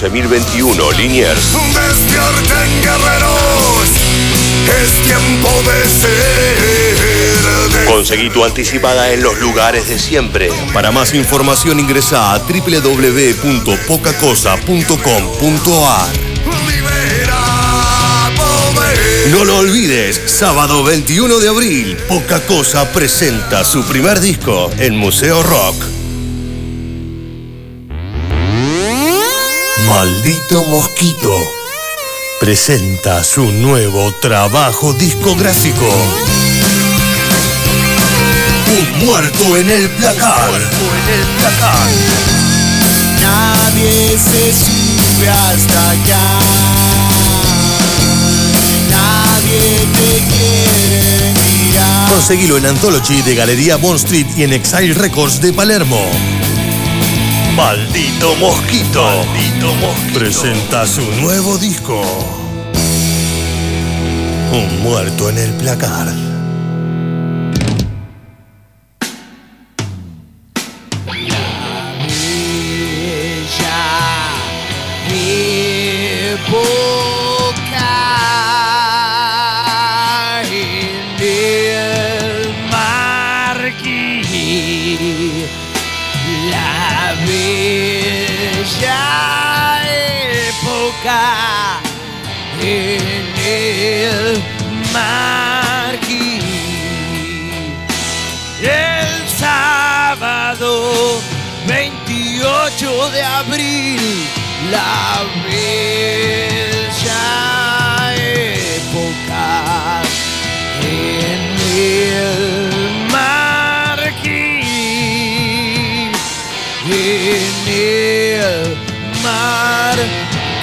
11.021, Liniers. Despierten, guerreros, es tiempo de ser. Conseguí tu anticipada en los lugares de siempre. Para más información ingresa a www.pocacosa.com.ar. No lo olvides, sábado 21 de abril, Poca Cosa presenta su primer disco en Museo Rock. Maldito Mosquito presenta su nuevo trabajo discográfico. Un muerto en el placar. Nadie se sube hasta acá. Nadie te quiere mirar. Conseguilo en Anthology de Galería Bond Street y en Exile Records de Palermo. Maldito Mosquito. Presenta su nuevo disco. Un muerto en el placar. En el marquí, el sábado 28 de abril, la bella época en el marquí, en el marquí.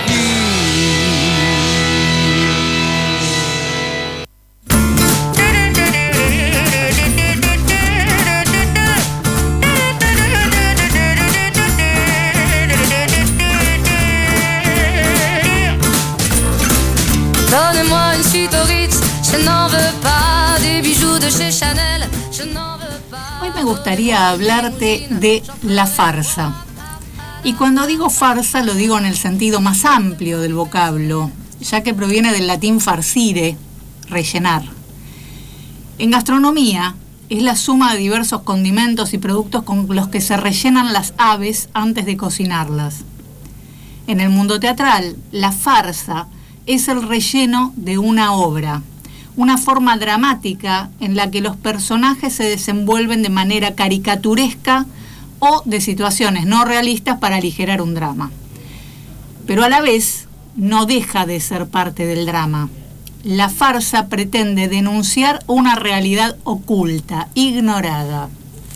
Donnez-moi une suite au Ritz, je n'en veux pas des bijoux de chez Chanel, je n'en veux pas. Hoy me gustaría hablarte de la farsa. Y cuando digo farsa lo digo en el sentido más amplio del vocablo, ya que proviene del latín farcire, rellenar. En gastronomía es la suma de diversos condimentos y productos con los que se rellenan las aves antes de cocinarlas. En el mundo teatral, la farsa es el relleno de una obra, una forma dramática en la que los personajes se desenvuelven de manera caricaturesca o de situaciones no realistas para aligerar un drama. Pero a la vez no deja de ser parte del drama. La farsa pretende denunciar una realidad oculta, ignorada.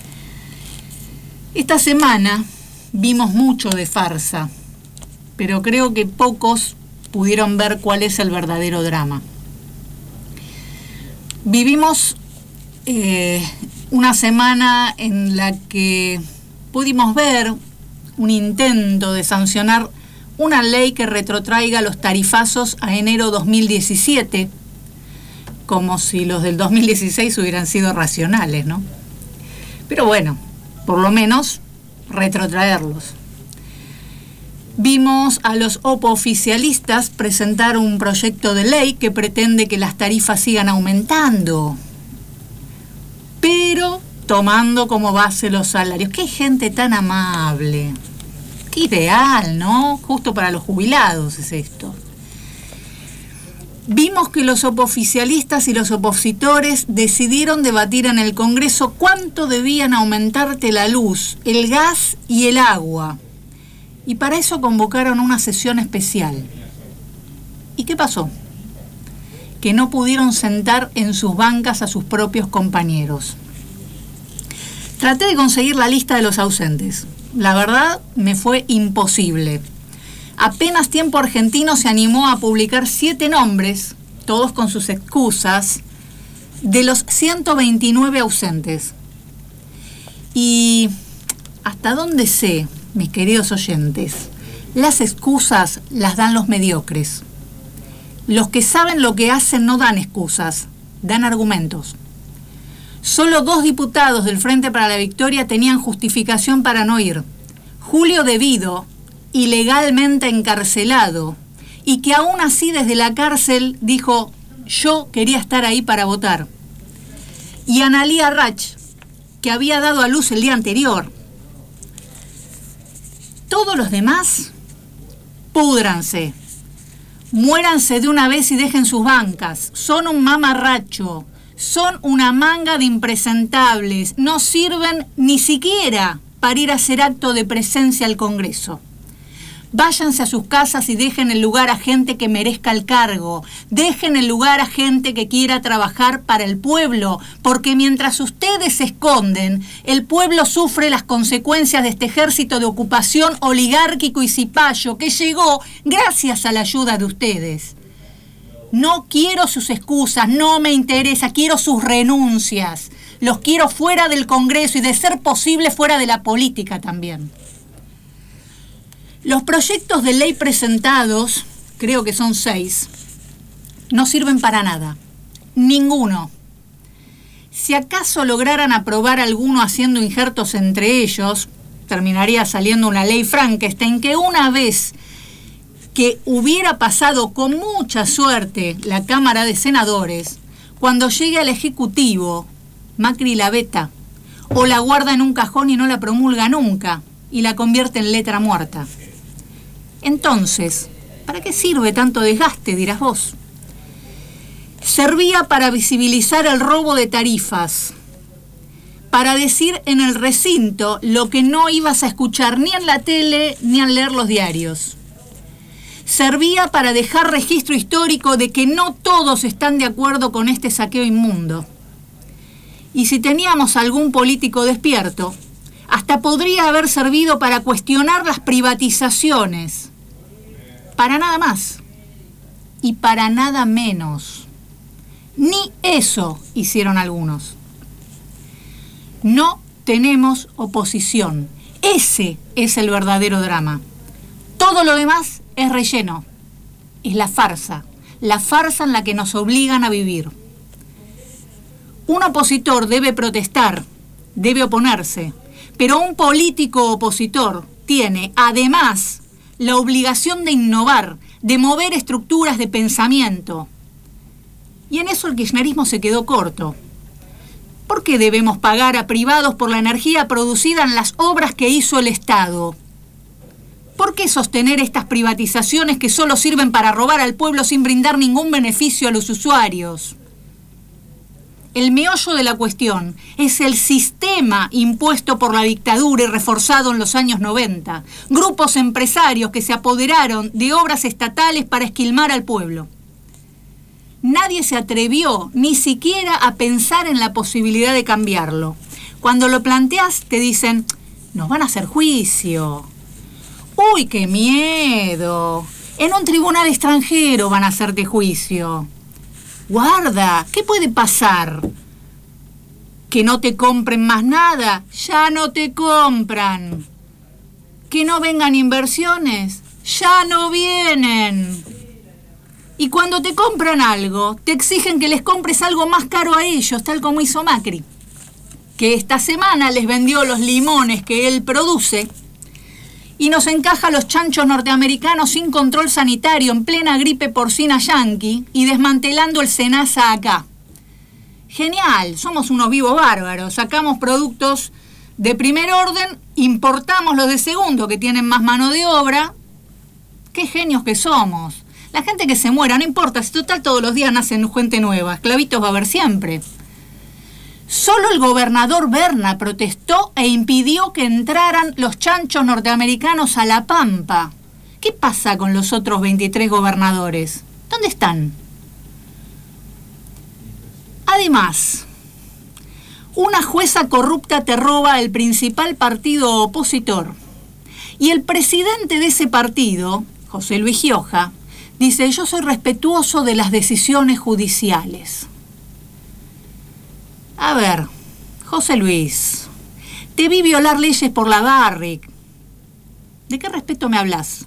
Esta semana vimos mucho de farsa, pero creo que pocos pudieron ver cuál es el verdadero drama. Vivimos una semana en la que pudimos ver un intento de sancionar una ley que retrotraiga los tarifazos a enero 2017, como si los del 2016 hubieran sido racionales, ¿no? Pero bueno, por lo menos retrotraerlos. Vimos a los opooficialistas presentar un proyecto de ley que pretende que las tarifas sigan aumentando, pero tomando como base los salarios. ¡Qué gente tan amable! ¡Qué ideal!, ¿no? Justo para los jubilados es esto. Vimos que los opooficialistas y los opositores decidieron debatir en el Congreso cuánto debían aumentarte la luz, el gas y el agua. Y para eso convocaron una sesión especial. ¿Y qué pasó? Que no pudieron sentar en sus bancas a sus propios compañeros. Traté de conseguir la lista de los ausentes. La verdad, me fue imposible. Apenas Tiempo Argentino se animó a publicar 7 nombres, todos con sus excusas, de los 129 ausentes. Y hasta donde sé, mis queridos oyentes, las excusas las dan los mediocres. Los que saben lo que hacen no dan excusas, dan argumentos. Solo 2 diputados del Frente para la Victoria tenían justificación para no ir: Julio De Vido ilegalmente encarcelado y que aún así desde la cárcel dijo: yo quería estar ahí para votar. Y Analía Rach, que había dado a luz el día anterior. Todos los demás, púdranse, muéranse de una vez y dejen sus bancas. Son un mamarracho, son una manga de impresentables, no sirven ni siquiera para ir a hacer acto de presencia al Congreso. Váyanse a sus casas y dejen el lugar a gente que merezca el cargo. Dejen el lugar a gente que quiera trabajar para el pueblo, porque mientras ustedes se esconden, el pueblo sufre las consecuencias de este ejército de ocupación oligárquico y cipayo que llegó gracias a la ayuda de ustedes. No quiero sus excusas, no me interesa, quiero sus renuncias. Los quiero fuera del Congreso y, de ser posible, fuera de la política también. Los proyectos de ley presentados, creo que son 6, no sirven para nada. Ninguno. Si acaso lograran aprobar alguno haciendo injertos entre ellos, terminaría saliendo una ley Frankenstein que, una vez que hubiera pasado con mucha suerte la Cámara de Senadores, cuando llegue al Ejecutivo, Macri la veta o la guarda en un cajón y no la promulga nunca y la convierte en letra muerta. Entonces, ¿para qué sirve tanto desgaste, dirás vos? Servía para visibilizar el robo de tarifas, para decir en el recinto lo que no ibas a escuchar ni en la tele ni al leer los diarios. Servía para dejar registro histórico de que no todos están de acuerdo con este saqueo inmundo. Y si teníamos algún político despierto, hasta podría haber servido para cuestionar las privatizaciones. Para nada más y para nada menos. Ni eso hicieron algunos. No tenemos oposición. Ese es el verdadero drama. Todo lo demás es relleno. Es la farsa en la que nos obligan a vivir. Un opositor debe protestar, debe oponerse, pero un político opositor tiene, además, la obligación de innovar, de mover estructuras de pensamiento. Y en eso el kirchnerismo se quedó corto. ¿Por qué debemos pagar a privados por la energía producida en las obras que hizo el Estado? ¿Por qué sostener estas privatizaciones que solo sirven para robar al pueblo sin brindar ningún beneficio a los usuarios? El meollo de la cuestión es el sistema impuesto por la dictadura y reforzado en los años 90. Grupos empresarios que se apoderaron de obras estatales para esquilmar al pueblo. Nadie se atrevió ni siquiera a pensar en la posibilidad de cambiarlo. Cuando lo planteas te dicen: nos van a hacer juicio. ¡Uy, qué miedo! En un tribunal extranjero van a hacerte juicio. Guarda, ¿qué puede pasar? ¿Que no te compren más nada? Ya no te compran. ¿Que no vengan inversiones? Ya no vienen. Y cuando te compran algo, te exigen que les compres algo más caro a ellos, tal como hizo Macri, que esta semana les vendió los limones que él produce y nos encaja los chanchos norteamericanos sin control sanitario en plena gripe porcina yanqui y desmantelando el SENASA acá. Genial, somos unos vivos bárbaros, sacamos productos de primer orden, importamos los de segundo que tienen más mano de obra. ¡Qué genios que somos! La gente que se muera, no importa, si total todos los días nacen gente nueva, esclavitos va a haber siempre. Solo el gobernador Berna protestó e impidió que entraran los chanchos norteamericanos a La Pampa. ¿Qué pasa con los otros 23 gobernadores? ¿Dónde están? Además, una jueza corrupta te roba el principal partido opositor. Y el presidente de ese partido, José Luis Gioja, dice: yo soy respetuoso de las decisiones judiciales. A ver, José Luis, te vi violar leyes por la Barrick. ¿De qué respeto me hablas?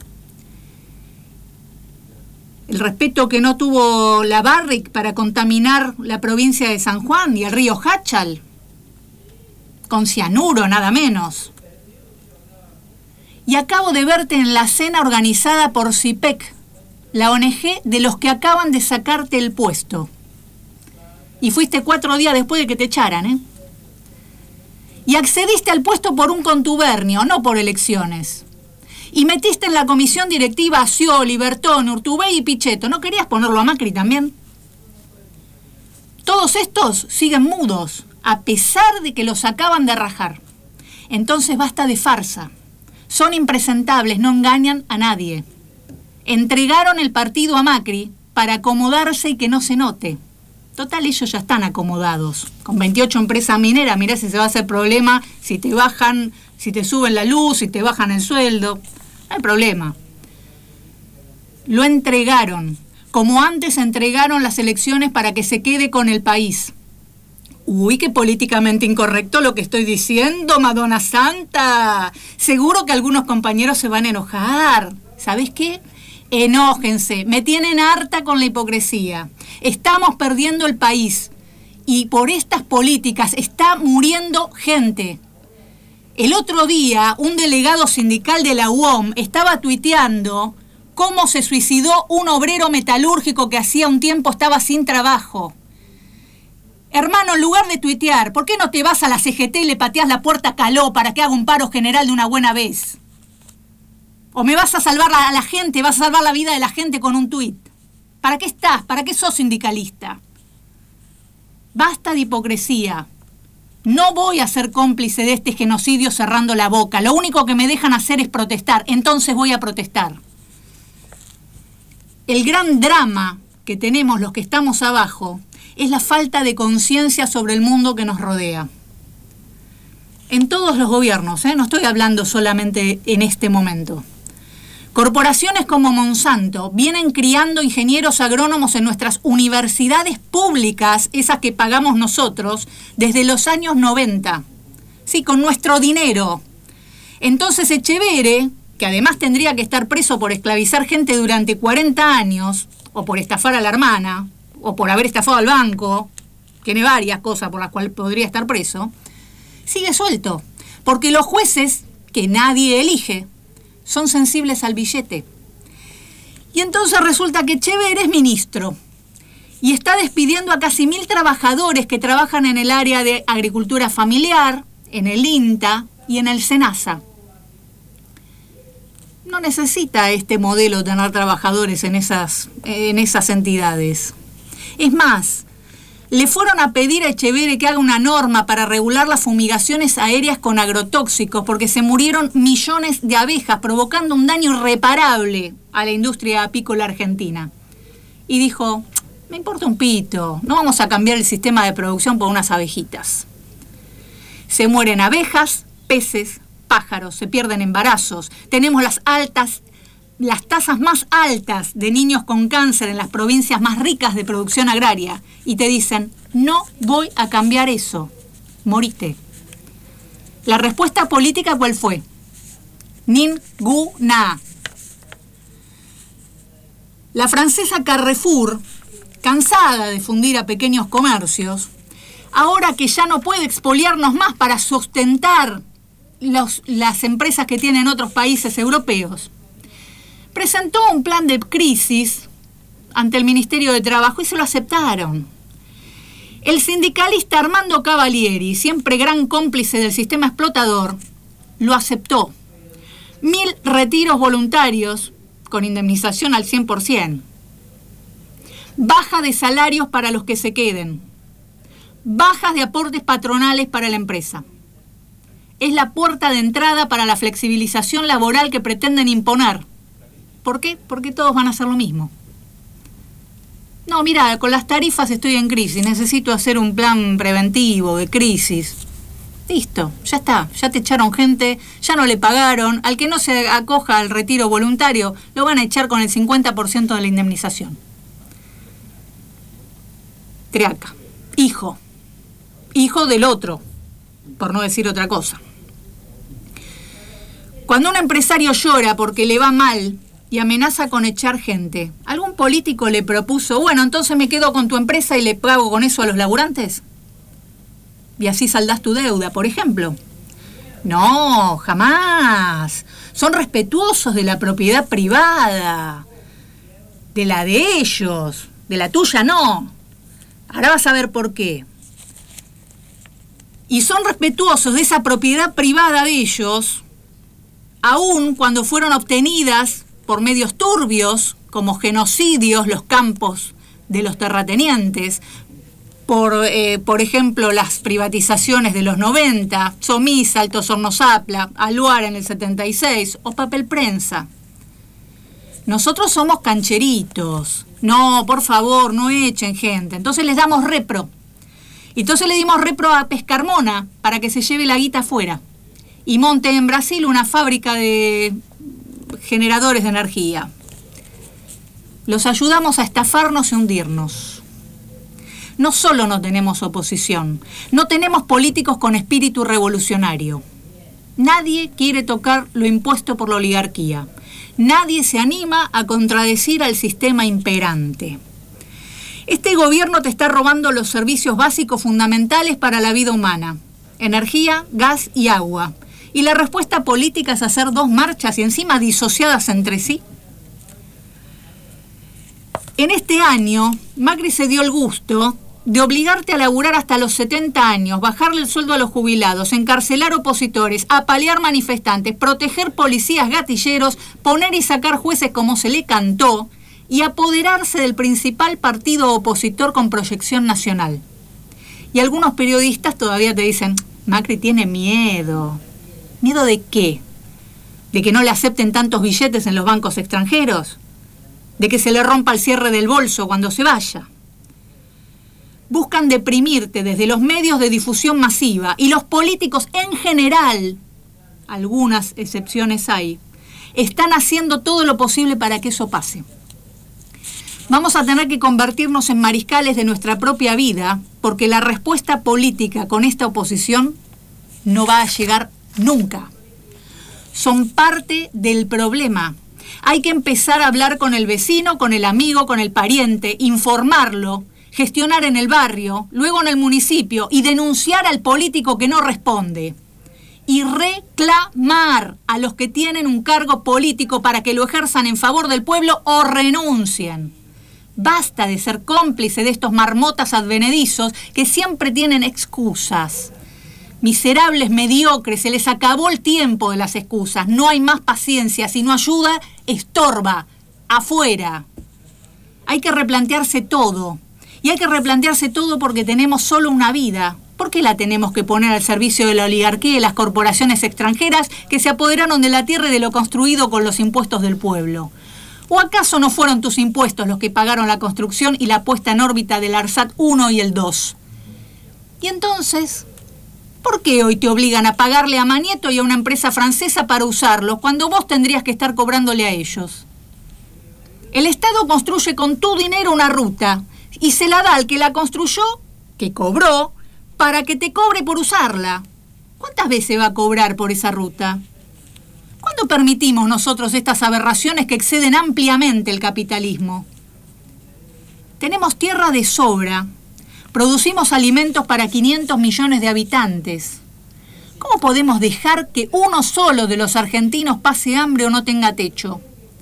El respeto que no tuvo la Barrick para contaminar la provincia de San Juan y el río Háchal, con cianuro nada menos. Y acabo de verte en la cena organizada por CIPEC, la ONG de los que acaban de sacarte el puesto. Y fuiste 4 días después de que te echaran, ¿eh? Y accediste al puesto por un contubernio, no por elecciones. Y metiste en la comisión directiva a Scioli, Bertone, Urtubey y Pichetto. ¿No querías ponerlo a Macri también? Todos estos siguen mudos, a pesar de que los acaban de rajar. Entonces basta de farsa. Son impresentables, no engañan a nadie. Entregaron el partido a Macri para acomodarse y que no se note. Total, ellos ya están acomodados. Con 28 empresas mineras, mirá si se va a hacer problema, si te bajan, si te suben la luz, si te bajan el sueldo. No hay problema. Lo entregaron, como antes entregaron las elecciones para que se quede con el país. Uy, qué políticamente incorrecto lo que estoy diciendo, Madonna Santa. Seguro que algunos compañeros se van a enojar. ¿Sabes qué? Enójense, me tienen harta con la hipocresía. Estamos perdiendo el país y por estas políticas está muriendo gente. El otro día, un delegado sindical de la UOM estaba tuiteando cómo se suicidó un obrero metalúrgico que hacía un tiempo estaba sin trabajo. Hermano, en lugar de tuitear, ¿por qué no te vas a la CGT y le pateás la puerta a Caló para que haga un paro general de una buena vez? ¿O me vas a salvar a la gente, vas a salvar la vida de la gente con un tuit? ¿Para qué estás? ¿Para qué sos sindicalista? Basta de hipocresía. No voy a ser cómplice de este genocidio cerrando la boca. Lo único que me dejan hacer es protestar. Entonces voy a protestar. El gran drama que tenemos los que estamos abajo es la falta de conciencia sobre el mundo que nos rodea. En todos los gobiernos, no estoy hablando solamente en este momento. Corporaciones como Monsanto vienen criando ingenieros agrónomos en nuestras universidades públicas, esas que pagamos nosotros, desde los años 90. Sí, con nuestro dinero. Entonces Echeverre, que además tendría que estar preso por esclavizar gente durante 40 años, o por estafar a la hermana, o por haber estafado al banco, tiene varias cosas por las cuales podría estar preso, sigue suelto, porque los jueces, que nadie elige, son sensibles al billete. Y entonces resulta que Echeverre es ministro y está despidiendo a casi 1.000 trabajadores que trabajan en el área de agricultura familiar, en el INTA y en el SENASA. No necesita este modelo tener trabajadores en esas entidades. Es más, le fueron a pedir a Echeverre que haga una norma para regular las fumigaciones aéreas con agrotóxicos porque se murieron millones de abejas, provocando un daño irreparable a la industria apícola argentina. Y dijo, me importa un pito, no vamos a cambiar el sistema de producción por unas abejitas. Se mueren abejas, peces, pájaros, se pierden embarazos. Tenemos las tasas más altas de niños con cáncer en las provincias más ricas de producción agraria. Y te dicen, no voy a cambiar eso. Morite. La respuesta política, ¿cuál fue? Ninguna. La francesa Carrefour, cansada de fundir a pequeños comercios, ahora que ya no puede expoliarnos más para sustentar las empresas que tienen otros países europeos, presentó un plan de crisis ante el Ministerio de Trabajo y se lo aceptaron. El sindicalista Armando Cavalieri, siempre gran cómplice del sistema explotador, lo aceptó. 1.000 retiros voluntarios con indemnización al 100%. Baja de salarios para los que se queden. Bajas de aportes patronales para la empresa. Es la puerta de entrada para la flexibilización laboral que pretenden imponer. ¿Por qué? Porque todos van a hacer lo mismo. No, mira, con las tarifas estoy en crisis, necesito hacer un plan preventivo de crisis. Listo, ya está, ya te echaron gente, ya no le pagaron. Al que no se acoja al retiro voluntario, lo van a echar con el 50% de la indemnización. Triaca. Hijo del otro, por no decir otra cosa. Cuando un empresario llora porque le va mal y amenaza con echar gente, ¿algún político le propuso, bueno, entonces me quedo con tu empresa y le pago con eso a los laburantes? Y así saldás tu deuda, por ejemplo. No, jamás. Son respetuosos de la propiedad privada, de la de ellos, de la tuya no. Ahora vas a ver por qué. Y son respetuosos de esa propiedad privada de ellos, aun cuando fueron obtenidas por medios turbios, como genocidios, los campos de los terratenientes, por ejemplo, las privatizaciones de los 90, Somisa, Altos Hornos Zapla, Aluar en el 76, o Papel Prensa. Nosotros somos cancheritos. No, por favor, no echen gente. Entonces les damos repro. Entonces le dimos repro a Pescarmona para que se lleve la guita afuera y monte en Brasil una fábrica de generadores de energía. Los ayudamos a estafarnos y hundirnos. No solo no tenemos oposición, no tenemos políticos con espíritu revolucionario. Nadie quiere tocar lo impuesto por la oligarquía. Nadie se anima a contradecir al sistema imperante. Este gobierno te está robando los servicios básicos fundamentales para la vida humana: energía, gas y agua. Y la respuesta política es hacer dos marchas y encima disociadas entre sí. En este año, Macri se dio el gusto de obligarte a laburar hasta los 70 años, bajarle el sueldo a los jubilados, encarcelar opositores, apalear manifestantes, proteger policías gatilleros, poner y sacar jueces como se le cantó y apoderarse del principal partido opositor con proyección nacional. Y algunos periodistas todavía te dicen, Macri tiene miedo. ¿Miedo de qué? ¿De que no le acepten tantos billetes en los bancos extranjeros? ¿De que se le rompa el cierre del bolso cuando se vaya? Buscan deprimirte desde los medios de difusión masiva y los políticos en general, algunas excepciones hay, están haciendo todo lo posible para que eso pase. Vamos a tener que convertirnos en mariscales de nuestra propia vida porque la respuesta política con esta oposición no va a llegar nunca. Son parte del problema. Hay que empezar a hablar con el vecino, con el amigo, con el pariente, informarlo, gestionar en el barrio, luego en el municipio y denunciar al político que no responde. Y reclamar a los que tienen un cargo político para que lo ejerzan en favor del pueblo o renuncien. Basta de ser cómplice de estos marmotas advenedizos que siempre tienen excusas. Miserables, mediocres, se les acabó el tiempo de las excusas. No hay más paciencia. Si no ayuda, estorba. Afuera. Hay que replantearse todo. Y hay que replantearse todo porque tenemos solo una vida. ¿Por qué la tenemos que poner al servicio de la oligarquía y de las corporaciones extranjeras que se apoderaron de la tierra y de lo construido con los impuestos del pueblo? ¿O acaso no fueron tus impuestos los que pagaron la construcción y la puesta en órbita del ARSAT 1 y el 2? Y entonces, ¿por qué hoy te obligan a pagarle a Manieto y a una empresa francesa para usarlos cuando vos tendrías que estar cobrándole a ellos? El Estado construye con tu dinero una ruta y se la da al que la construyó, que cobró, para que te cobre por usarla. ¿Cuántas veces va a cobrar por esa ruta? ¿Cuándo permitimos nosotros estas aberraciones que exceden ampliamente el capitalismo? Tenemos tierra de sobra. Producimos alimentos para 500 millones de habitantes. ¿Cómo podemos dejar que uno solo de los argentinos pase hambre o no tenga techo?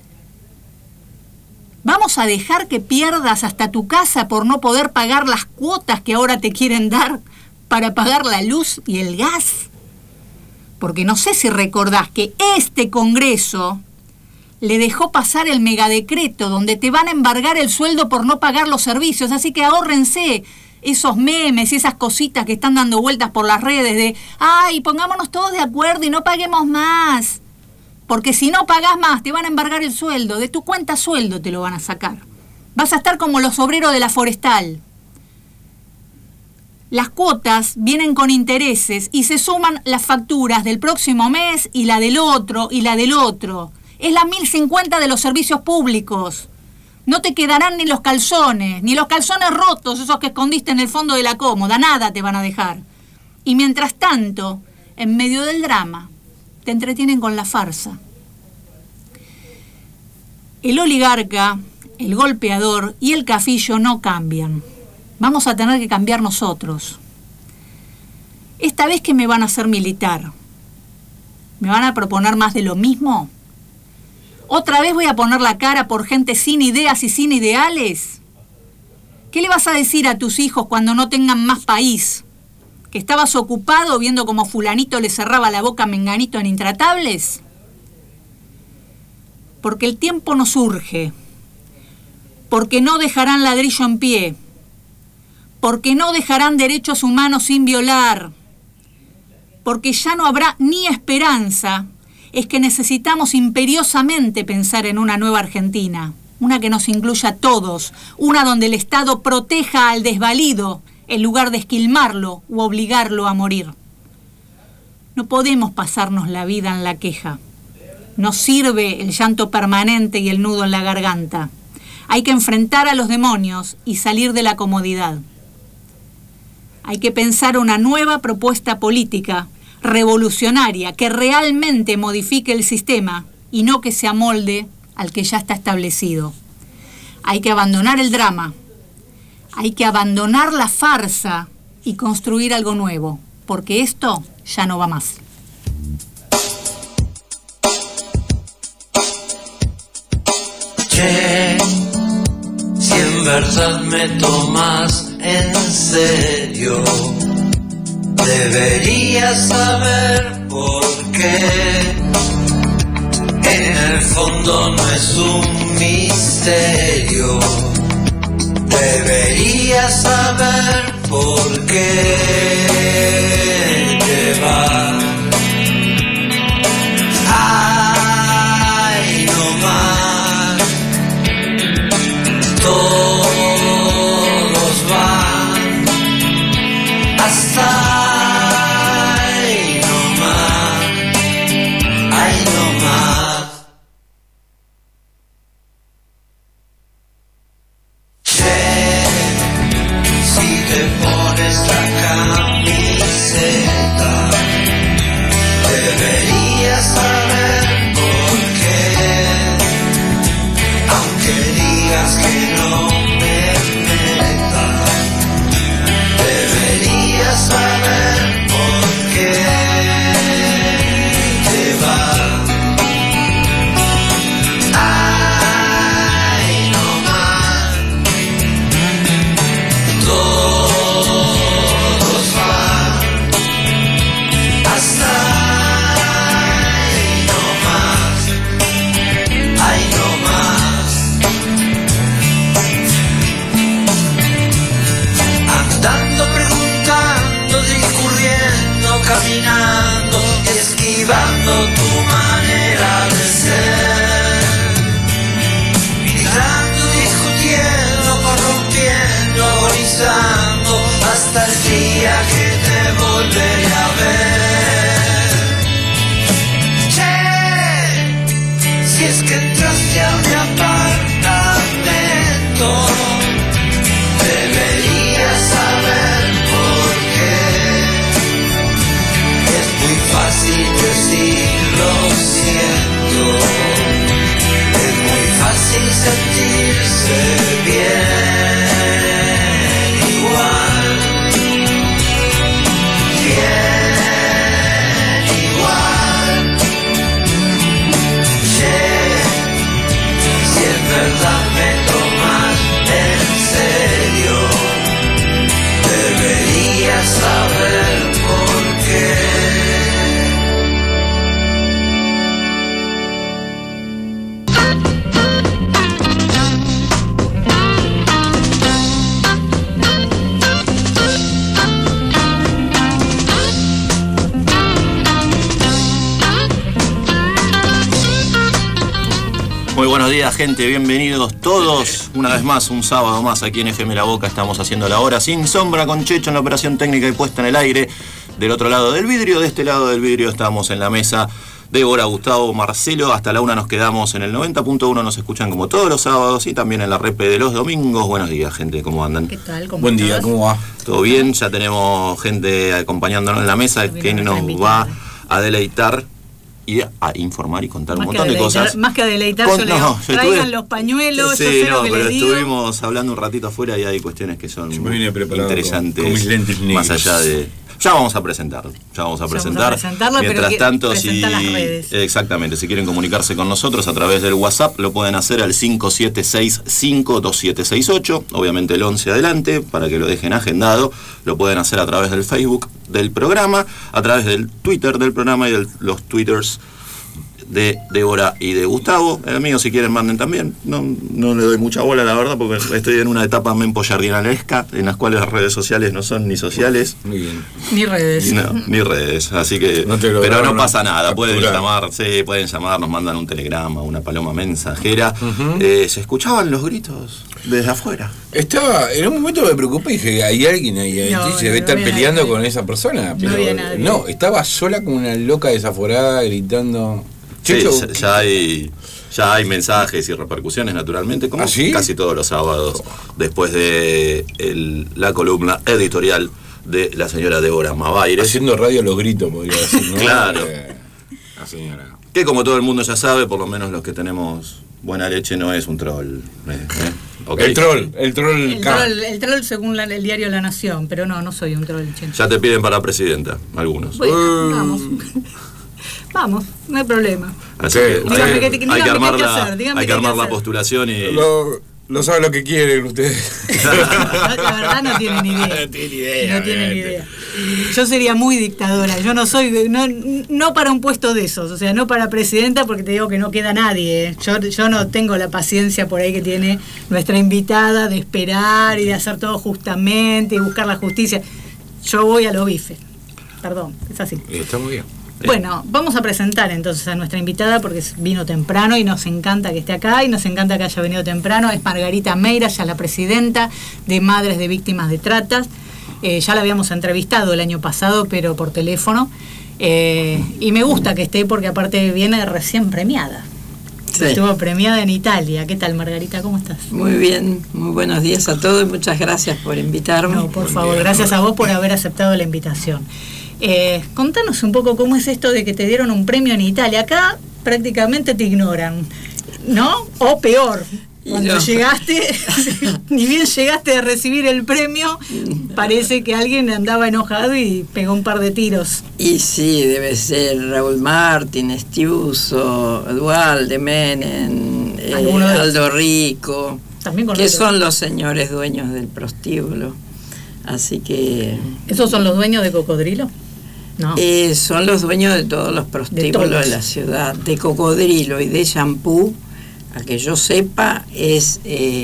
¿Vamos a dejar que pierdas hasta tu casa por no poder pagar las cuotas que ahora te quieren dar para pagar la luz y el gas? Porque no sé si recordás que este Congreso le dejó pasar el megadecreto donde te van a embargar el sueldo por no pagar los servicios, así que ahórrense esos memes y esas cositas que están dando vueltas por las redes de ¡ay, pongámonos todos de acuerdo y no paguemos más! Porque si no pagás más, te van a embargar el sueldo, de tu cuenta sueldo te lo van a sacar. Vas a estar como los obreros de la forestal. Las cuotas vienen con intereses y se suman las facturas del próximo mes y la del otro y la del otro. Es la 1050 de los servicios públicos. No te quedarán ni los calzones rotos, esos que escondiste en el fondo de la cómoda, nada te van a dejar. Y mientras tanto, en medio del drama, te entretienen con la farsa. El oligarca, el golpeador y el cafillo no cambian. Vamos a tener que cambiar nosotros. Esta vez que me van a hacer militar. ¿Me van a proponer más de lo mismo? ¿Otra vez voy a poner la cara por gente sin ideas y sin ideales? ¿Qué le vas a decir a tus hijos cuando no tengan más país? ¿Que estabas ocupado viendo cómo fulanito le cerraba la boca a menganito en Intratables? Porque el tiempo nos urge, porque no dejarán ladrillo en pie, porque no dejarán derechos humanos sin violar, porque ya no habrá ni esperanza, es que necesitamos imperiosamente pensar en una nueva Argentina, una que nos incluya a todos, una donde el Estado proteja al desvalido en lugar de esquilmarlo u obligarlo a morir. No podemos pasarnos la vida en la queja. No sirve el llanto permanente y el nudo en la garganta. Hay que enfrentar a los demonios y salir de la comodidad. Hay que pensar una nueva propuesta política, revolucionaria, que realmente modifique el sistema y no que se amolde al que ya está establecido. Hay que abandonar el drama, hay que abandonar la farsa y construir algo nuevo, porque esto ya no va más. Che, si en verdad me tomas en serio, deberías saber por qué. En el fondo no es un misterio. Deberías saber por qué te vas. Ay, no más. Todos van hasta ahí no más. Ay, no más. Si te pones la camiseta, deberías saber por qué. Aunque digas que no me meta, deberías saber por qué te vas. Ay, no más. Todos van hasta ahí no más. Ay, no más. Andando, preguntando, discurriendo, caminando y esquivando tu manera de ser. Mirando, discutiendo, corrompiendo, agonizando hasta el día que te volveré a ver. Che, si es que entraste a mi apartamento, deberías saber por qué. Es muy fácil decir lo siento. Es muy fácil sentirse bien igual. Bien igual. Che, si en verdad me tomas en serio, deberías saber por qué. Muy buenos días, gente, bienvenidos todos una vez más, un sábado más aquí en FM La Boca. Estamos haciendo la hora sin sombra con Checho en la operación técnica y puesta en el aire. Del otro lado del vidrio, de este lado del vidrio estamos en la mesa. Débora, Gustavo, Marcelo, hasta la 1 nos quedamos en el 90.1, nos escuchan como todos los sábados y también en la repe de los domingos. Buenos días, gente, ¿cómo andan? ¿Qué tal? ¿Cómo Buen estás? día, ¿cómo va? ¿Todo bien? Ya tenemos gente acompañándonos en la mesa que nos va a deleitar y a informar y contar un montón de cosas. Más que a deleitar, yo leo, traigan los pañuelos, sí, yo sé no, lo que pero les digo. estuvimos hablando un ratito afuera y hay cuestiones que son Yo me vine preparado interesantes, con mis lentes negros. más allá Ya vamos a presentarla. Mientras pero tanto, presenta las redes. Exactamente, si quieren comunicarse con nosotros a través del WhatsApp, lo pueden hacer al 57652768, obviamente el 11 adelante, para que lo dejen agendado. Lo pueden hacer a través del Facebook del programa, a través del Twitter del programa y de los Twitters de Débora y de Gustavo. El mío, si quieren, manden también. No le doy mucha bola, la verdad, porque estoy en una etapa mempollardinalesca, en las cuales las redes sociales no son ni sociales. Muy bien. Ni redes. Ni redes, así que... pero no pasa nada, pueden llamar, nos mandan un telegrama, una paloma mensajera. Se escuchaban los gritos desde afuera. En un momento me preocupé y dije, hay alguien ahí adentro y se debe estar peleando con esa persona. Pero no, estaba sola como una loca desaforada gritando. Sí, ya hay mensajes y repercusiones, naturalmente, como casi todos los sábados, después de la columna editorial de la señora Débora Mavaire. Haciendo radio a los gritos, podría decir, ¿no? Claro. La señora. Que como todo el mundo ya sabe, por lo menos los que tenemos buena leche, no es un troll. Okay. El troll según el diario La Nación, pero no soy un troll. Ya te piden para presidenta, algunos. Bueno, vamos, no hay problema. Así que hay que armar la postulación y... No saben lo que quieren ustedes. La verdad no tienen idea. No tienen idea. Yo sería muy dictadora. Yo no soy, no para un puesto de esos, o sea, no para presidenta, porque te digo que no queda nadie. Yo no tengo la paciencia por ahí que tiene nuestra invitada de esperar y de hacer todo justamente y buscar la justicia. Yo voy a lo bife. Perdón, es así. Está muy bien. Bueno, vamos a presentar entonces a nuestra invitada porque vino temprano y nos encanta que esté acá y nos encanta que haya venido temprano. Es Margarita Meira, ya la presidenta de Madres de Víctimas de Tratas. Ya la habíamos entrevistado el año pasado, pero por teléfono. Y me gusta que esté porque aparte viene recién premiada. Sí. Estuvo premiada en Italia. ¿Qué tal, Margarita? ¿Cómo estás? Muy bien, muy buenos días a todos y muchas gracias por invitarme. No, por favor, gracias a vos por haber aceptado la invitación. Contanos un poco cómo es esto de que te dieron un premio en Italia. Acá prácticamente te ignoran, ¿no? O peor, cuando llegaste, ni bien llegaste a recibir el premio, parece que alguien andaba enojado y pegó un par de tiros. Y sí, debe ser Raúl Martín, Estiuso, Dualde, Menem, Aldo Rico, que son los señores dueños del prostíbulo. Así que... ¿Esos son los dueños de Cocodrilo? No. Son los dueños de todos los prostíbulos de la ciudad. De Cocodrilo y de Shampoo, a que yo sepa, es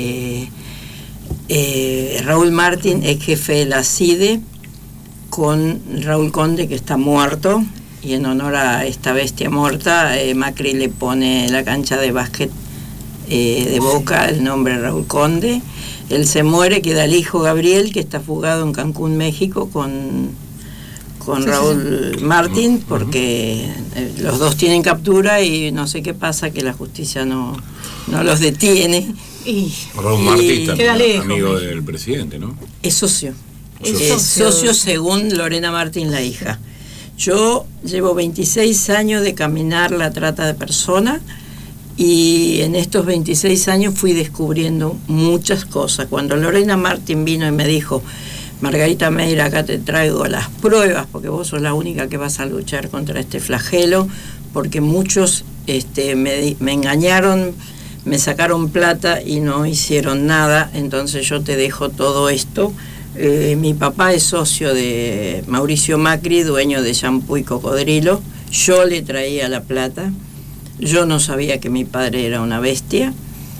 Raúl Martín, es jefe de la CIDE, con Raúl Conde, que está muerto, y en honor a esta bestia muerta, Macri le pone la cancha de básquet de Boca el nombre Raúl Conde. Él se muere, queda el hijo Gabriel, que está fugado en Cancún, México, con Raúl Martín, porque los dos tienen captura y no sé qué pasa, que la justicia no los detiene. Raúl Martín también, amigo del presidente, ¿no? Es socio. Es socio según Lorena Martín, la hija. Yo llevo 26 años de caminar la trata de personas. Y en estos 26 años fui descubriendo muchas cosas. Cuando Lorena Martín vino y me dijo, Margarita Meira, acá te traigo las pruebas, porque vos sos la única que vas a luchar contra este flagelo, porque muchos me engañaron, me sacaron plata y no hicieron nada, entonces yo te dejo todo esto. Mi papá es socio de Mauricio Macri, dueño de Shampoo y Cocodrilo. Yo le traía la plata. Yo no sabía que mi padre era una bestia.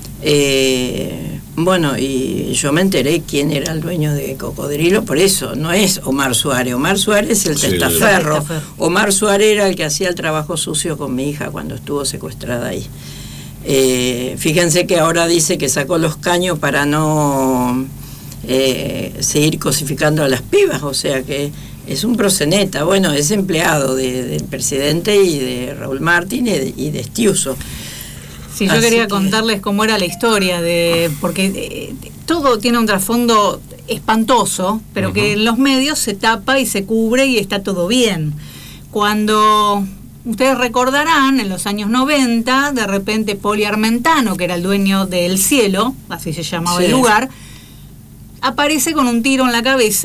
Bueno, y yo me enteré quién era el dueño de Cocodrilo, por eso, no es Omar Suárez. Omar Suárez es el testaferro. Omar Suárez era el que hacía el trabajo sucio con mi hija cuando estuvo secuestrada ahí. Fíjense que ahora dice que sacó los caños para no seguir cosificando a las pibas, o sea que es un proxeneta. Bueno, es empleado del presidente y de Raúl Martín y de Estiuso. Sí, yo quería contarles cómo era la historia, porque todo tiene un trasfondo espantoso, pero que en los medios se tapa y se cubre y está todo bien. Cuando ustedes recordarán, en los años 90, de repente Poli Armentano, que era el dueño de El Cielo, así se llamaba el lugar, aparece con un tiro en la cabeza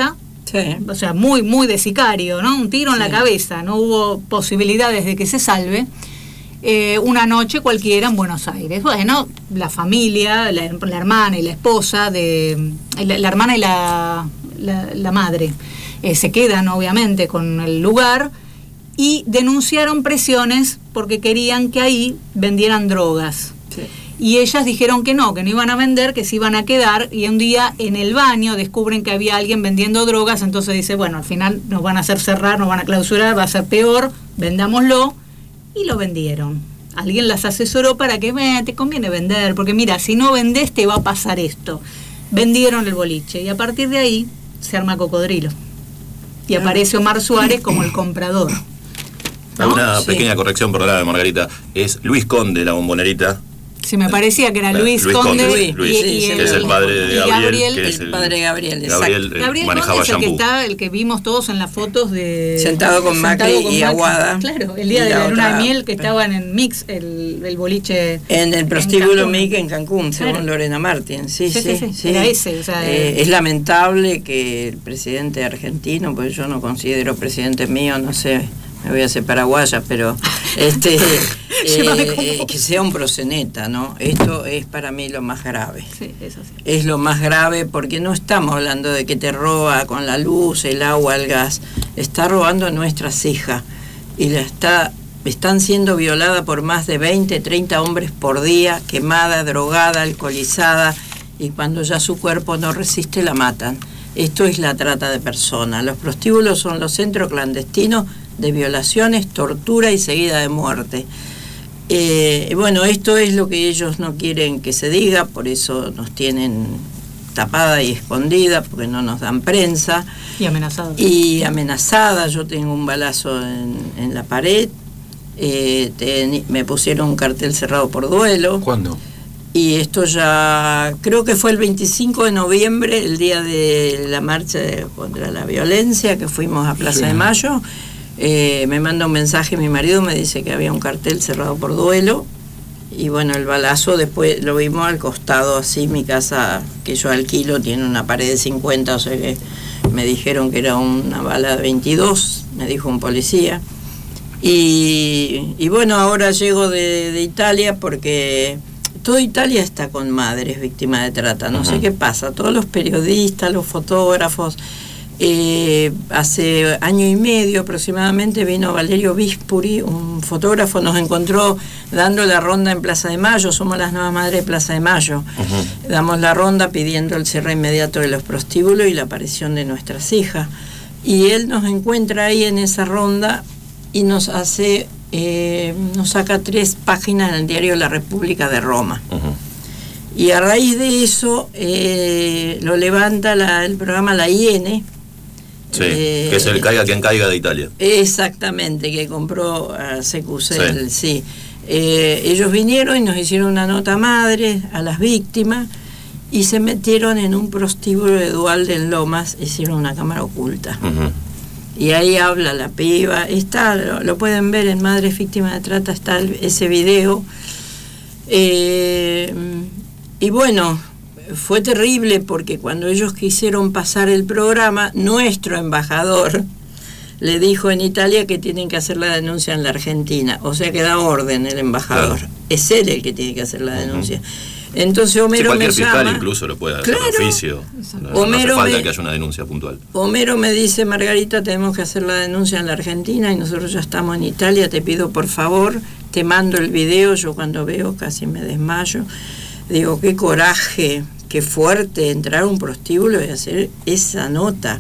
Sí. O sea, muy, muy de sicario, ¿no? Un tiro en la cabeza, no hubo posibilidades de que se salve. Una noche cualquiera en Buenos Aires. Bueno, la familia, la hermana y la esposa, la hermana y la madre, se quedan obviamente con el lugar y denunciaron presiones porque querían que ahí vendieran drogas. Sí. Y ellas dijeron que no iban a vender, que se iban a quedar, y un día en el baño descubren que había alguien vendiendo drogas, entonces dice, bueno, al final nos van a hacer cerrar, nos van a clausurar, va a ser peor, vendámoslo, y lo vendieron. Alguien las asesoró para que, te conviene vender, porque mira, si no vendés te va a pasar esto. Vendieron el boliche, y a partir de ahí se arma Cocodrilo. Y aparece Omar Suárez como el comprador. ¿No? Una pequeña corrección, perdóname, Margarita, es Luis Conde, la bombonerita. Sí, me parecía que era Luis Conde, Luis, que es el padre de Gabriel, que es el padre de Gabriel, Gabriel manejaba Conde es shampoo. el que vimos todos en las fotos de sentado con Macri y Aguada. Claro, el día de la luna de miel que estaban en Mix, el boliche en el prostíbulo Mic en Cancún, según Lorena Martín. Sí. Era ese, o sea, es lamentable que el presidente argentino, pues yo no considero presidente mío, no sé, me voy a hacer paraguaya, pero que sea un proxeneta, ¿no? Esto es para mí lo más grave. Sí, eso sí. Es lo más grave porque no estamos hablando de que te roba con la luz, el agua, el gas. Está robando a nuestras hijas y están siendo violadas por más de 20, 30 hombres por día, quemada, drogada, alcoholizada, y cuando ya su cuerpo no resiste la matan. Esto es la trata de personas. Los prostíbulos son los centros clandestinos de violaciones, tortura y seguida de muerte. Bueno, esto es lo que ellos no quieren que se diga, por eso nos tienen tapada y escondida, porque no nos dan prensa. Y amenazada. Yo tengo un balazo en la pared, me pusieron un cartel cerrado por duelo. ¿Cuándo? Y esto ya, creo que fue el 25 de noviembre, el día de la marcha contra la violencia, que fuimos a Plaza de Mayo. Me manda un mensaje mi marido, me dice que había un cartel cerrado por duelo, y bueno, el balazo después lo vimos al costado, así. Mi casa que yo alquilo tiene una pared de 50, o sea que me dijeron que era una bala de 22, me dijo un policía. Y bueno, ahora llego de Italia porque toda Italia está con madres víctimas de trata, no sé qué pasa, todos los periodistas, los fotógrafos. Hace año y medio aproximadamente vino Valerio Vispuri, un fotógrafo, nos encontró dando la ronda en Plaza de Mayo, somos las nuevas madres de Plaza de Mayo. Damos la ronda pidiendo el cierre inmediato de los prostíbulos y la aparición de nuestras hijas. Y él nos encuentra ahí en esa ronda y nos saca 3 páginas en el diario La República de Roma. Y a raíz de eso lo levanta el programa La IN. Sí, que es el Caiga quien caiga de Italia. Exactamente, que compró a CQC, sí. Ellos vinieron y nos hicieron una nota madre a las víctimas y se metieron en un prostíbulo de Duhalde en Lomas, hicieron una cámara oculta. Y ahí habla la piba, está, lo pueden ver en Madres Víctimas de Trata, está ese video. Y bueno, fue terrible porque cuando ellos quisieron pasar el programa, nuestro embajador le dijo en Italia que tienen que hacer la denuncia en la Argentina. O sea que da orden el embajador. Claro. Es él el que tiene que hacer la denuncia. Entonces Homero cualquier me fiscal llama, incluso lo puede hacer de oficio. No hace falta que haya una denuncia puntual. Homero me dice, Margarita, tenemos que hacer la denuncia en la Argentina y nosotros ya estamos en Italia, te pido por favor, te mando el video. Yo cuando veo casi me desmayo. Digo, qué coraje, qué fuerte entrar a un prostíbulo y hacer esa nota.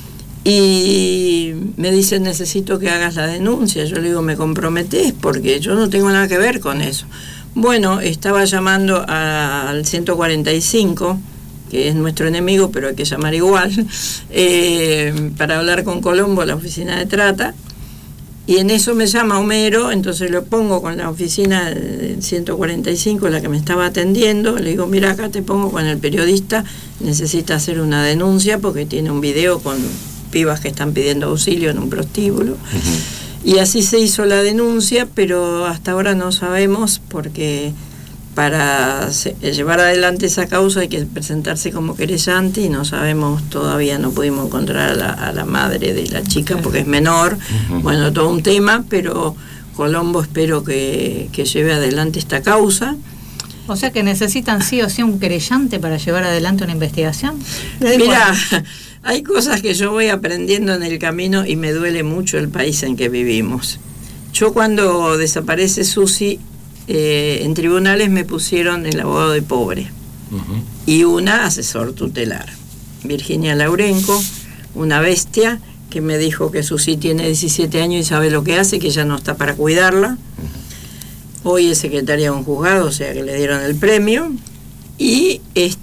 Y me dicen, necesito que hagas la denuncia. Yo le digo, me comprometés porque yo no tengo nada que ver con eso. Bueno, estaba llamando al 145, que es nuestro enemigo, pero hay que llamar igual, para hablar con Colombo, la oficina de trata. Y en eso me llama Homero, entonces lo pongo con la oficina del 145, la que me estaba atendiendo. Le digo, mira, acá te pongo con el periodista, necesita hacer una denuncia porque tiene un video con pibas que están pidiendo auxilio en un prostíbulo. Y así se hizo la denuncia, pero hasta ahora no sabemos porque Para llevar adelante esa causa hay que presentarse como querellante y no sabemos, todavía no pudimos encontrar a la madre de la chica porque es menor. Bueno, todo un tema, pero Colombo espero que lleve adelante esta causa. O sea que necesitan sí o sí un querellante para llevar adelante una investigación. Mira, hay cosas que yo voy aprendiendo en el camino y me duele mucho el país en que vivimos. Yo cuando desaparece Susi, en tribunales me pusieron el abogado de pobre y una asesor tutelar, Virginia Laurenco, una bestia que me dijo que Susi tiene 17 años y sabe lo que hace, que ya no está para cuidarla. Hoy es secretaria de un juzgado, o sea que le dieron el premio. Y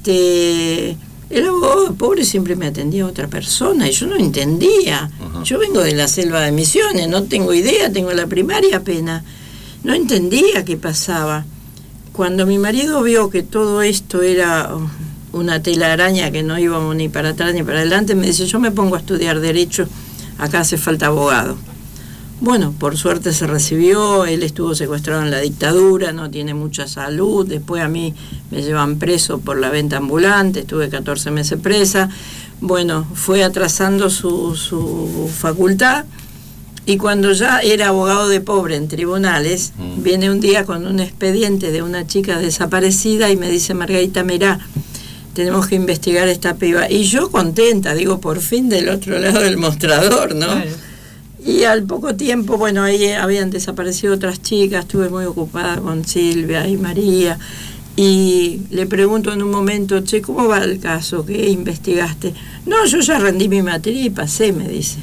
el abogado de pobre siempre me atendía a otra persona y yo no entendía. Yo vengo de la selva de Misiones, no tengo idea, tengo la primaria apenas. No entendía qué pasaba. Cuando mi marido vio que todo esto era una telaraña, que no íbamos ni para atrás ni para adelante, me dice, yo me pongo a estudiar Derecho, acá hace falta abogado. Bueno, por suerte se recibió, él estuvo secuestrado en la dictadura, no tiene mucha salud, después a mí me llevan preso por la venta ambulante, estuve 14 meses presa. Bueno, fue atrasando su facultad. Y cuando ya era abogado de pobre en tribunales, viene un día con un expediente de una chica desaparecida y me dice, Margarita, mirá, tenemos que investigar esta piba. Y yo contenta, digo, por fin del otro lado del mostrador, ¿no? Claro. Y al poco tiempo, bueno, ahí habían desaparecido otras chicas, estuve muy ocupada con Silvia y María. Y le pregunto en un momento, che, ¿cómo va el caso? ¿Qué investigaste? No, yo ya rendí mi materia y pasé, me dice.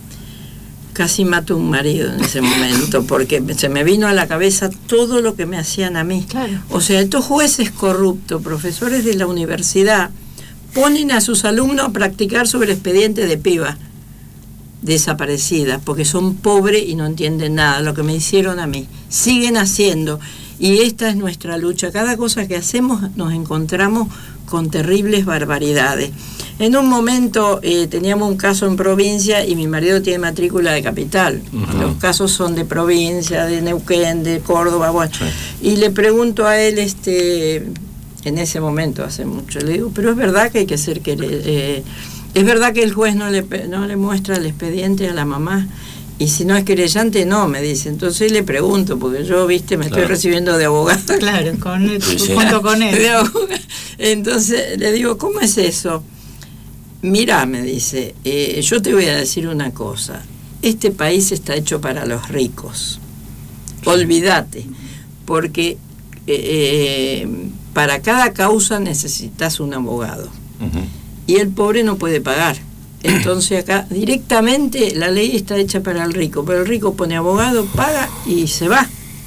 Casi mato a un marido en ese momento, porque se me vino a la cabeza todo lo que me hacían a mí. Claro. O sea, estos jueces corruptos, profesores de la universidad, ponen a sus alumnos a practicar sobre expedientes de piba desaparecidas, porque son pobres y no entienden nada, lo que me hicieron a mí. Siguen haciendo, y esta es nuestra lucha. Cada cosa que hacemos nos encontramos con terribles barbaridades. En un momento teníamos un caso en provincia y mi marido tiene matrícula de capital. Los casos son de provincia, de Neuquén, de Córdoba, bueno. Y le pregunto a él, en ese momento, hace mucho, le digo, pero es verdad que hay que ser es verdad que el juez no le muestra el expediente a la mamá. Y si no es querellante, no, me dice. Entonces le pregunto, porque yo, viste, me estoy recibiendo de abogado. Claro, junto con él. Entonces le digo, ¿cómo es eso? Mirá, me dice, yo te voy a decir una cosa. Este país está hecho para los ricos. Olvídate, porque para cada causa necesitas un abogado. Y el pobre no puede pagar. Entonces acá directamente la ley está hecha para el rico, pero el rico pone abogado, paga y se va.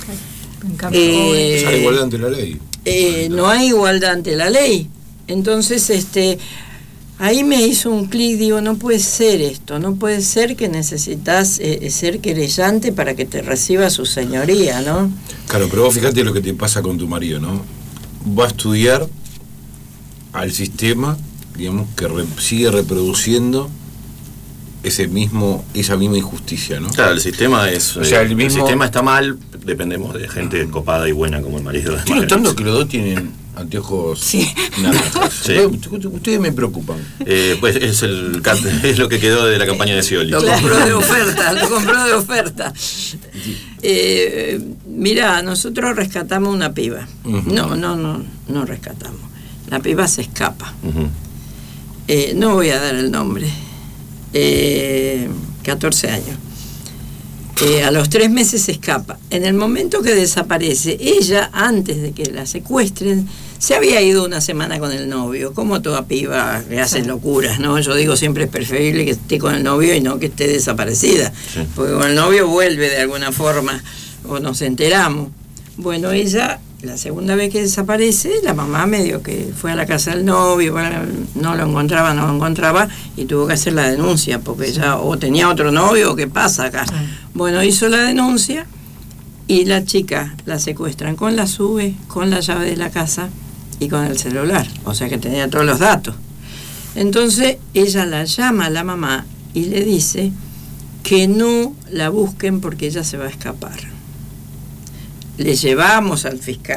Hay igualdad ante la ley. No hay igualdad ante la ley. Entonces ahí me hizo un clic, digo, no puede ser esto, no puede ser que necesitas ser querellante para que te reciba su señoría, ¿no? Claro, pero vos fíjate lo que te pasa con tu marido, ¿no? Va a estudiar al sistema, digamos, que sigue reproduciendo esa misma injusticia, ¿no? Claro, el sistema es, o sea, el sistema está mal, dependemos de gente copada y buena como el marido de Estoy notando que los dos tienen anteojos naranjas. Sí. Ustedes me preocupan. Pues es lo que quedó de la campaña de Scioli. Lo compró de oferta. Mirá, nosotros rescatamos una piba. No rescatamos. La piba se escapa. No voy a dar el nombre. 14 años. A los 3 meses se escapa. En el momento que desaparece, ella, antes de que la secuestren, se había ido una semana con el novio, como toda piba que hace locuras, ¿no? Yo digo, siempre es preferible que esté con el novio y no que esté desaparecida, porque con el novio vuelve de alguna forma, o nos enteramos. Bueno, ella, la segunda vez que desaparece, la mamá medio que fue a la casa del novio, bueno, no lo encontraba, y tuvo que hacer la denuncia, porque ella o tenía otro novio, o qué pasa acá. Bueno, hizo la denuncia, y la chica la secuestran con la SUBE, con la llave de la casa y con el celular, o sea que tenía todos los datos. Entonces ella la llama a la mamá y le dice que no la busquen porque ella se va a escapar. Le llevamos al fiscal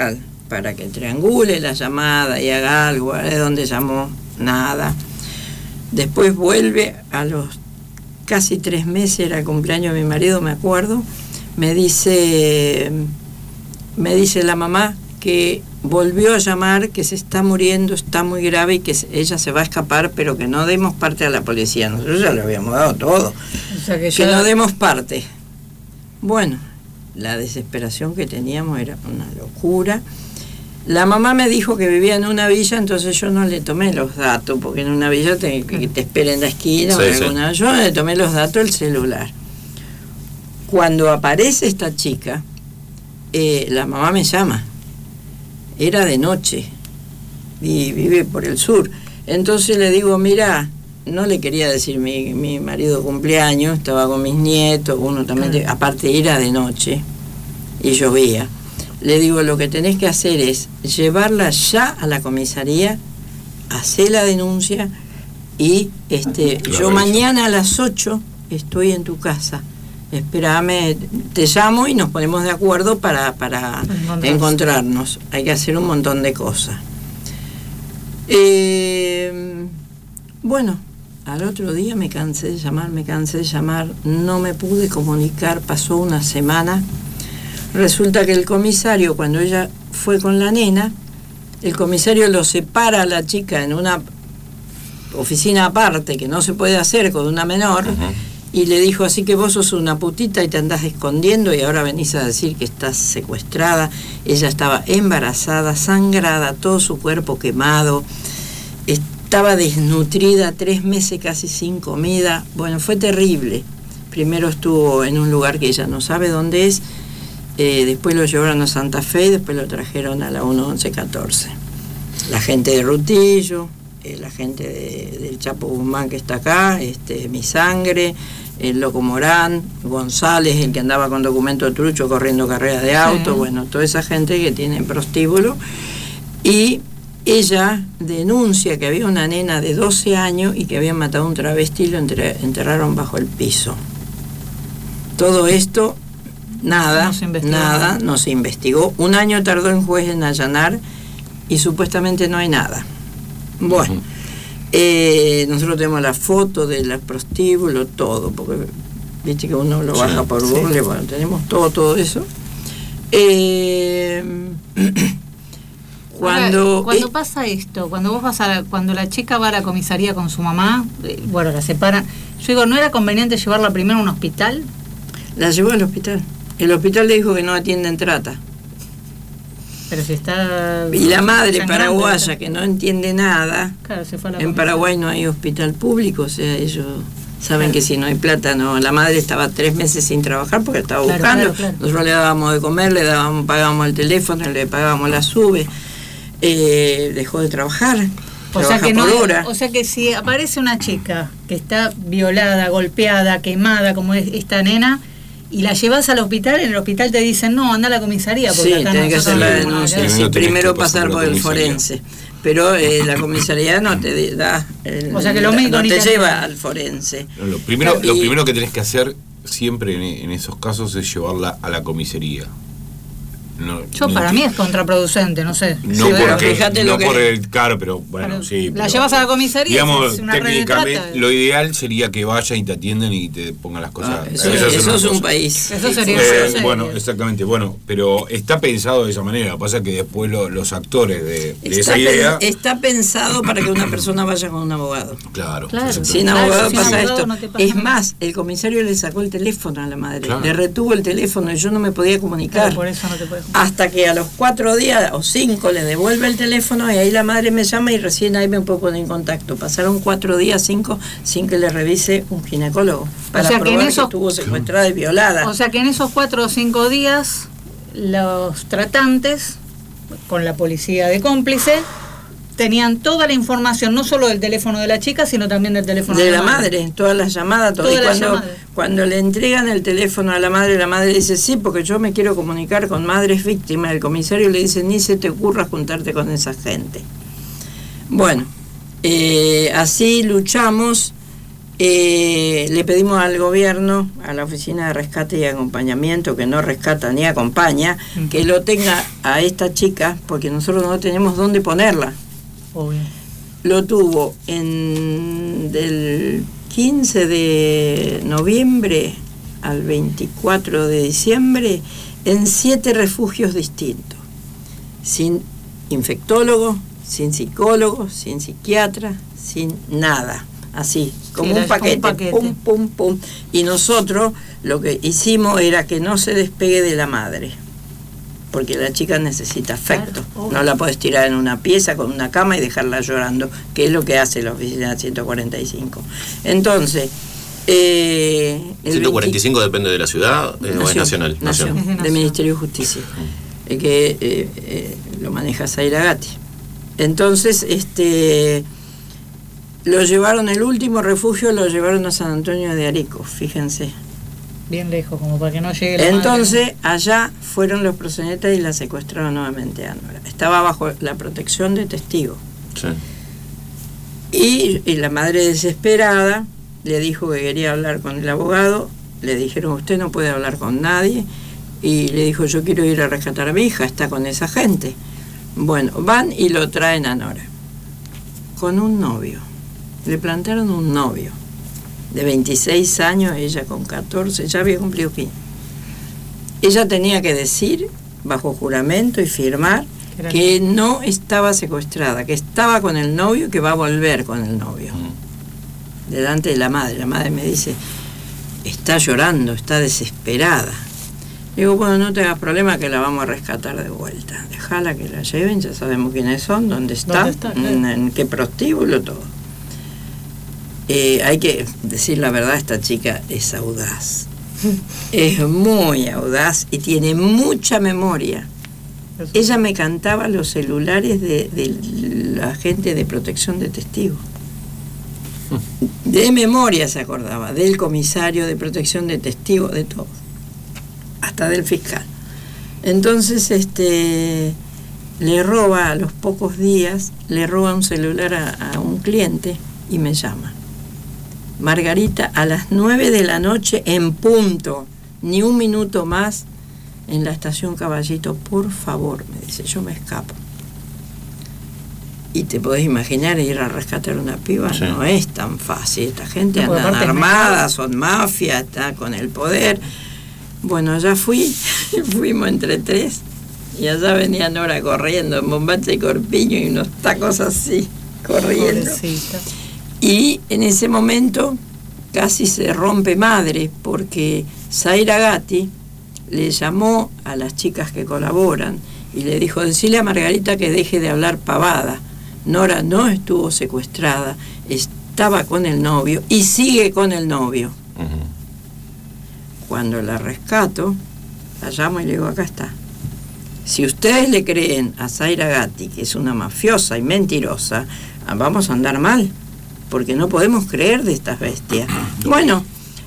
para que triangule la llamada y haga algo. ¿De dónde llamó? Nada. Después vuelve a los casi 3 meses, era el cumpleaños de mi marido, me acuerdo, me dice la mamá que volvió a llamar, que se está muriendo, está muy grave y que ella se va a escapar, pero que no demos parte a la policía. Nosotros ya le habíamos dado todo. O sea que no demos parte. Bueno, la desesperación que teníamos era una locura. La mamá me dijo que vivía en una villa, entonces yo no le tomé los datos, porque en una villa que te espera en la esquina, Sí, o alguna. Yo le tomé los datos del celular. Cuando aparece esta chica, la mamá me llama. Era de noche y vive por el sur. Entonces le digo, mira, no le quería decir mi marido cumpleaños, estaba con mis nietos, uno también, aparte era de noche y llovía. Le digo, lo que tenés que hacer es llevarla ya a la comisaría, hacer la denuncia y yo mañana a las 8 estoy en tu casa. Espérame, te llamo y nos ponemos de acuerdo para encontrarnos. Hay que hacer un montón de cosas. Bueno, al otro día me cansé de llamar, no me pude comunicar, pasó una semana. Resulta que el comisario, cuando ella fue con la nena, el comisario lo separa a la chica en una oficina aparte que no se puede hacer con una menor. Y le dijo, así que vos sos una putita y te andás escondiendo y ahora venís a decir que estás secuestrada. Ella estaba embarazada, sangrada, todo su cuerpo quemado, estaba desnutrida, 3 meses casi sin comida. Bueno, fue terrible. Primero estuvo en un lugar que ella no sabe dónde es, después lo llevaron a Santa Fe y después lo trajeron a la 1114. La gente de Rutillo, la gente del Chapo Guzmán que está acá, Mi Sangre, el Loco Morán, González, el que andaba con documento trucho corriendo carreras de auto, bueno, toda esa gente que tiene prostíbulo. Y ella denuncia que había una nena de 12 años y que habían matado a un travesti y lo enterraron bajo el piso. Todo esto, nada, no se investigó. 1 año tardó el juez en allanar y supuestamente no hay nada. Bueno, nosotros tenemos la foto de la prostíbulo, todo, porque viste que uno lo baja por Google, bueno, tenemos todo eso. Cuando pasa esto, cuando vos vas cuando la chica va a la comisaría con su mamá, bueno, la separan, yo digo, ¿no era conveniente llevarla primero a un hospital? La llevó al hospital. El hospital le dijo que no atienden trata. Pero si está... Y la madre paraguaya que no entiende nada, claro, se fue a la en Paraguay no hay hospital público, o sea, ellos saben que si no hay plata, no. La madre estaba 3 meses sin trabajar porque estaba buscando. Nosotros le dábamos de comer, pagábamos el teléfono, le pagábamos la SUBE. Dejó de trabajar. O sea que si aparece una chica que está violada, golpeada, quemada, como es esta nena, y la llevas al hospital, en el hospital te dicen, no, anda a la comisaría. Porque sí, tenés que hacer la denuncia. Sí, primero pasar por el forense. Pero la comisaría no te da, o sea que lo no te lleva al forense. Lo primero que tenés que hacer siempre en esos casos es llevarla a la comisaría. Para mí es contraproducente, no sé. No, porque, fíjate no por el caro, pero bueno, sí. La llevas a la comisaría, digamos, es una técnicamente lo ideal sería que vayan y te atiendan y te pongan las cosas. Eso es un país. Eso sería bueno, exactamente. Bueno, pero está pensado de esa manera. Lo que pasa es que después los actores de esa idea. Está pensado para que una persona vaya con un abogado. Claro. Sin abogado pasa esto. Es más, el comisario le sacó el teléfono a la madre. Le retuvo el teléfono y yo no me podía comunicar. Por eso no te puedes. Hasta que a los 4 días o 5 le devuelve el teléfono y ahí la madre me llama y recién ahí me puedo poner en contacto. Pasaron 4 días, 5, sin que le revise un ginecólogo para probar que estuvo secuestrada y violada. O sea que en esos 4 o 5 días los tratantes, con la policía de cómplice, tenían toda la información, no solo del teléfono de la chica, sino también del teléfono de la madre, todas las llamadas, todo. Y cuando le entregan el teléfono a la madre dice, sí, porque yo me quiero comunicar con madres víctimas. El comisario le dice, ni se te ocurra juntarte con esa gente. Bueno, así luchamos Le pedimos al gobierno, a la Oficina de Rescate y Acompañamiento, que no rescata ni acompaña, que lo tenga a esta chica, porque nosotros no tenemos dónde ponerla. Obvio. Lo tuvo del 15 de noviembre al 24 de diciembre en 7 refugios distintos, sin infectólogo, sin psicólogo, sin psiquiatra, sin nada. Así, como un paquete, pum, pum, pum. Y nosotros lo que hicimos era que no se despegue de la madre, porque la chica necesita afecto. Claro, no la puedes tirar en una pieza con una cama y dejarla llorando, que es lo que hace la oficina 145. Entonces, 145 depende de la ciudad, o es nacional. Nación, del Ministerio de Justicia, que lo maneja Zaira Gatti. Entonces, lo llevaron, el último refugio lo llevaron a San Antonio de Arico, fíjense. Bien lejos, como para que no llegue la Entonces, madre. Allá fueron los proxenetas y la secuestraron nuevamente a Nora. Estaba bajo la protección de testigos. Sí. Y la madre desesperada le dijo que quería hablar con el abogado. Le dijeron, usted no puede hablar con nadie. Y le dijo, yo quiero ir a rescatar a mi hija, está con esa gente. Bueno, van y lo traen a Nora. Con un novio. Le plantaron un novio de 26 años, ella con 14, ya había cumplido 15. Ella tenía que decir, bajo juramento y firmar, que no estaba secuestrada, que estaba con el novio y que va a volver con el novio. Delante de la madre. La madre me dice, está llorando, está desesperada. Digo, bueno, no te hagas problema que la vamos a rescatar de vuelta. Déjala que la lleven, ya sabemos quiénes son, dónde está, en qué prostíbulo, todo. Hay que decir la verdad, esta chica es audaz. Es muy audaz y tiene mucha memoria. Ella me cantaba los celulares de la gente de protección de testigos. De memoria se acordaba, del comisario de protección de testigos, de todo. Hasta del fiscal. Entonces, le roba a los pocos días, le roba un celular a un cliente y me llama. Margarita, a las 9 de la noche en punto, ni un minuto más, en la estación Caballito, por favor, me dice, yo me escapo. Y te podés imaginar, ir a rescatar una piba, sí. No es tan fácil. Esta gente anda armada, son mafia, está con el poder. Bueno, allá fuimos entre 3, y allá venía Nora corriendo en bombacha y corpiño y unos tacos así, corriendo. Pobrecita. Y en ese momento casi se rompe madre, porque Zaira Gatti le llamó a las chicas que colaboran y le dijo, decile a Margarita que deje de hablar pavada. Nora no estuvo secuestrada, estaba con el novio y sigue con el novio. Cuando la rescato, la llamo y le digo, acá está. Si ustedes le creen a Zaira Gatti, que es una mafiosa y mentirosa, vamos a andar mal, porque no podemos creer de estas bestias. Bueno,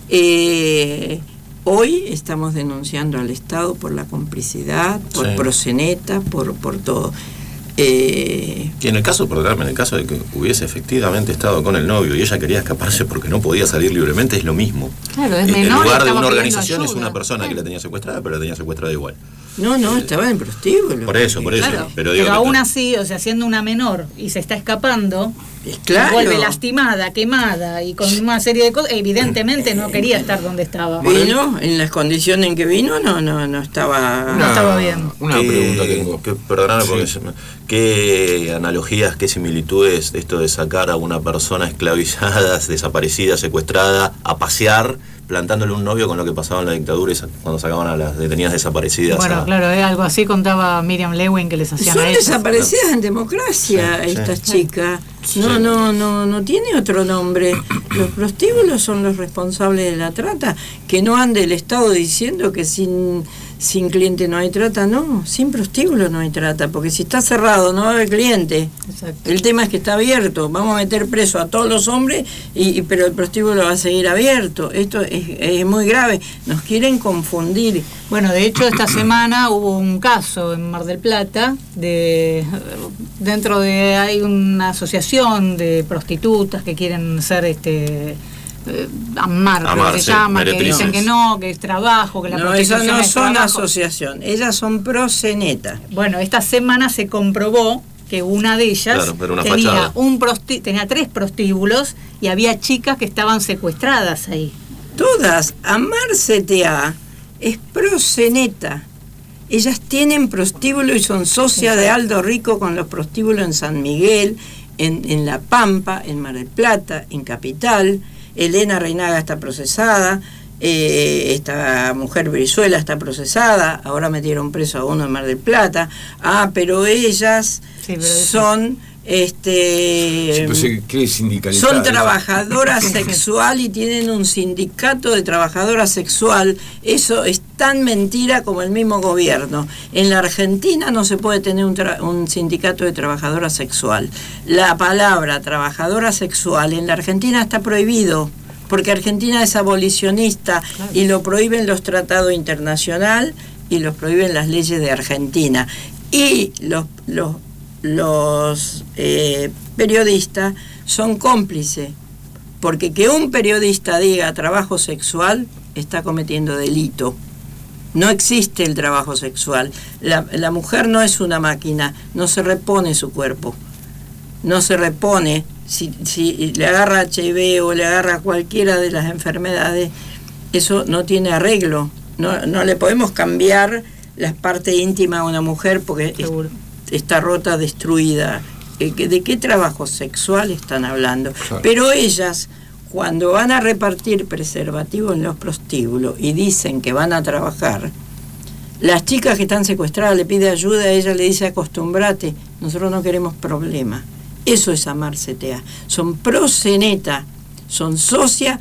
hoy estamos denunciando al Estado por la complicidad, por proxeneta, por todo. Y en el caso, perdóname, en el caso de que hubiese efectivamente estado con el novio y ella quería escaparse porque no podía salir libremente, es lo mismo. Claro, es menor. En lugar de una organización es una persona que la tenía secuestrada, pero la tenía secuestrada igual. No, estaba en prostíbulo. Por eso. Claro, pero digo, aún así, o sea, siendo una menor y se está escapando, claro, vuelve lastimada, quemada y con una serie de cosas, evidentemente no quería estar donde estaba. Vino, en las condiciones en que vino, no estaba bien. Una pregunta tengo. Perdóname, porque ¿qué analogías, qué similitudes esto de sacar a una persona esclavizada, desaparecida, secuestrada, a pasear, plantándole un novio con lo que pasaba en la dictadura cuando sacaban a las detenidas desaparecidas? Bueno, claro, algo así contaba Miriam Lewin que les hacían son a ellas. Desaparecidas en democracia, estas chicas. No tiene otro nombre. Los prostíbulos son los responsables de la trata. Que no ande el Estado diciendo que sin cliente no hay trata. No, sin prostíbulo no hay trata, porque si está cerrado no va a haber cliente. Exacto. El tema es que está abierto. Vamos a meter preso a todos los hombres, pero el prostíbulo va a seguir abierto. Esto es muy grave. Nos quieren confundir. Bueno, de hecho esta semana hubo un caso en Mar del Plata, hay una asociación de prostitutas que quieren ser AMAR, creo que se llama, que dicen que no, que es trabajo, que la prostitución esas no es son trabajo. asociación, ellas son proxenetas. Bueno, esta semana se comprobó que una de ellas tenía 3 prostíbulos y había chicas que estaban secuestradas ahí. Todas. AMAR CTA es proxeneta. Ellas tienen prostíbulo y son socias de Aldo Rico con los prostíbulos en San Miguel, en La Pampa, en Mar del Plata, en Capital. Elena Reinaga está procesada, esta mujer Brizuela está procesada, ahora metieron preso a uno en Mar del Plata. Pero ellas son son trabajadoras sexual y tienen un sindicato de trabajadoras sexual. Eso es tan mentira como el mismo gobierno. En la Argentina no se puede tener un sindicato de trabajadora sexual. La palabra trabajadora sexual en la Argentina está prohibido, porque Argentina es abolicionista, claro, y lo prohíben los tratados internacionales y los prohíben las leyes de Argentina. Y los periodistas son cómplices, porque que un periodista diga trabajo sexual está cometiendo delito. No existe el trabajo sexual. La mujer no es una máquina, no se repone su cuerpo, no se repone. Si le agarra HIV o le agarra cualquiera de las enfermedades, eso no tiene arreglo. No le podemos cambiar la parte íntima a una mujer porque está rota, destruida. ¿De qué trabajo sexual están hablando? Claro. Pero ellas, cuando van a repartir preservativos en los prostíbulos y dicen que van a trabajar, las chicas que están secuestradas le pide ayuda, ella le dice acostúmbrate, nosotros no queremos problemas. Eso es AMAR CTA. Son proxeneta, son socias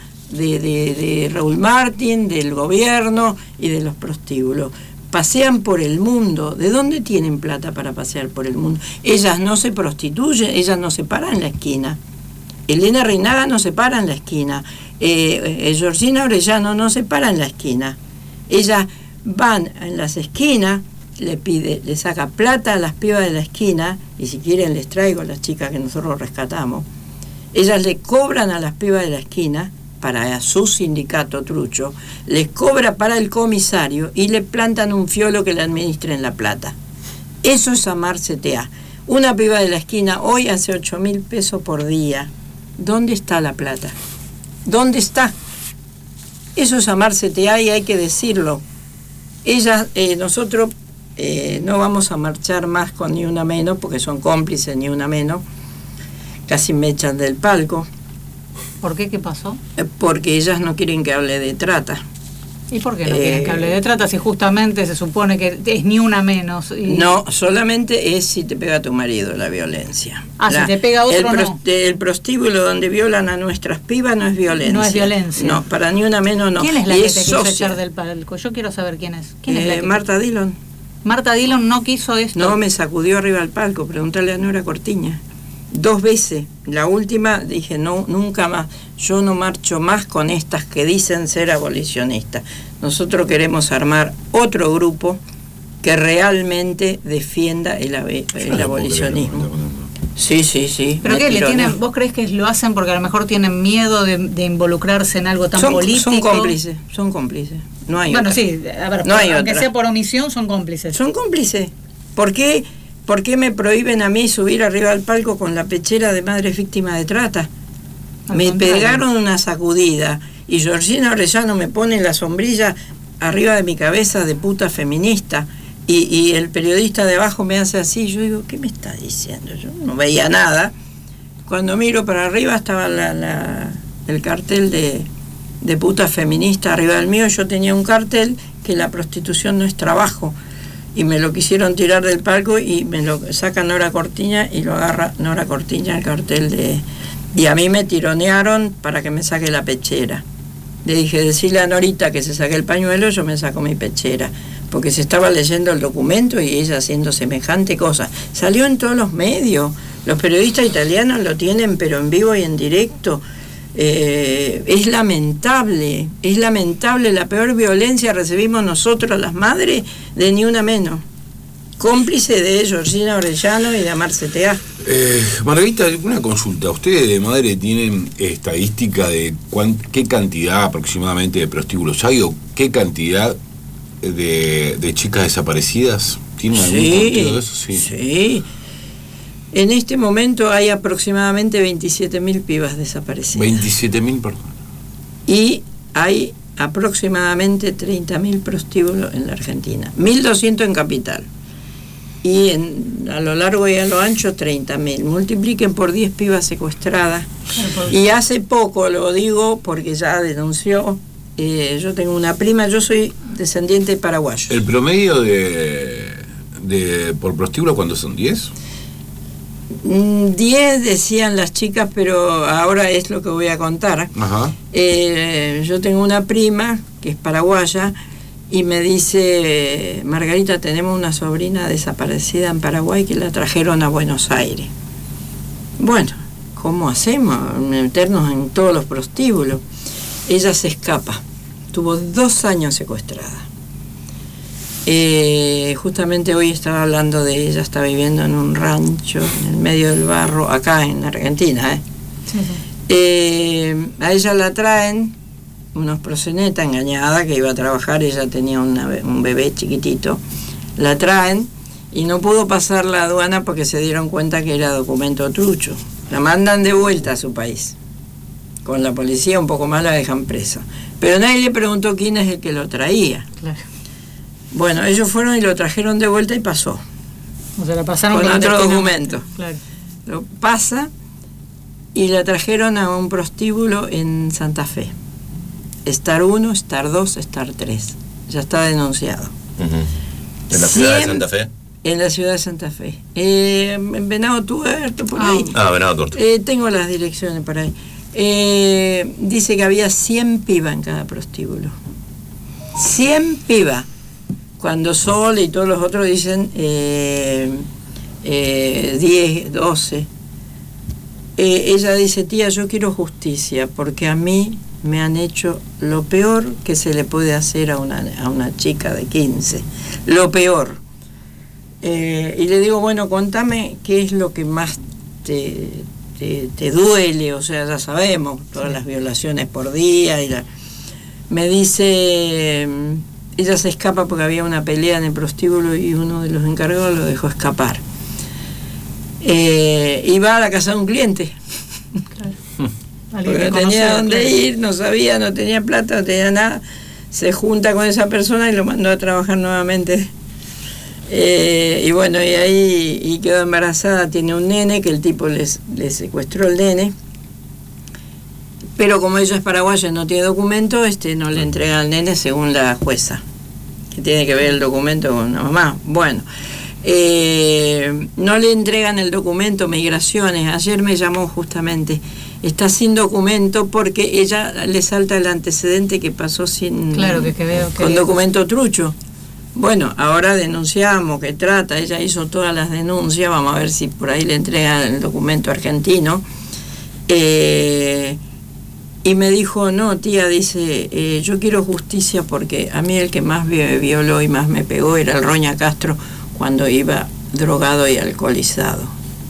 de Raúl Martín, del gobierno y de los prostíbulos. Pasean por el mundo. ¿De dónde tienen plata para pasear por el mundo? Ellas no se prostituyen, ellas no se paran en la esquina. Elena Reinaga no se para en la esquina. Georgina Orellano no se para en la esquina. Ellas van en las esquinas, le saca plata a las pibas de la esquina, y si quieren les traigo a las chicas que nosotros rescatamos. Ellas le cobran a las pibas de la esquina, para su sindicato trucho, les cobra para el comisario y le plantan un fiolo que le administren la plata. Eso es AMAR CTA. Una piba de la esquina hoy hace 8.000 pesos por día. ¿Dónde está la plata? ¿Dónde está? Eso es AMAR CTA y hay que decirlo. Ellas, nosotros no vamos a marchar más con Ni Una Menos, porque son cómplices Ni Una Menos. Casi me echan del palco. ¿Por qué? ¿Qué pasó? Porque ellas no quieren que hable de trata. ¿Y por qué no quieren que hable de trata si justamente se supone que es Ni Una Menos? No, solamente es si te pega tu marido la violencia. Si te pega otro no. El prostíbulo donde violan a nuestras pibas no es violencia. No es violencia. No, para Ni Una Menos no. ¿Quién es la que te quiso echar del palco? Yo quiero saber quién es. ¿Quién es la que Marta Dillon. Marta Dillon no quiso esto. No, me sacudió arriba del palco. Pregúntale a Nora Cortiña. 2 veces. La última dije, no, nunca más. Yo no marcho más con estas que dicen ser abolicionistas. Nosotros queremos armar otro grupo que realmente defienda el abolicionismo. Sí. ¿Pero qué? ¿Vos crees que lo hacen porque a lo mejor tienen miedo de involucrarse en algo tan político? Son cómplices. No hay bueno, otra. Sí, a ver, no hay aunque otra. sea por omisión, son cómplices. Son cómplices. ¿Por qué me prohíben a mí subir arriba del palco con la pechera de madre víctima de trata? Me pegaron una sacudida y Georgina Orellano me pone la sombrilla arriba de mi cabeza de puta feminista y el periodista de abajo me hace así. Yo digo, ¿qué me está diciendo? Yo no veía nada. Cuando miro para arriba estaba el cartel de puta feminista arriba del mío. Yo tenía un cartel que la prostitución no es trabajo. Y me lo quisieron tirar del palco y me lo saca Nora Cortiña y lo agarra Nora Cortiña el cartel de... Y a mí me tironearon para que me saque la pechera. Le dije, decirle a Norita que se saque el pañuelo, yo me saco mi pechera. Porque se estaba leyendo el documento y ella haciendo semejante cosa. Salió en todos los medios. Los periodistas italianos lo tienen, pero en vivo y en directo. Es lamentable, la peor violencia recibimos nosotros las madres de Ni Una Menos. cómplice de Georgina Orellano y de Amar CTA. Margarita, una consulta. ¿Ustedes de madre tienen estadística de qué cantidad aproximadamente de prostíbulos hay o qué cantidad de chicas desaparecidas? ¿Tienen algún conteo de eso? Sí. En este momento hay aproximadamente 27.000 pibas desaparecidas. 27.000 personas. Y hay aproximadamente 30.000 prostíbulos en la Argentina. 1.200 en Capital. Y a lo largo y a lo ancho 30.000. Multipliquen por 10 pibas secuestradas. Y hace poco, lo digo porque ya denunció, yo tengo una prima, yo soy descendiente de paraguayos. ¿El promedio de por prostíbulo cuándo son? ¿10? 10 decían las chicas, pero ahora es lo que voy a contar. Ajá. Yo tengo una prima que es paraguaya y me dice: Margarita, tenemos una sobrina desaparecida en Paraguay que la trajeron a Buenos Aires. Bueno, ¿cómo hacemos? Meternos en todos los prostíbulos. Ella se escapa. Tuvo 2 años secuestrada. Justamente hoy estaba hablando de ella, está viviendo en un rancho en el medio del barro, acá en Argentina. A ella la traen unos proxenetas, engañada, que iba a trabajar, ella tenía un bebé chiquitito, la traen y no pudo pasar la aduana porque se dieron cuenta que era documento trucho. La mandan de vuelta a su país. Con la policía un poco más la dejan presa. Pero nadie le preguntó quién es el que lo traía. Claro. Bueno, ellos fueron y lo trajeron de vuelta y pasó. O sea, la pasaron con otro documento. Claro. Lo pasa y la trajeron a un prostíbulo en Santa Fe. Star 1, Star 2, Star 3. Ya está denunciado. ¿En la ciudad de Santa Fe? En la ciudad de Santa Fe. En Venado Tuerto, por ahí. Venado Tuerto. Tengo las direcciones por ahí. Dice que había 100 pibas en cada prostíbulo. 100 pibas. Cuando Sol y todos los otros dicen 10, 12. Ella dice: tía, yo quiero justicia, porque a mí me han hecho lo peor que se le puede hacer a una chica de 15. Lo peor. Y le digo: bueno, contame qué es lo que más te duele. O sea, ya sabemos, todas las violaciones por día. Me dice... Ella se escapa porque había una pelea en el prostíbulo y uno de los encargados lo dejó escapar. Y va a la casa de un cliente. Claro. Porque no tenía dónde ir, no sabía, no tenía plata, no tenía nada. Se junta con esa persona y lo mandó a trabajar nuevamente. Y bueno, y ahí quedó embarazada, tiene un nene que el tipo le secuestró el nene. Pero como ella es paraguaya y no tiene documento, no le entrega al nene según la jueza, que tiene que ver el documento con la mamá. Bueno, no le entregan el documento, Migraciones. Ayer me llamó justamente. Está sin documento porque ella le salta el antecedente que pasó sin... Claro, con documento trucho. Bueno, ahora denunciamos, que trata, ella hizo todas las denuncias, vamos a ver si por ahí le entregan el documento argentino. Y me dijo: no, tía, dice, yo quiero justicia porque a mí el que más me violó y más me pegó era el Roña Castro cuando iba drogado y alcoholizado.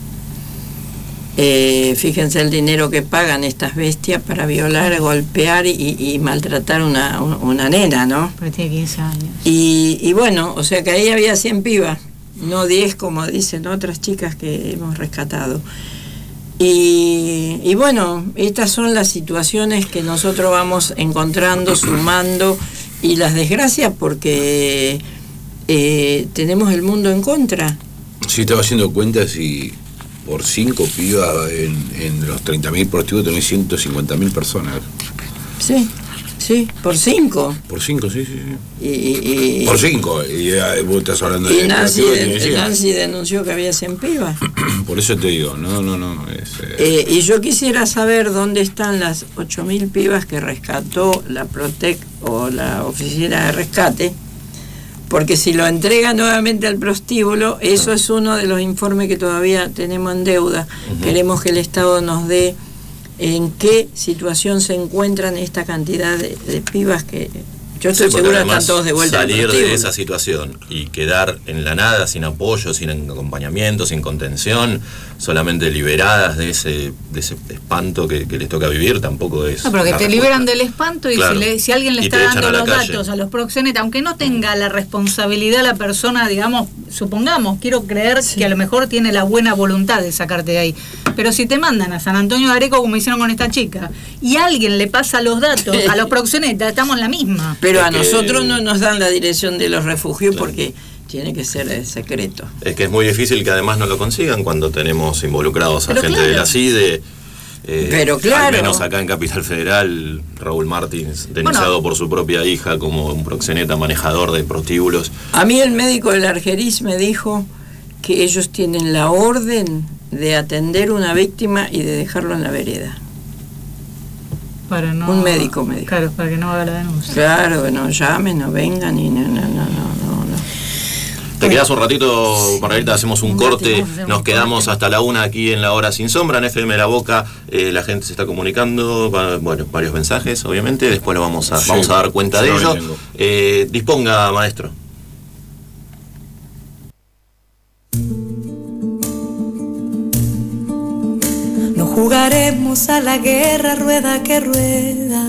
Fíjense el dinero que pagan estas bestias para violar, golpear y maltratar una nena, ¿no? Pero tiene 15 años. Y bueno, o sea que ahí había 100 pibas, no 10 como dicen otras chicas que hemos rescatado. Y bueno, estas son las situaciones que nosotros vamos encontrando, sumando, y las desgracias porque tenemos el mundo en contra. Sí, estaba haciendo cuentas y por 5 pibas en los 30.000 prostíbulos tenés 150.000 personas. Sí, por 5. Por 5, sí. Por 5, y vos estás hablando de... Nancy denunció que había 100 pibas. Por eso te digo, no. Y yo quisiera saber dónde están las 8.000 pibas que rescató la Protec o la Oficina de Rescate, porque si lo entrega nuevamente al prostíbulo, eso es uno de los informes que todavía tenemos en deuda. Queremos que el Estado nos dé en qué situación se encuentran esta cantidad de pibas que Yo estoy segura que están todos de vuelta. Salir de esa situación y quedar en la nada, sin apoyo, sin acompañamiento, sin contención, solamente liberadas de ese espanto que les toca vivir, tampoco es. No, pero que te liberan del espanto y claro. si alguien le Y está te echan dando a la los calle. datos a los proxenetas, aunque no tenga la responsabilidad la persona, digamos, supongamos, quiero creer que a lo mejor tiene la buena voluntad de sacarte de ahí. Pero si te mandan a San Antonio de Areco, como hicieron con esta chica, y alguien le pasa los datos a los proxenetas, estamos en la misma. Pero a nosotros no nos dan la dirección de los refugios porque tiene que ser secreto. Es que es muy difícil que además no lo consigan cuando tenemos involucrados a gente de la CIDE. Pero claro. Al menos acá en Capital Federal, Raúl Martins, denunciado por su propia hija como un proxeneta manejador de prostíbulos. A mí el médico del Argerich me dijo que ellos tienen la orden de atender una víctima y de dejarlo en la vereda. Para no, un médico me dijo. Claro, para que no haga la denuncia. Claro, que no llamen, no vengan y no. Te quedás un ratito, Margarita, hacemos un corte, nos quedamos hasta la 1 aquí en La Hora Sin Sombra, en FM La Boca, la gente se está comunicando, bueno, varios mensajes, obviamente, después lo vamos a dar cuenta de ello. Disponga, maestro. No jugaremos a la guerra rueda que rueda.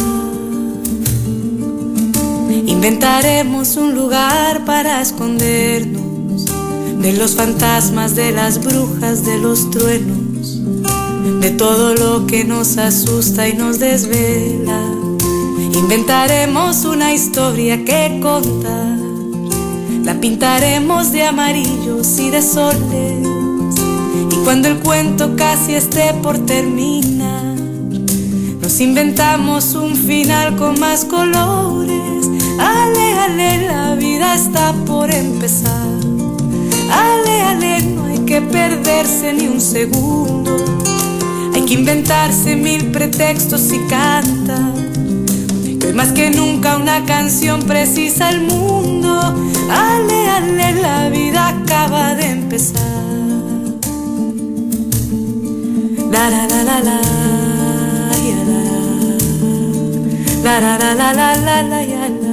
Inventaremos un lugar para escondernos de los fantasmas, de las brujas, de los truenos, de todo lo que nos asusta y nos desvela. Inventaremos una historia que contar, la pintaremos de amarillos y de soles. Y cuando el cuento casi esté por terminar, nos inventamos un final con más colores. Ale, ale, la vida está por empezar. Ale, ale, no hay que perderse ni un segundo. Hay que inventarse 1000 pretextos y cantar, que hoy más que nunca una canción precisa el mundo. Ale, ale, la vida acaba de empezar. La la la la la, ya la la la la la la ya la.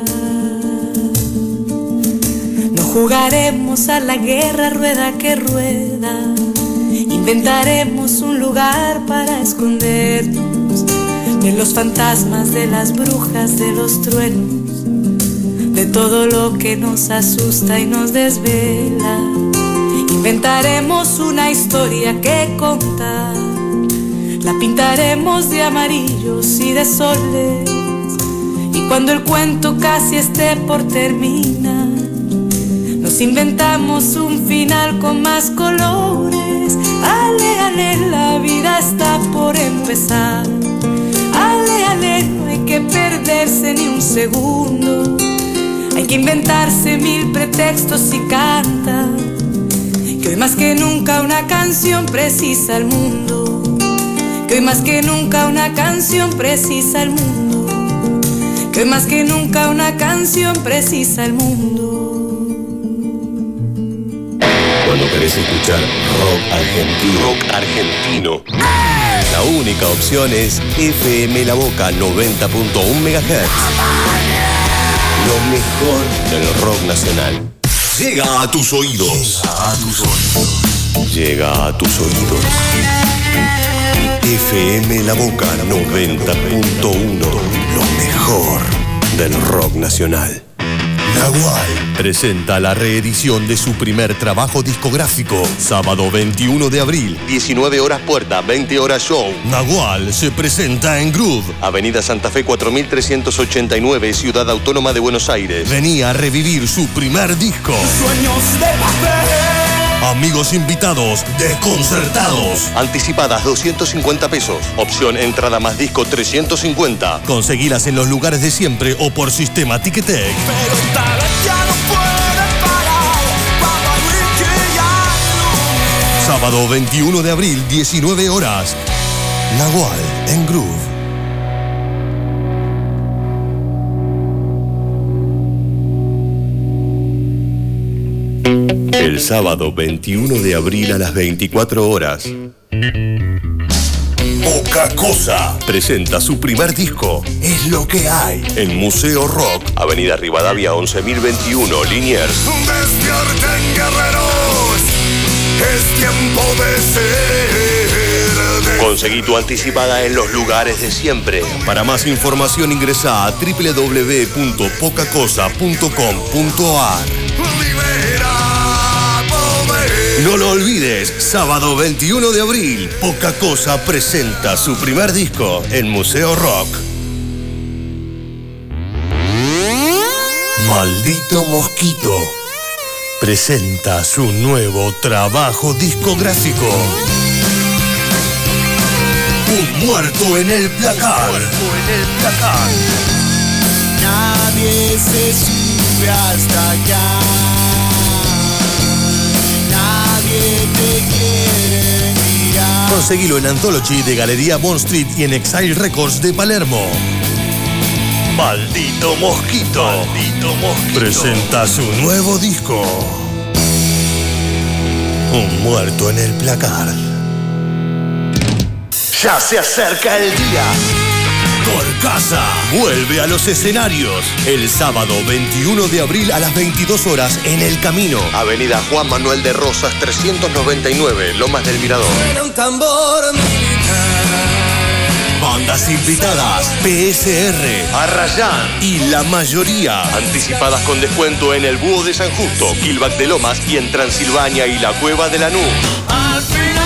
No jugaremos a la guerra rueda que rueda. Inventaremos un lugar para escondernos de los fantasmas, de las brujas, de los truenos, de todo lo que nos asusta y nos desvela. Inventaremos una historia que contar, la pintaremos de amarillos y de soles. Y cuando el cuento casi esté por terminar, nos inventamos un final con más colores. Ale, ale, la vida está por empezar. Ale, ale, no hay que perderse ni un segundo. Hay que inventarse 1000 pretextos y cantar, que hoy más que nunca una canción precisa el mundo. Que hoy más que nunca una canción precisa el mundo. Que hoy más que nunca una canción precisa el mundo. Cuando querés escuchar rock argentino, la única opción es FM La Boca 90.1 MHz. Lo mejor del rock nacional. Llega a tus oídos. Llega a tus oídos. FM La Boca 90.1. Lo mejor del rock nacional. Nagual presenta la reedición de su primer trabajo discográfico. Sábado 21 de abril, 19 horas puerta, 20 horas show. Nagual se presenta en Groove, Avenida Santa Fe 4389, Ciudad Autónoma de Buenos Aires. Venía a revivir su primer disco. Sueños de papel. Amigos invitados, desconcertados. Anticipadas 250 pesos. Opción entrada más disco 350. Conseguilas en los lugares de siempre o por sistema Ticketek. Pero tal vez ya no puede parar cuando hay whisky y hay luz. Sábado 21 de abril, 19 horas. Nagual en Groove. El sábado 21 de abril a las 24 horas. Poca Cosa presenta su primer disco, Es lo que hay, en Museo Rock, Avenida Rivadavia 11.021, Liniers. Despierten, guerreros, es tiempo de ser. Conseguí tu anticipada en los lugares de siempre. Para más información ingresa a www.pocacosa.com.ar. No lo olvides, sábado 21 de abril, Poca Cosa presenta su primer disco en Museo Rock. Maldito Mosquito presenta su nuevo trabajo discográfico. Un muerto en el placar. Nadie se sube hasta allá. Nadie te quiere mirar. Conseguilo en Anthology de Galería Bond Street y en Exile Records de Palermo. Maldito Mosquito presenta su nuevo disco. Un muerto en el placar. Ya se acerca el día. Torcasa vuelve a los escenarios el sábado 21 de abril a las 22 horas en El Camino. Avenida Juan Manuel de Rosas 399, Lomas del Mirador. Un tambor Bandas invitadas, PSR, Arrayán y La Mayoría. Anticipadas con descuento en El Búho de San Justo, Quilbac de Lomas y en Transilvania y la Cueva de Lanús. al final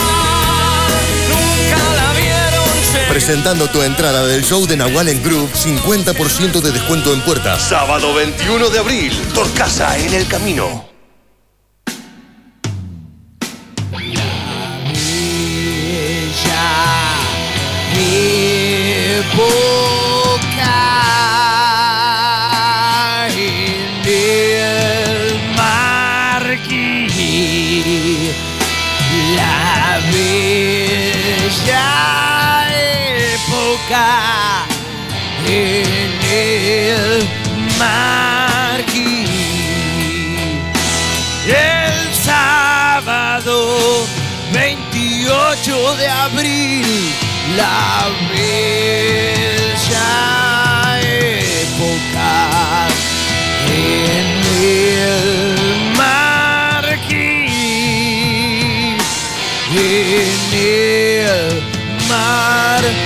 nunca la vieron ser. Presentando tu entrada del show de Nahual en Group, 50% de descuento en puertas. Sábado 21 de abril, Torcasa en El Camino. Época en el marquí, la bella época en el marquí. El sábado 28 de abril, la bella época en el marquí, en el marquí.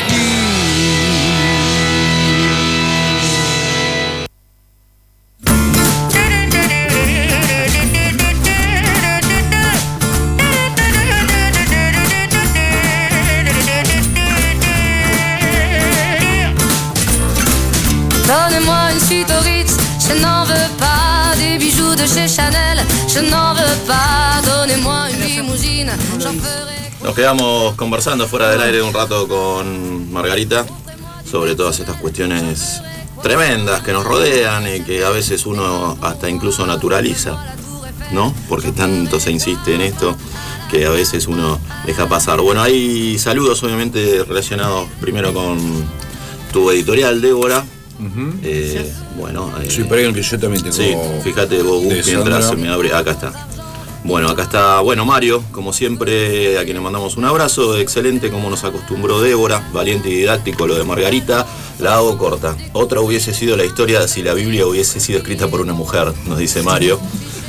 Donnez-moi une suite au Ritz, je n'en veux pas. Des bijoux de chez Chanel, je n'en veux pas. Donnez-moi une limousine, j'en ferai. Nos quedamos conversando fuera del aire un rato con Margarita sobre todas estas cuestiones tremendas que nos rodean y que a veces uno hasta incluso naturaliza, ¿no? Porque tanto se insiste en esto que a veces uno deja pasar. Bueno, hay saludos obviamente relacionados primero con tu editorial, Débora. Bueno, sí, pero hay que yo también tengo. Sí, fíjate vos, mientras se me abre. Acá está. Bueno, acá está, bueno, Mario, como siempre, a quien le mandamos un abrazo. Excelente, como nos acostumbró Débora. Valiente y didáctico lo de Margarita. La hago corta. Otra hubiese sido la historia si la Biblia hubiese sido escrita por una mujer, nos dice Mario.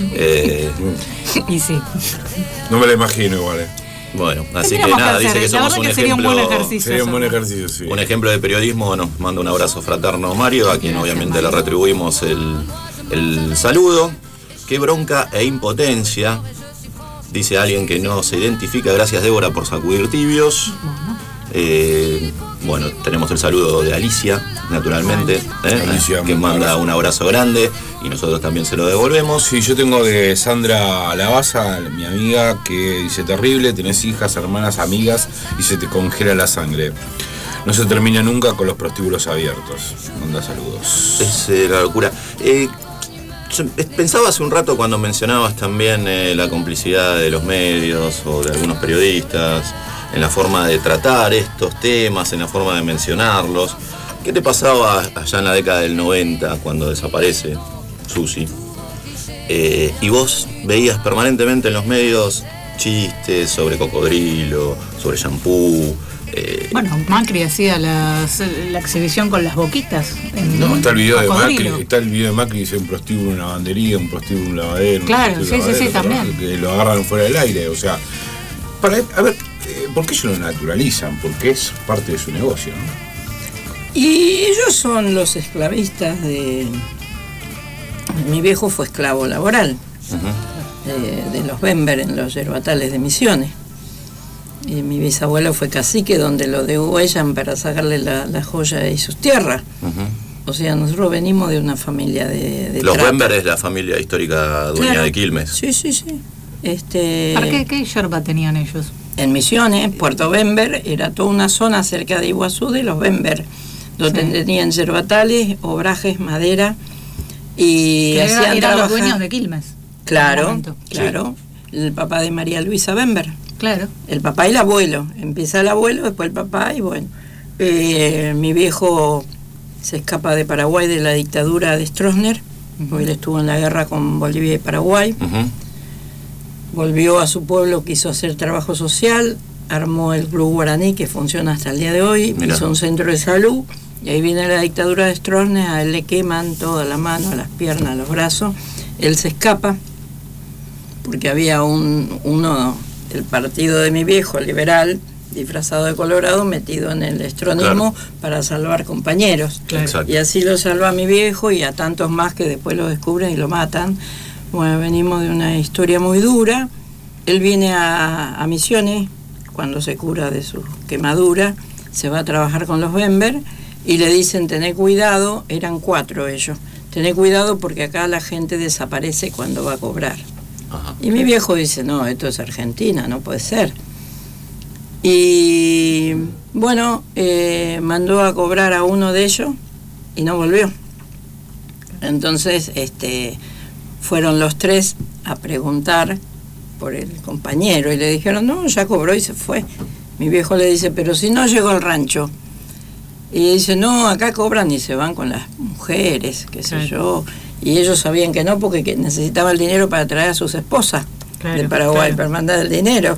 Y sí. No me la imagino igual. Bueno, así que nada, dice que somos un sería ejemplo. un buen ejercicio. Sería un buen ejercicio, sí. Un ejemplo de periodismo. Nos manda un abrazo fraterno Mario, a quien obviamente le retribuimos el saludo. Qué bronca e impotencia, dice alguien que no se identifica. Gracias, Débora, por sacudir tibios. Bueno, tenemos el saludo de Alicia, naturalmente, Alicia, que manda un abrazo grande y nosotros también se lo devolvemos. Sí, yo tengo de Sandra Lavaza, mi amiga, que dice: terrible, tenés hijas, hermanas, amigas y se te congela la sangre. No se termina nunca con los prostíbulos abiertos. Manda saludos. Es la locura. Pensaba hace un rato cuando mencionabas también la complicidad de los medios o de algunos periodistas en la forma de tratar estos temas, en la forma de mencionarlos. ¿Qué te pasaba allá en la década del 90 cuando desaparece Susi? Y vos veías permanentemente en los medios chistes sobre cocodrilo, sobre shampoo. Bueno, Macri hacía la exhibición con las boquitas. No, está el video de cocodrilo. Macri, dice un prostíbulo en una lavandería, un prostíbulo en un lavadero. Claro, sí, también. Que lo agarran fuera del aire, o sea, a ver, ¿por qué ellos lo naturalizan? Porque es parte de su negocio, ¿no? Y ellos son los esclavistas de... Mi viejo fue esclavo laboral de los Bember en los yerbatales de Misiones. Y mi bisabuelo fue cacique donde lo degüellan para sacarle la joya y sus tierras. O sea, nosotros venimos de una familia de los trata. Bember es la familia histórica dueña de Quilmes. Sí. ¿Para qué yerba tenían ellos? En Misiones, Puerto Bember, era toda una zona cerca de Iguazú de los Bember, donde tenían yerbatales, obrajes, madera, y que hacían eran los trabajar... dueños de Quilmes. Claro. El papá de María Luisa Bember. Claro. El papá y el abuelo. Empieza el abuelo, después el papá y bueno. Mi viejo se escapa de Paraguay de la dictadura de Stroessner, porque él estuvo en la guerra con Bolivia y Paraguay. Volvió a su pueblo, quiso hacer trabajo social, armó el Club Guaraní, que funciona hasta el día de hoy, hizo un centro de salud, y ahí viene la dictadura de Stroessner, a él le queman toda la mano, las piernas, los brazos, él se escapa, porque había el partido de mi viejo, liberal, disfrazado de colorado, metido en el estronismo para salvar compañeros. Y así lo salva a mi viejo y a tantos más que después lo descubren y lo matan. Bueno, venimos de una historia muy dura. Él viene a Misiones, cuando se cura de su quemadura, se va a trabajar con los Bember y le dicen, tené cuidado, eran 4 ellos, tené cuidado porque acá la gente desaparece cuando va a cobrar. Y mi viejo dice, no, esto es Argentina, no puede ser. Y bueno, mandó a cobrar a uno de ellos y no volvió. Entonces fueron los 3 a preguntar por el compañero y le dijeron, no, ya cobró y se fue. Mi viejo le dice, pero si no llegó al rancho. Y dice, no, acá cobran y se van con las mujeres, qué sé yo. Y ellos sabían que no, porque necesitaba el dinero para traer a sus esposas de Paraguay, para mandar el dinero.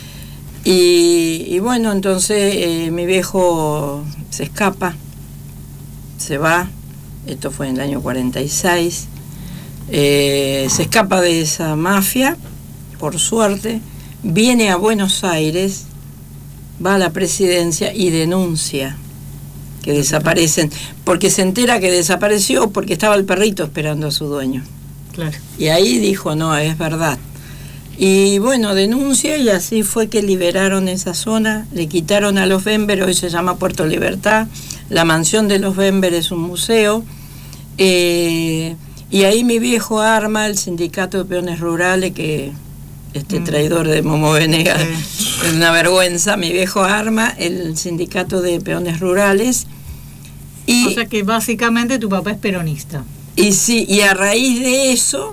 Y bueno, entonces mi viejo se escapa, se va, esto fue en el año 46, se escapa de esa mafia, por suerte, viene a Buenos Aires, va a la presidencia y denuncia que desaparecen, porque se entera que desapareció porque estaba el perrito esperando a su dueño. Y ahí dijo, no, es verdad. Y bueno, denuncia y así fue que liberaron esa zona, le quitaron a los Bember, hoy se llama Puerto Libertad, la mansión de los Bember es un museo, y ahí mi viejo arma el sindicato de peones rurales, que traidor de Momo Venegas es una vergüenza. Mi viejo arma el sindicato de peones rurales. O sea que básicamente tu papá es peronista. Y sí, y a raíz de eso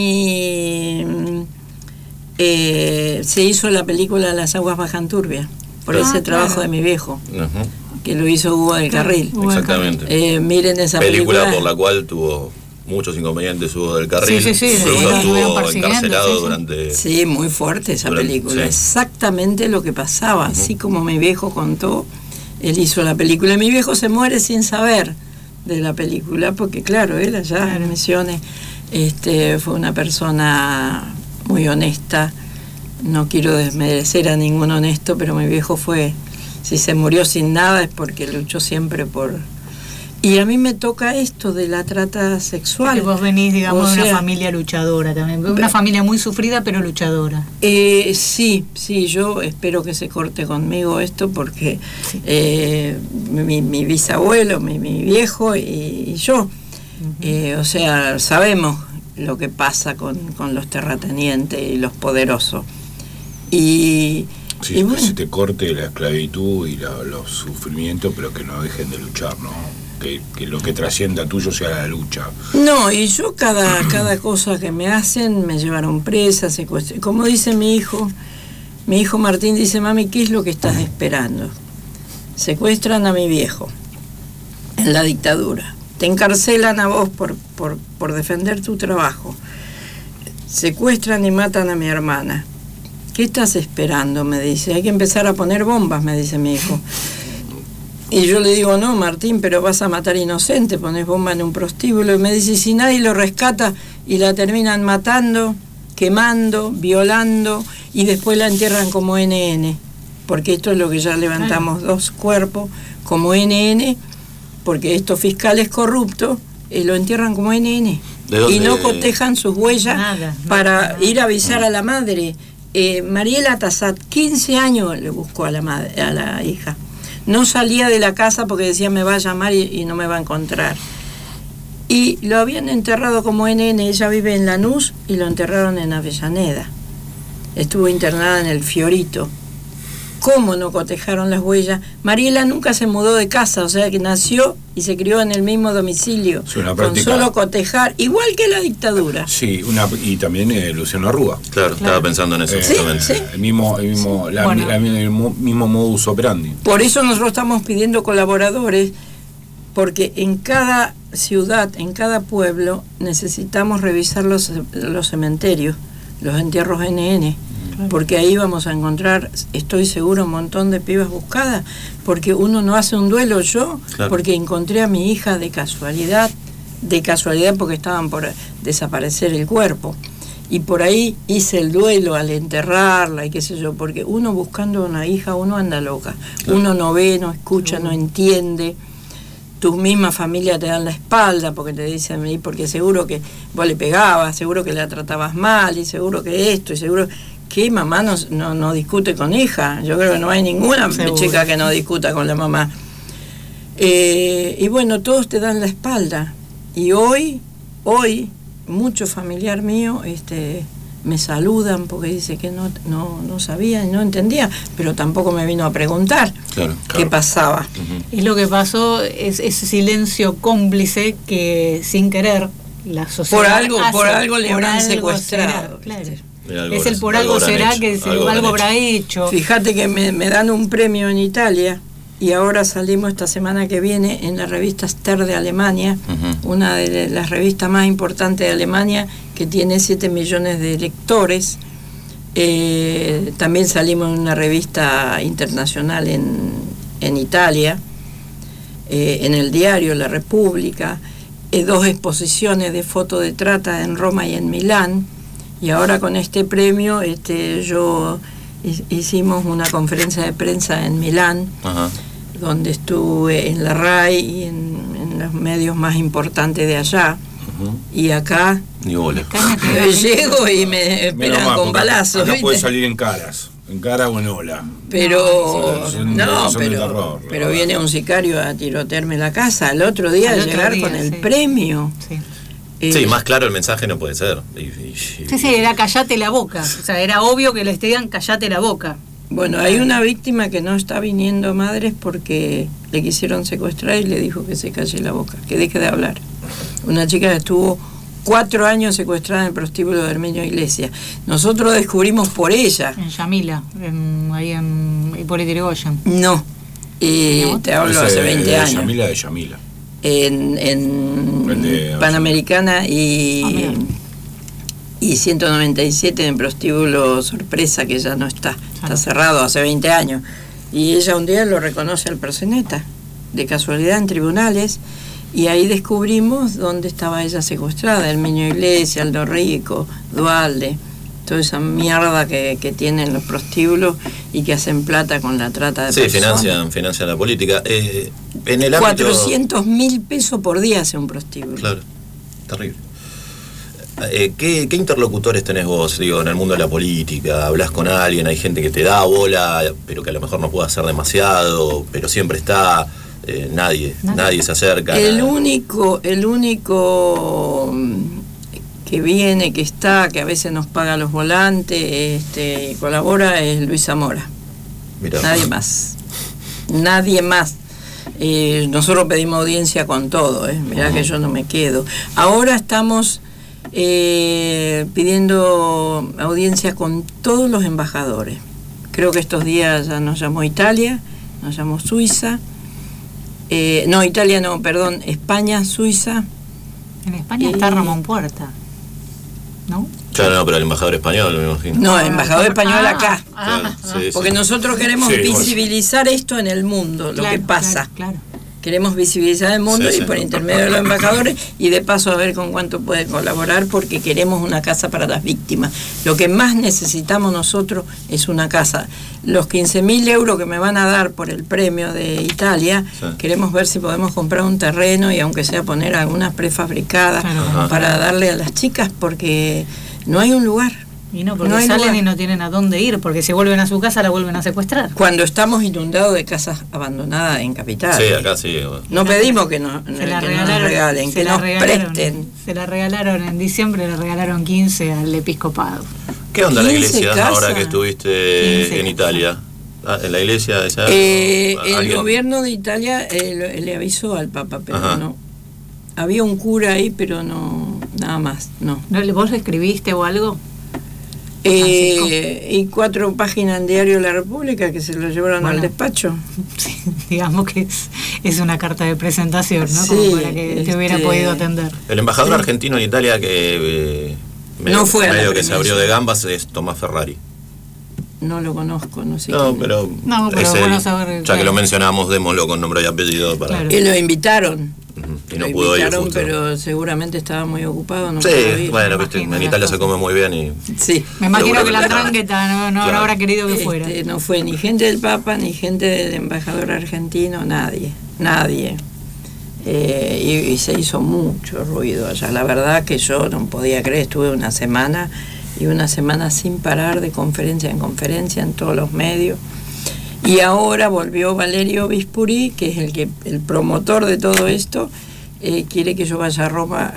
se hizo la película Las aguas bajan turbias, por ese trabajo de mi viejo, que lo hizo Hugo del Carril. Exactamente. Miren esa película por la cual tuvo muchos inconvenientes Hugo del Carril. Estuvo encarcelado durante... Sí, muy fuerte esa película. Exactamente lo que pasaba, así como mi viejo contó, él hizo la película. Y mi viejo se muere sin saber de la película, porque claro, él allá en Misiones fue una persona muy honesta. No quiero desmerecer a ningún honesto, pero mi viejo fue, si se murió sin nada es porque luchó siempre por... Y a mí me toca esto de la trata sexual. Que vos venís, digamos, de una familia luchadora también. Una familia muy sufrida, pero luchadora. Sí, yo espero que se corte conmigo esto, porque mi bisabuelo, mi viejo y yo, o sea, sabemos lo que pasa con los terratenientes y los poderosos. Y bueno, que se te corte la esclavitud y los sufrimientos, pero que no dejen de luchar, ¿no? Que lo que trascienda tuyo sea la lucha. No, y yo cada cosa que me hacen me llevaron presa, secuestraron. Como dice mi hijo Martín dice, mami, ¿qué es lo que estás esperando? Secuestran a mi viejo en la dictadura, te encarcelan a vos por defender tu trabajo, secuestran y matan a mi hermana. ¿qué estás esperando? Me dice, hay que empezar a poner bombas, me dice mi hijo. Y yo le digo, no, Martín, pero vas a matar inocentes, pones bomba en un prostíbulo. Y me dice, si nadie lo rescata y la terminan matando, quemando, violando, y después la entierran como NN, porque esto es lo que ya levantamos, 2 cuerpos como NN, porque estos fiscales corruptos lo entierran como NN. Y no cotejan sus huellas para ir a avisar a la madre. Mariela Tassat, 15 años le buscó a la hija. No salía de la casa porque decía me va a llamar y no me va a encontrar. Y lo habían enterrado como NN, ella vive en Lanús y lo enterraron en Avellaneda. Estuvo internada en el Fiorito. ¿Cómo no cotejaron las huellas? Mariela nunca se mudó de casa, o sea que nació y se crió en el mismo domicilio. Es una con práctica. solo cotejar, igual que la dictadura. Sí, y también Luciano Arrúa. Claro, estaba pensando en eso. Sí. El mismo modus operandi. Por eso nosotros estamos pidiendo colaboradores, porque en cada ciudad, en cada pueblo, necesitamos revisar los cementerios, los entierros NN. Porque ahí vamos a encontrar, estoy seguro, un montón de pibas buscadas, porque uno no hace un duelo. Yo, porque encontré a mi hija de casualidad porque estaban por desaparecer el cuerpo, y por ahí hice el duelo al enterrarla y qué sé yo, porque uno buscando una hija, uno anda loca, uno no ve, no escucha, no entiende. Tu misma familia te dan la espalda porque te dicen, porque seguro que vos le pegabas, seguro que la tratabas mal, y seguro que esto, y seguro que mamá no discute con hija. Yo creo que no hay ninguna chica que no discuta con la mamá. Y bueno, todos te dan la espalda. Y hoy, mucho familiar mío me saludan porque dice que no sabía y no entendía, pero tampoco me vino a preguntar qué pasaba. Y lo que pasó es ese silencio cómplice que sin querer la sociedad por algo le habrán secuestrado. Es el por algo será que algo habrá hecho. Fíjate que me dan un premio en Italia y ahora salimos esta semana que viene en la revista Ster de Alemania, una de las revistas más importantes de Alemania, que tiene 7 millones de lectores. También salimos en una revista internacional en Italia, en el diario La República, 2 exposiciones de foto de trata en Roma y en Milán. Y ahora con este premio hicimos una conferencia de prensa en Milán, donde estuve en la RAI y en los medios más importantes de allá. Y acá llego y me esperan con balazos. No puede salir en cara o en ola. Pero pero viene un sicario a tirotearme la casa. El otro día llegar con el premio. Sí, más claro el mensaje no puede ser. Sí, era callate la boca. O sea, era obvio que les digan callate la boca. Bueno, hay una víctima que no está viniendo Madres porque le quisieron secuestrar y le dijo que se calle la boca, que deje de hablar. Una chica que estuvo 4 años secuestrada en el prostíbulo de Hermenio Iglesias. Nosotros descubrimos por ella. En Yamila, ahí en Hipólito Yrigoyen. No, te hablo hace 20 años. Yamila de Yamila. En Panamericana y 197 en prostíbulo Sorpresa, que ya no está cerrado hace 20 años. Y ella un día lo reconoce al proxeneta, de casualidad en tribunales, y ahí descubrimos dónde estaba ella secuestrada, Hermenio Iglesias, Aldo Rico, Dualde, toda esa mierda que tienen los prostíbulos y que hacen plata con la trata de personas. Financian la política. En el ámbito... 400.000 pesos por día hace un prostíbulo. Claro, terrible. ¿Qué interlocutores tenés vos, digo, en el mundo de la política? ¿Hablas con alguien? ¿Hay gente que te da bola, pero que a lo mejor no puede hacer demasiado, pero siempre está? Nadie se acerca. El único que viene, que está, que a veces nos paga los volantes, colabora, es Luis Zamora. Mirá. Nadie más. Nosotros pedimos audiencia con todo, mirá que yo no me quedo. Ahora estamos pidiendo audiencia con todos los embajadores. Creo que estos días ya nos llamó Italia, nos llamó Suiza. España, Suiza. En España está Ramón Puerta, ¿no? Claro, no, pero el embajador español, me imagino. No, el embajador español acá. Claro, sí, Porque sí. nosotros queremos visibilizar esto en el mundo, lo que pasa. Claro. Queremos visibilizar el mundo y por intermedio de los embajadores y de paso a ver con cuánto puede colaborar porque queremos una casa para las víctimas. Lo que más necesitamos nosotros es una casa. Los 15.000 euros que me van a dar por el premio de Italia, queremos ver si podemos comprar un terreno y aunque sea poner algunas prefabricadas para darle a las chicas porque no hay un lugar. Y no, porque salen lugar. y no tienen a dónde ir, porque si vuelven a su casa la vuelven a secuestrar. Cuando estamos inundados de casas abandonadas en Capital. Sí, acá sí. No pedimos que nos regalen, que nos presten. Se la regalaron en diciembre, le regalaron 15 al episcopado. ¿Qué onda la iglesia casas? ahora que estuviste 15 en Italia? ¿En la iglesia esa? El gobierno de Italia le avisó al Papa, pero no. Había un cura ahí, pero no, nada más, no. ¿Vos le escribiste o algo? Y 4 páginas en Diario de la República que se lo llevaron al despacho. Sí, digamos que es una carta de presentación, ¿no? Como para que te hubiera podido atender. El embajador argentino en Italia que no fue a medio que se abrió de gambas es Tomás Ferrari. No lo conozco, no sé. No, pero es bueno él. saber. Ya que lo mencionamos, démoslo con nombre y apellido para. Y lo invitaron. Y no pudo ir justo. Pero seguramente estaba muy ocupado. No sí, pudo ir. Bueno, viste, en Italia se come muy bien y. Sí. Me imagino que la tranqueta no habrá querido que fuera. No fue ni gente del Papa, ni gente del embajador argentino, nadie. Y se hizo mucho ruido allá. La verdad que yo no podía creer, estuve una semana sin parar de conferencia en conferencia en todos los medios. Y ahora volvió Valerio Vispuri, que es el promotor de todo esto, quiere que yo vaya a Roma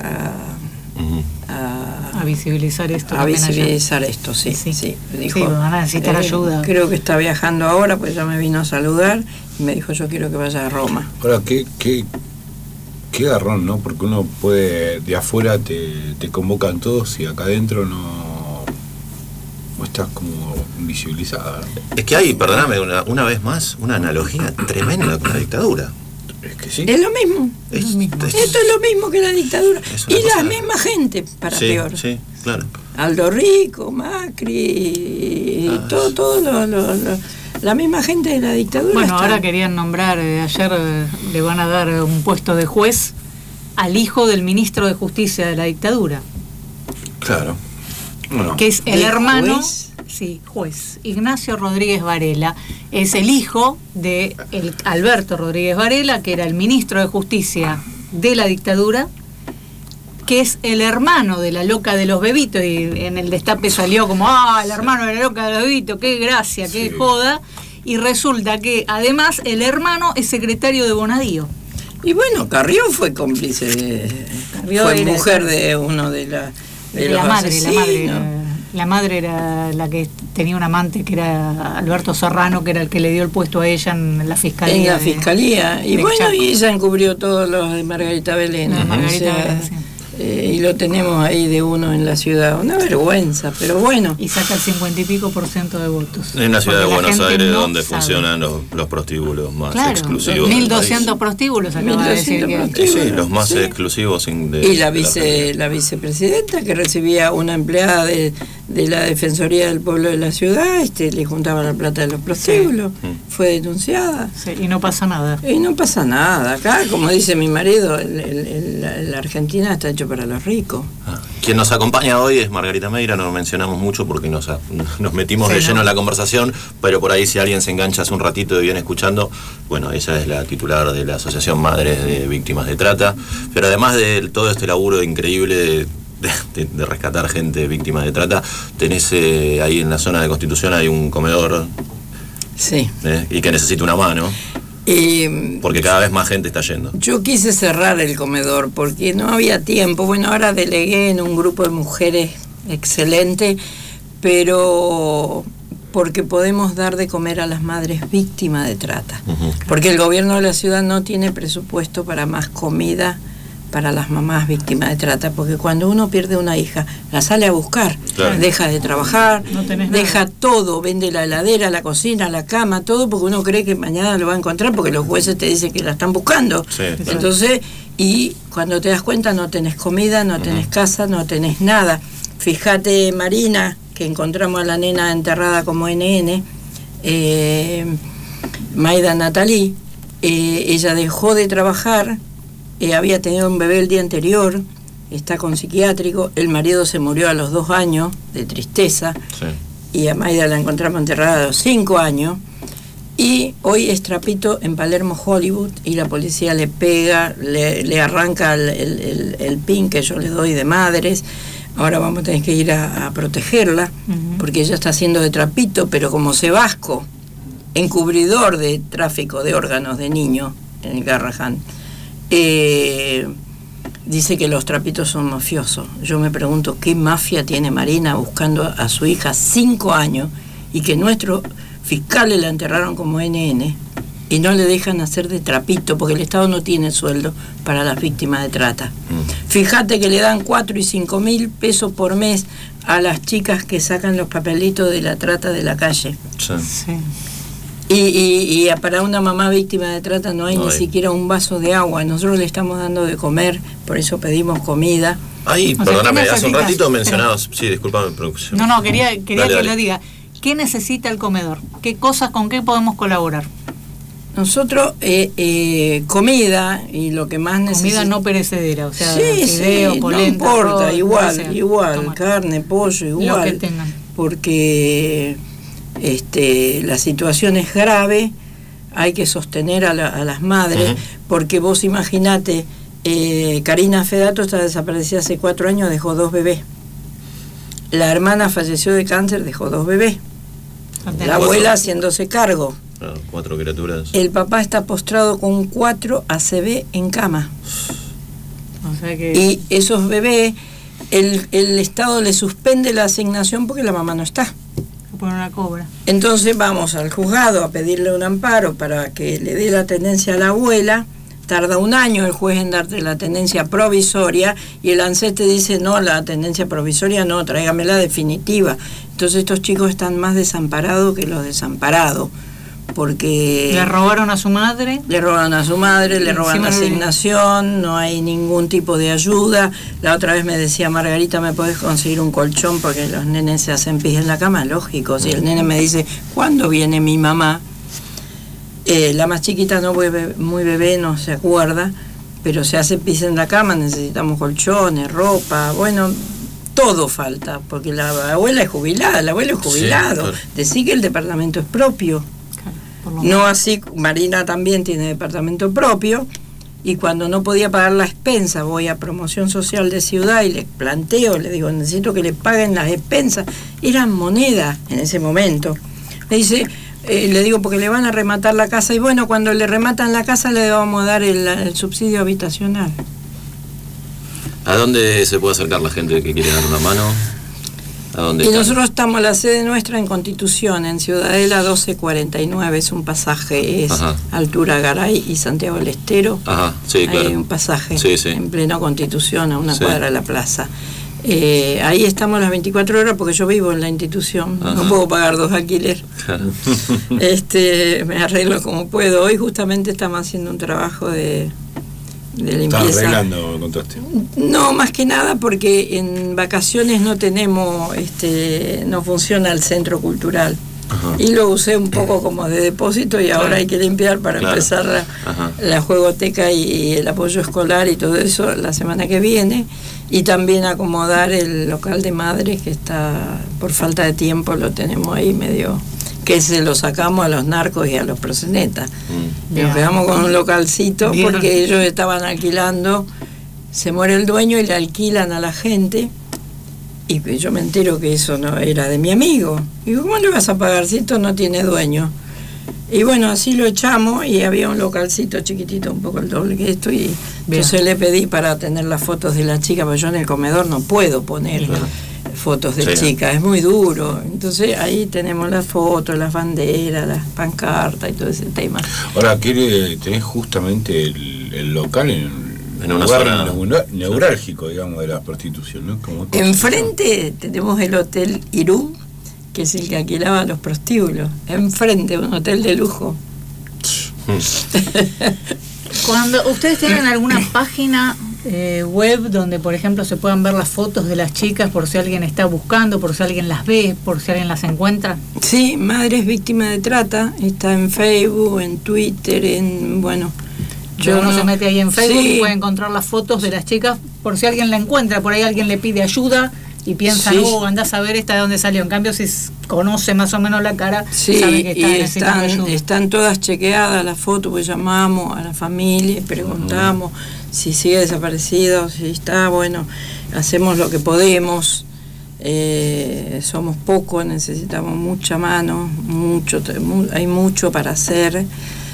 a visibilizar esto. A visibilizar esto, sí. Dijo, sí, van a necesitar ayuda. Creo que está viajando ahora, pues ya me vino a saludar y me dijo, yo quiero que vaya a Roma. Ahora, qué garrón, ¿no? Porque uno puede, de afuera te convocan todos y acá adentro no estás como invisibilizada. Es que hay, perdóname, una vez más, una analogía tremenda con la dictadura. Es que sí. Es lo mismo. Esto es lo mismo que la dictadura. Y la misma gente, para peor. Sí, claro. Aldo Rico, Macri, todo la misma gente de la dictadura. Bueno, ahora querían nombrar, ayer le van a dar un puesto de juez al hijo del ministro de Justicia de la dictadura. Claro. Bueno. Que es el hermano, juez? Juez Ignacio Rodríguez Varela, es el hijo de Alberto Rodríguez Varela, que era el ministro de Justicia de la dictadura, que es el hermano de la loca de los bebitos, y en el destape salió como, el hermano de la loca de los bebitos, qué gracia, qué joda, y resulta que además el hermano es secretario de Bonadío. Y bueno, Carrió fue cómplice, fue mujer de uno de la madre era la que tenía un amante que era Alberto Serrano, que era el que le dio el puesto a ella en la fiscalía. En la fiscalía. Y bueno, y ella encubrió todo lo de Margarita Belén. Y lo tenemos ahí de uno en la ciudad. Una vergüenza, pero bueno. Y saca el 50% y pico de votos. En la ciudad de Buenos Aires, no donde sabe. funcionan los prostíbulos más exclusivos. 1.200 prostíbulos, acaba de decir que. Sí, los más exclusivos. Y la vicepresidenta, que recibía una empleada de la Defensoría del Pueblo de la ciudad, le juntaban la plata de los prostíbulos, fue denunciada. Sí, y no pasa nada. Y no pasa nada. Acá, como dice mi marido, la Argentina está hecho para los ricos. Quien nos acompaña hoy es Margarita Meira, no lo mencionamos mucho porque nos metimos de lleno en la conversación, pero por ahí si alguien se engancha hace un ratito y viene escuchando, bueno, ella es la titular de la Asociación Madres de Víctimas de Trata, pero además de todo este laburo increíble de rescatar gente víctima de trata, tenés ahí en la zona de Constitución hay un comedor y que necesita una mano. Porque cada vez más gente está yendo. Yo quise cerrar el comedor porque no había tiempo. Bueno, ahora delegué en un grupo de mujeres excelente, pero porque podemos dar de comer a las madres víctimas de trata. Porque el gobierno de la ciudad no tiene presupuesto para más comida para las mamás víctimas de trata, porque cuando uno pierde una hija, la sale a buscar, deja de trabajar, deja todo, vende la heladera, la cocina, la cama, todo, porque uno cree que mañana lo va a encontrar, porque los jueces te dicen que la están buscando. Entonces, y cuando te das cuenta no tenés comida, no tenés casa, no tenés nada. Fíjate, Marina, que encontramos a la nena enterrada como NN, Maida Natalí, ella dejó de trabajar, había tenido un bebé el día anterior, está con psiquiátrico, el marido se murió a los 2 años de tristeza, sí. Y a Maida la encontramos enterrada a los 5 años, y hoy es trapito en Palermo, Hollywood, y la policía le pega, le arranca el pin que yo le doy de madres. Ahora vamos a tener que ir a protegerla, porque ella está haciendo de trapito, pero como Sebasco, encubridor de tráfico de órganos de niños en el Garrahan, dice que los trapitos son mafiosos. Yo me pregunto qué mafia tiene Marina buscando a su hija 5 años y que nuestros fiscales la enterraron como NN y no le dejan hacer de trapito porque el Estado no tiene sueldo para las víctimas de trata. Fíjate que le dan 4 y 5 mil pesos por mes a las chicas que sacan los papelitos de la trata de la calle. Sí. Sí. Y para una mamá víctima de trata no hay ni siquiera un vaso de agua. Nosotros le estamos dando de comer, por eso pedimos comida. Ay, perdóname, hace un ratito mencionabas... Sí, discúlpame. No, quería dale, que dale. Lo diga. ¿Qué necesita el comedor? ¿Qué cosas, con qué podemos colaborar? Nosotros, comida y lo que más necesitamos... Comida no perecedera, o sea, fideo, polenta, no importa, arroz, igual, tomate. Carne, pollo, igual. Lo que tengan. Porque... la situación es grave, hay que sostener a las madres, porque vos imaginate, Karina Fedato está desaparecida hace 4 años, dejó 2 bebés. La hermana falleció de cáncer, dejó 2 bebés. La abuela haciéndose cargo. 4 criaturas. El papá está postrado con 4 ACV en cama. O sea que... Y esos bebés, el Estado le suspende la asignación porque la mamá no está. Una cobra. Entonces vamos al juzgado a pedirle un amparo para que le dé la tenencia a la abuela. Tarda 1 año el juez en darte la tenencia provisoria y el ANSES te dice no, la tenencia provisoria no, tráigame la definitiva. Entonces estos chicos están más desamparados que los desamparados, porque... ¿Le robaron a su madre? Le roban a su madre, le roban la asignación, no hay ningún tipo de ayuda. La otra vez me decía Margarita, ¿me podés conseguir un colchón? Porque los nenes se hacen pis en la cama, lógico. Si el nene me dice, ¿cuándo viene mi mamá? La más chiquita no muy bebé, no se acuerda, pero se hace pis en la cama, necesitamos colchones, ropa, bueno... Todo falta, porque la abuela es jubilada, el abuelo es jubilado. Sí, claro. Decir que el departamento es propio. No así, Marina también tiene departamento propio, y cuando no podía pagar la expensa, voy a Promoción Social de Ciudad y le planteo, le digo, necesito que le paguen las expensas. Eran moneda en ese momento. Me dice, le digo, porque le van a rematar la casa, y bueno, cuando le rematan la casa le vamos a dar el subsidio habitacional. ¿A dónde se puede acercar la gente que quiere dar una mano? ¿A dónde están? Nosotros estamos, la sede nuestra en Constitución, en Ciudadela 1249, es un pasaje, es altura Garay y Santiago del Estero. Ajá, sí, claro. Hay un pasaje en pleno Constitución, a una sí. cuadra de la plaza. Ahí estamos las 24 horas porque yo vivo en la institución, no puedo pagar 2 alquileres. Claro. Me arreglo como puedo. Hoy justamente estamos haciendo un trabajo de limpieza. ¿Estás arreglando, contaste? No, más que nada porque en vacaciones no tenemos, no funciona el centro cultural. Y lo usé un poco como de depósito y ahora hay que limpiar para empezar la juegoteca y el apoyo escolar y todo eso la semana que viene, y también acomodar el local de madres que está, por falta de tiempo, lo tenemos ahí medio... que se lo sacamos a los narcos y a los proxenetas. Nos quedamos con un localcito porque ellos estaban alquilando, se muere el dueño y le alquilan a la gente, y yo me entero que eso no era de mi amigo. Digo, ¿cómo le vas a pagar si esto no tiene dueño? Y bueno, así lo echamos, y había un localcito chiquitito, un poco el doble que esto, y entonces le pedí para tener las fotos de la chica, porque yo en el comedor no puedo poner fotos de chicas, es muy duro. Entonces ahí tenemos las fotos, las banderas, las pancartas y todo ese tema. Ahora, tenés justamente el local en un lugar neurálgico, digamos, de la prostitución, ¿no? Enfrente tenemos el Hotel Irú, que es el que alquilaba a los prostíbulos. Enfrente, un hotel de lujo. Cuando ustedes tienen alguna página web donde, por ejemplo, se puedan ver las fotos de las chicas por si alguien está buscando, por si alguien las ve, por si alguien las encuentra? Sí, Madres Víctimas de Trata, está en Facebook, en Twitter, Uno se mete ahí en Facebook y puede encontrar las fotos de las chicas por si alguien la encuentra, por ahí alguien le pide ayuda y piensa, andás a ver esta de dónde salió. En cambio, si conoce más o menos la cara, sabe que está necesitando ayuda. Están todas chequeadas las fotos, pues llamamos a la familia, preguntamos si sigue desaparecido, si está, hacemos lo que podemos. Somos pocos, necesitamos mucha mano, hay mucho para hacer,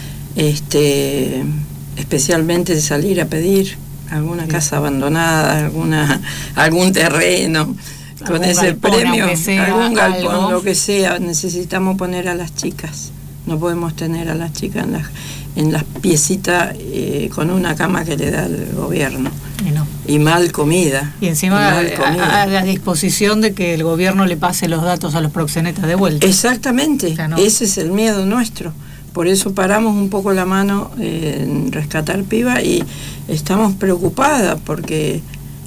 especialmente salir a pedir alguna casa abandonada, algún terreno, con ese premio, algún galpón, lo que sea. Necesitamos poner a las chicas, no podemos tener a las chicas en las piecitas con una cama que le da el gobierno. Y mal comida. Y encima a la disposición de que el gobierno le pase los datos a los proxenetas de vuelta. Exactamente, ese es el miedo nuestro. Por eso paramos un poco la mano en rescatar pibas y estamos preocupadas porque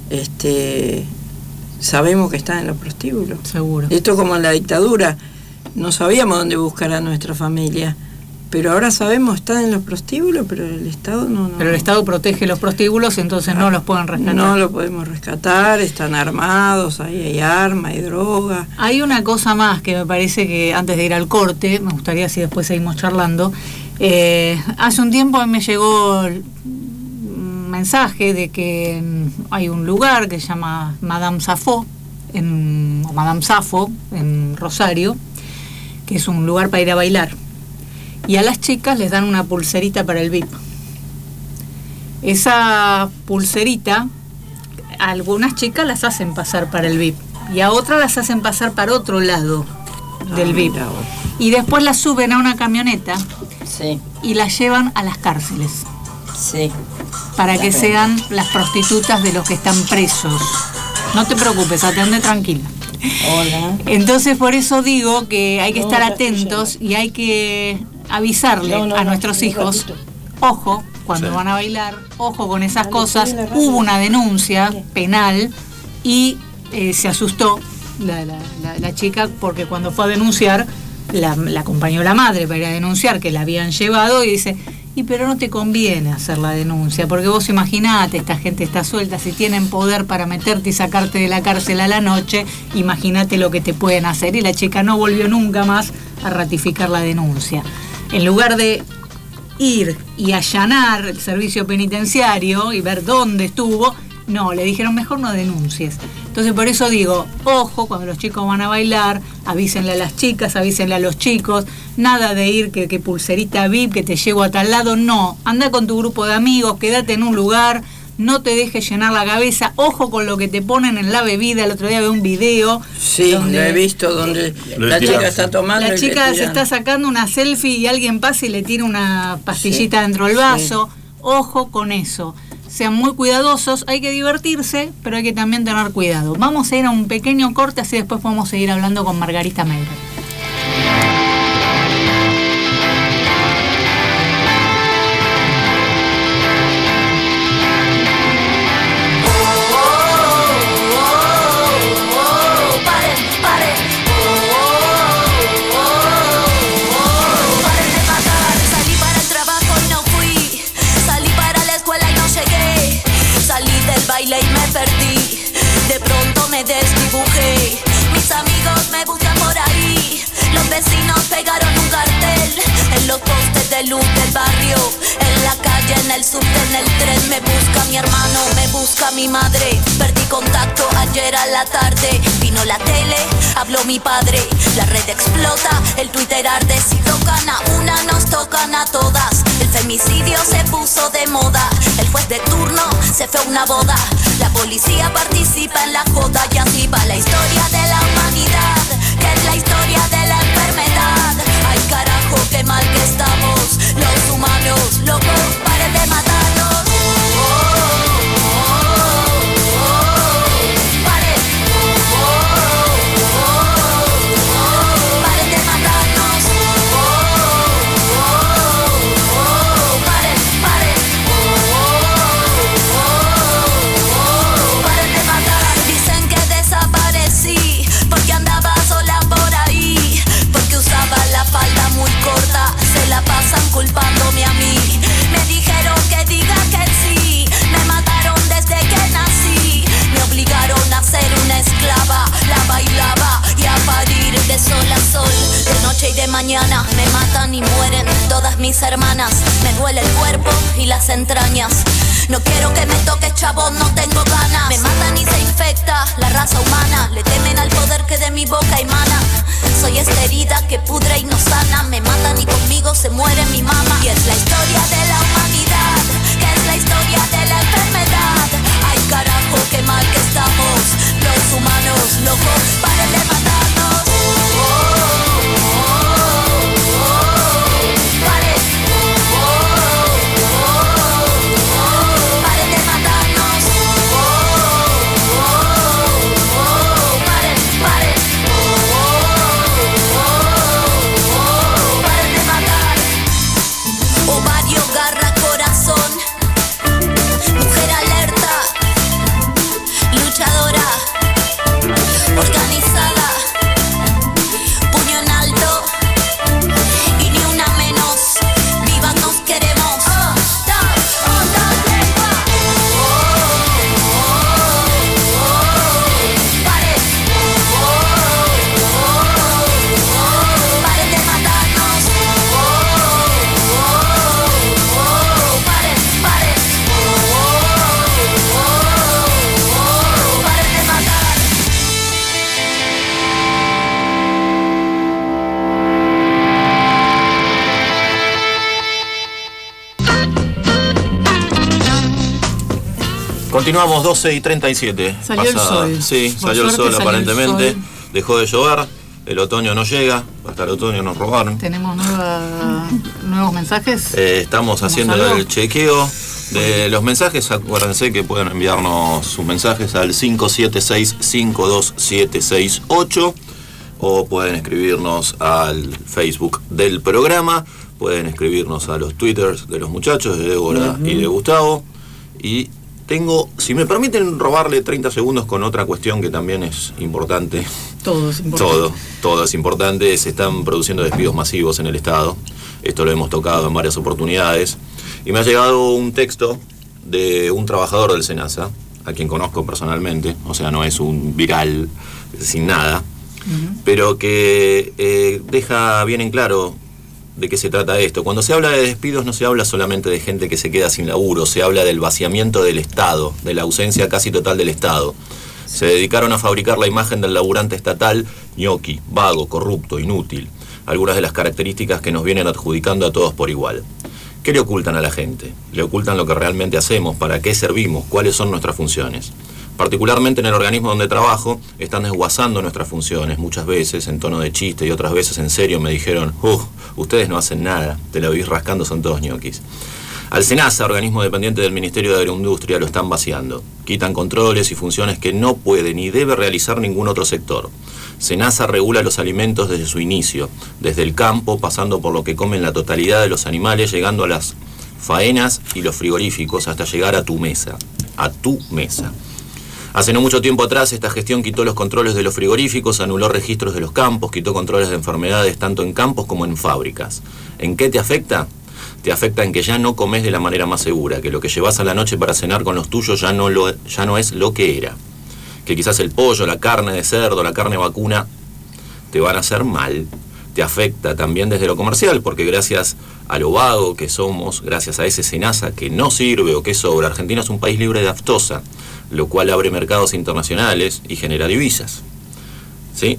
sabemos que están en los prostíbulos. Seguro. Esto como en la dictadura, no sabíamos dónde buscar a nuestra familia, pero ahora sabemos, están en los prostíbulos, pero el Estado no. Pero el Estado protege los prostíbulos, entonces no los pueden rescatar. No lo podemos rescatar, están armados, ahí hay arma, hay droga. Hay una cosa más que me parece que antes de ir al corte, me gustaría si después seguimos charlando. Hace un tiempo me llegó un mensaje de que hay un lugar que se llama Madame Safo, Madame Safo, en Rosario, que es un lugar para ir a bailar. Y a las chicas les dan una pulserita para el VIP. Esa pulserita, a algunas chicas las hacen pasar para el VIP y a otras las hacen pasar para otro lado del VIP. Y después las suben a una camioneta y las llevan a las cárceles. Para que sean las prostitutas de los que están presos. No te preocupes, atende tranquila. Hola. Entonces por eso digo que hay que estar atentos y hay que avisarle a nuestros hijos, ojo cuando van a bailar, ojo con esas cosas. Hubo una denuncia penal y se asustó la chica porque cuando fue a denunciar la acompañó la madre para ir a denunciar que la habían llevado y dice, pero no te conviene hacer la denuncia, porque vos imaginate, esta gente está suelta, si tienen poder para meterte y sacarte de la cárcel a la noche, imagínate lo que te pueden hacer. Y la chica no volvió nunca más a ratificar la denuncia. En lugar de ir y allanar el servicio penitenciario y ver dónde estuvo, no, le dijeron mejor no denuncies. Entonces por eso digo, ojo, cuando los chicos van a bailar, avísenle a las chicas, avísenle a los chicos, nada de ir que pulserita VIP, que te llevo a tal lado, no, anda con tu grupo de amigos, quédate en un lugar, no te dejes llenar la cabeza, ojo con lo que te ponen en la bebida. El otro día veo un video. Lo he visto, donde la chica está tomando. La chica se está sacando una selfie y alguien pasa y le tira una pastillita dentro del vaso. Ojo con eso. Sean muy cuidadosos, hay que divertirse, pero hay que también tener cuidado. Vamos a ir a un pequeño corte, así después podemos seguir hablando con Margarita Meira. Y me perdí, de pronto me desdibujé. Mis amigos me buscan por ahí. Los vecinos pegaron un cartel en los postes de luz del barrio, en la calle, en el subte, en el tren. Me busca mi hermano, me busca mi madre. Perdí contacto ayer a la tarde. Vino la tele, habló mi padre. La red explota, el Twitter arde. Si tocan a una, nos tocan a todas. El femicidio se puso de moda. El juez de turno se fue a una boda. La policía participa en la joda. Y así va la historia de la humanidad, que es la historia de la enfermedad. Ay carajo, qué mal que estamos los humanos, locos, paren de matarnos. Me duele el cuerpo y las entrañas. No quiero que me toques, chabón, no tengo ganas. Me matan y se infecta la raza humana. Le temen al poder que de mi boca emana. Soy esta herida que pudre y no sana. Me matan y conmigo se muere mi mamá. Y es la historia de la humanidad, que es la historia de la enfermedad. Ay carajo, qué mal que estamos los humanos locos. Paren de matarnos. Continuamos 12:37. Salió el sol. Sí, Por salió el suerte sol salió el aparentemente. sol. Dejó de llover. El otoño no llega. Hasta el otoño nos robaron. Tenemos nuevos mensajes. Estamos haciendo algo? el chequeo de los mensajes. Acuérdense que pueden enviarnos sus mensajes al 576-52768 o pueden escribirnos al Facebook del programa. Pueden escribirnos a los twitters de los muchachos, de Débora y de Gustavo. Y tengo, si me permiten robarle 30 segundos con otra cuestión que también es importante. Todo es importante. Todo es importante. Se están produciendo despidos masivos en el Estado. Esto lo hemos tocado en varias oportunidades. Y me ha llegado un texto de un trabajador del SENASA, a quien conozco personalmente, o sea, no es un viral sin nada, pero que deja bien en claro de qué se trata esto. Cuando se habla de despidos no se habla solamente de gente que se queda sin laburo, se habla del vaciamiento del Estado, de la ausencia casi total del Estado. Se dedicaron a fabricar la imagen del laburante estatal ñoqui, vago, corrupto, inútil. Algunas de las características que nos vienen adjudicando a todos por igual. ¿Qué le ocultan a la gente? Le ocultan lo que realmente hacemos, para qué servimos, cuáles son nuestras funciones. Particularmente en el organismo donde trabajo, están desguazando nuestras funciones, muchas veces en tono de chiste y otras veces en serio me dijeron, ustedes no hacen nada, te la vivís rascando, son todos ñoquis. Al SENASA, organismo dependiente del Ministerio de Agroindustria, lo están vaciando. Quitan controles y funciones que no puede ni debe realizar ningún otro sector. SENASA regula los alimentos desde su inicio, desde el campo, pasando por lo que comen la totalidad de los animales, llegando a las faenas y los frigoríficos, hasta llegar a tu mesa. A tu mesa. Hace no mucho tiempo atrás, esta gestión quitó los controles de los frigoríficos, anuló registros de los campos, quitó controles de enfermedades tanto en campos como en fábricas. ¿En qué te afecta? Te afecta en que ya no comes de la manera más segura, que lo que llevas a la noche para cenar con los tuyos ya no es lo que era. Que quizás el pollo, la carne de cerdo, la carne vacuna te van a hacer mal. Te afecta también desde lo comercial, porque gracias a lo vago que somos, gracias a ese SENASA que no sirve o que sobra, Argentina es un país libre de aftosa, lo cual abre mercados internacionales y genera divisas. ¿Sí?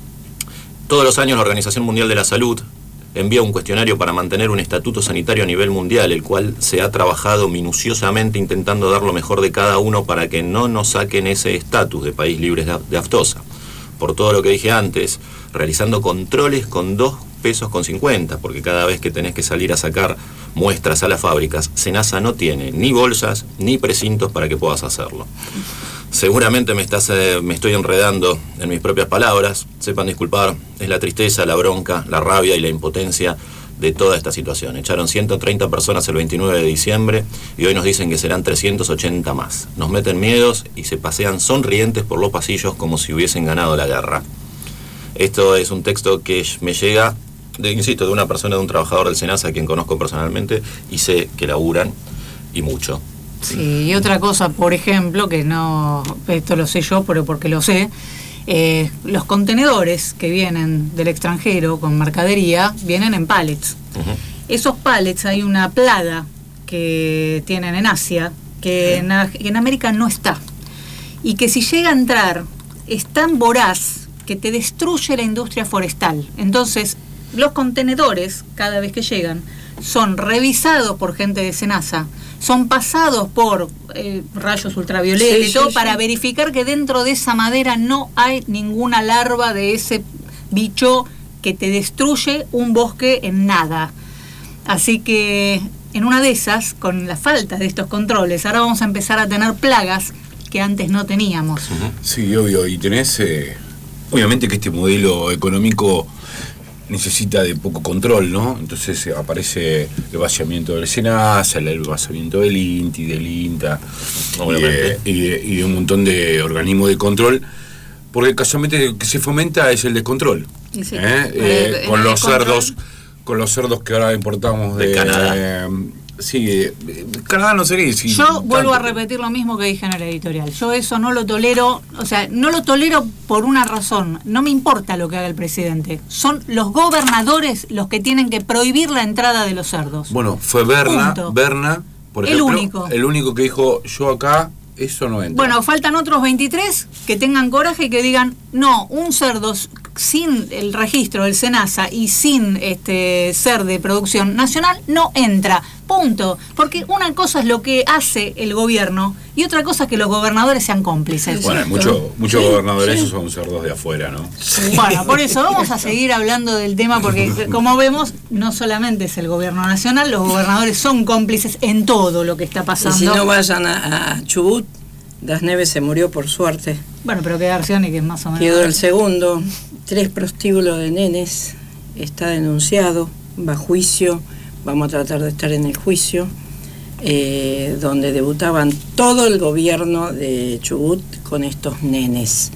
Todos los años la Organización Mundial de la Salud envía un cuestionario para mantener un estatuto sanitario a nivel mundial, el cual se ha trabajado minuciosamente intentando dar lo mejor de cada uno para que no nos saquen ese estatus de país libre de aftosa. Por todo lo que dije antes, realizando controles con 2,50 pesos, porque cada vez que tenés que salir a sacar muestras a las fábricas, SENASA no tiene ni bolsas ni precintos para que puedas hacerlo. Seguramente me estoy enredando en mis propias palabras, sepan disculpar, es la tristeza, la bronca, la rabia y la impotencia de toda esta situación. Echaron 130 personas el 29 de diciembre y hoy nos dicen que serán 380 más. Nos meten miedos y se pasean sonrientes por los pasillos como si hubiesen ganado la guerra. Esto es un texto que me llega, insisto, de una persona, de un trabajador del SENASA a quien conozco personalmente y sé que laburan y mucho. Sí, y otra cosa, por ejemplo, que no, esto lo sé yo, pero porque lo sé, los contenedores que vienen del extranjero con mercadería vienen en pallets. Esos pallets, hay una plaga que tienen en Asia, que en América no está. Y que si llega a entrar, es tan voraz que te destruye la industria forestal. Entonces, los contenedores, cada vez que llegan, son revisados por gente de SENASA, son pasados por rayos ultravioleta y todo para verificar que dentro de esa madera no hay ninguna larva de ese bicho que te destruye un bosque en nada. Así que en una de esas, con la falta de estos controles, ahora vamos a empezar a tener plagas que antes no teníamos. Sí, obvio, y tenés, obviamente que este modelo económico necesita de poco control, ¿no? Entonces aparece el vaciamiento del SENASA, el vaciamiento del INTI, del INTA, y de un montón de organismos de control, porque casualmente lo que se fomenta es el descontrol. Sí. Con los cerdos, que ahora importamos de Canadá. Canadá no sería. Sí, yo vuelvo a repetir lo mismo que dije en el editorial. Yo eso no lo tolero, o sea, no lo tolero por una razón. No me importa lo que haga el presidente. Son los gobernadores los que tienen que prohibir la entrada de los cerdos. Bueno, fue Berna, por ejemplo, el único que dijo, yo acá, eso no entra. Bueno, faltan otros 23 que tengan coraje y que digan, no, un cerdo sin el registro del SENASA y sin ser de producción nacional no entra. Punto. Porque una cosa es lo que hace el gobierno y otra cosa es que los gobernadores sean cómplices. Bueno, muchos gobernadores esos son cerdos de afuera, ¿no? Bueno, por eso vamos a seguir hablando del tema porque, como vemos, no solamente es el gobierno nacional, los gobernadores son cómplices en todo lo que está pasando. Y si no vayan a Chubut, Das Neves se murió por suerte. Bueno, pero queda Arcioni, que es más o menos... Quedó el segundo, 3 prostíbulos de nenes, está denunciado, va a juicio, vamos a tratar de estar en el juicio, donde debutaban todo el gobierno de Chubut con estos nenes.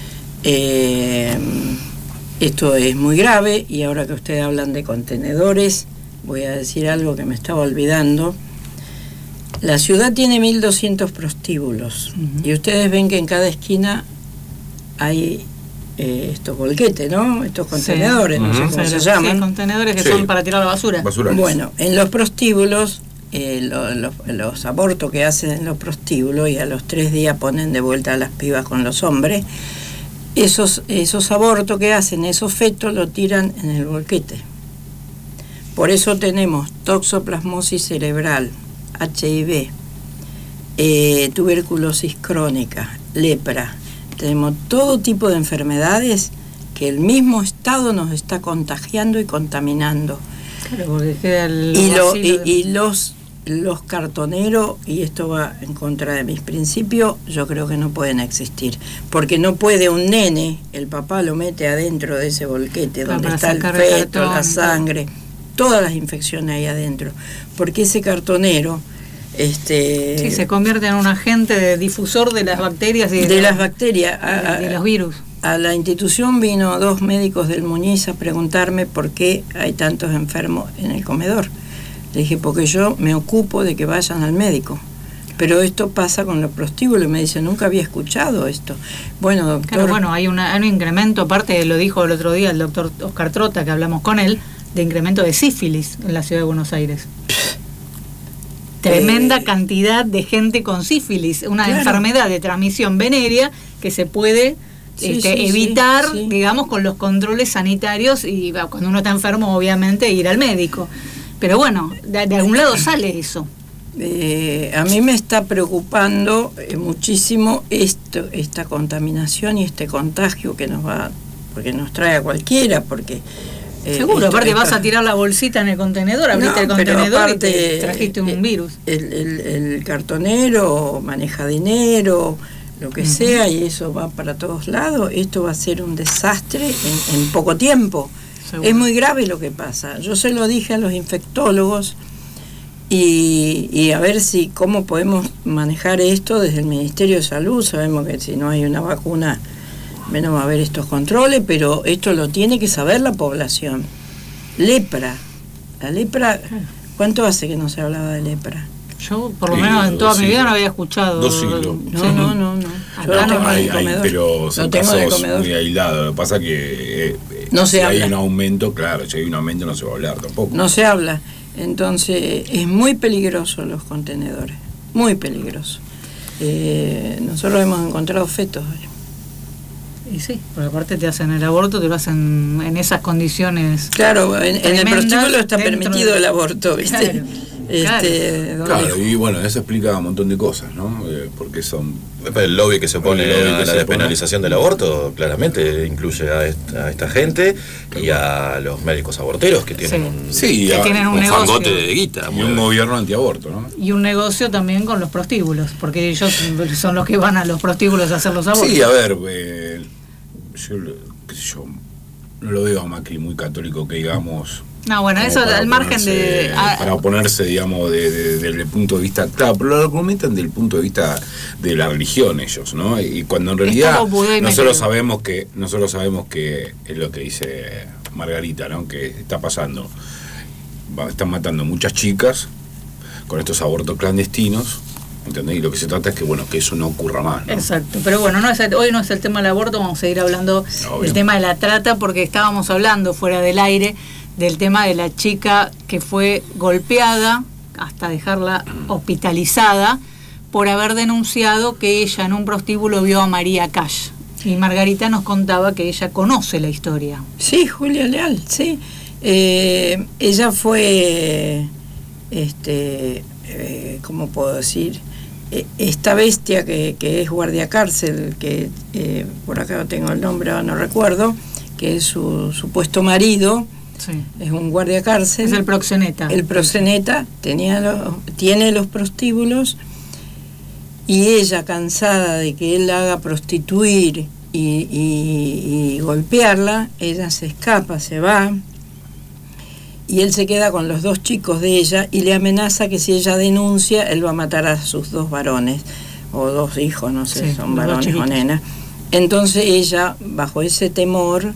Esto es muy grave, y ahora que ustedes hablan de contenedores, voy a decir algo que me estaba olvidando. La ciudad tiene 1.200 prostíbulos, y ustedes ven que en cada esquina hay estos volquetes, ¿no? Estos contenedores, no sé cómo se llaman. Sí, contenedores que son para tirar la basura. Bueno, en los prostíbulos, los abortos que hacen en los prostíbulos, y a los 3 días ponen de vuelta a las pibas con los hombres, esos abortos que hacen, esos fetos, lo tiran en el volquete. Por eso tenemos toxoplasmosis cerebral, HIV, tuberculosis crónica, lepra. Tenemos todo tipo de enfermedades que el mismo Estado nos está contagiando y contaminando. Claro, porque queda los cartoneros, y esto va en contra de mis principios, yo creo que no pueden existir. Porque no puede un nene, el papá lo mete adentro de ese volquete, donde está el feto, la sangre, todas las infecciones ahí adentro. Porque ese cartonero... sí, se convierte en un agente de difusor de las bacterias y de las bacterias, de los virus. A la institución vino 2 médicos del Muñiz a preguntarme por qué hay tantos enfermos en el comedor. Le dije, porque yo me ocupo de que vayan al médico. Pero esto pasa con los prostíbulos, y me dice, nunca había escuchado esto. Bueno, doctor... Claro, bueno, hay un incremento, aparte lo dijo el otro día el doctor Oscar Trota, que hablamos con él, de incremento de sífilis en la ciudad de Buenos Aires. Tremenda cantidad de gente con sífilis, una enfermedad de transmisión venérea que se puede evitar, digamos, con los controles sanitarios, y cuando uno está enfermo, obviamente, ir al médico. Pero bueno, de algún lado sale eso. A mí me está preocupando muchísimo esta contaminación y este contagio que nos va, porque nos trae a cualquiera, porque... Seguro, aparte vas a tirar la bolsita en el contenedor, abriste el contenedor y te trajiste un virus. El cartonero maneja dinero, lo que sea, y eso va para todos lados. Esto va a ser un desastre en poco tiempo. Seguro. Es muy grave lo que pasa. Yo se lo dije a los infectólogos, y a ver cómo podemos manejar esto desde el Ministerio de Salud. Sabemos que si no hay una vacuna, menos va a haber estos controles, pero esto lo tiene que saber la población. Lepra. La lepra, ¿cuánto hace que no se hablaba de lepra? Yo, por lo menos en toda mi vida, no había escuchado. 2 siglos. No. Acá no hay, pero son casos muy aislados. Lo que pasa que no se si habla. hay un aumento, claro, si hay un aumento no se va a hablar tampoco. No se habla. Entonces es muy peligroso los contenedores, muy peligroso. Nosotros hemos encontrado fetos. Y sí, porque aparte te hacen el aborto, te lo hacen en esas condiciones. Claro, en el prostíbulo está permitido el aborto, ¿viste? Claro, y bueno, eso explica un montón de cosas, ¿no? Porque son... El lobby que se pone a la despenalización del aborto claramente incluye a esta gente y a los médicos aborteros que tienen tienen un negocio, fangote de guita. Y un gobierno antiaborto, ¿no? Y un negocio también con los prostíbulos, porque ellos son los que van a los prostíbulos a hacer los abortos. Sí, a ver, yo no lo veo a Macri muy católico que digamos... No, bueno, eso al margen de... Para oponerse, digamos, desde el punto de vista... Claro, pero lo argumentan desde el punto de vista de la religión ellos, ¿no? Y cuando en realidad nosotros sabemos que es lo que dice Margarita, ¿no? Que está pasando. Están matando muchas chicas con estos abortos clandestinos, ¿entendés? Y lo que se trata es que eso no ocurra más, ¿no? Exacto, pero bueno, hoy no es el tema del aborto, vamos a seguir hablando del tema de la trata, porque estábamos hablando fuera del aire del tema de la chica que fue golpeada hasta dejarla hospitalizada por haber denunciado que ella en un prostíbulo vio a María Cash. Y Margarita nos contaba que ella conoce la historia. Sí, Julia Leal, sí. Ella fue, ¿cómo puedo decir? Esta bestia que es guardia cárcel, que por acá tengo el nombre, no recuerdo, que es su supuesto marido. Sí. Es un guardia cárcel. Es el proxeneta. El proxeneta tiene los prostíbulos, y ella, cansada de que él la haga prostituir y golpearla, ella se escapa, se va, y él se queda con los 2 chicos de ella y le amenaza que si ella denuncia, él va a matar a sus 2 varones, o 2 hijos, no sé, sí, son varones o nenas. Entonces ella, bajo ese temor,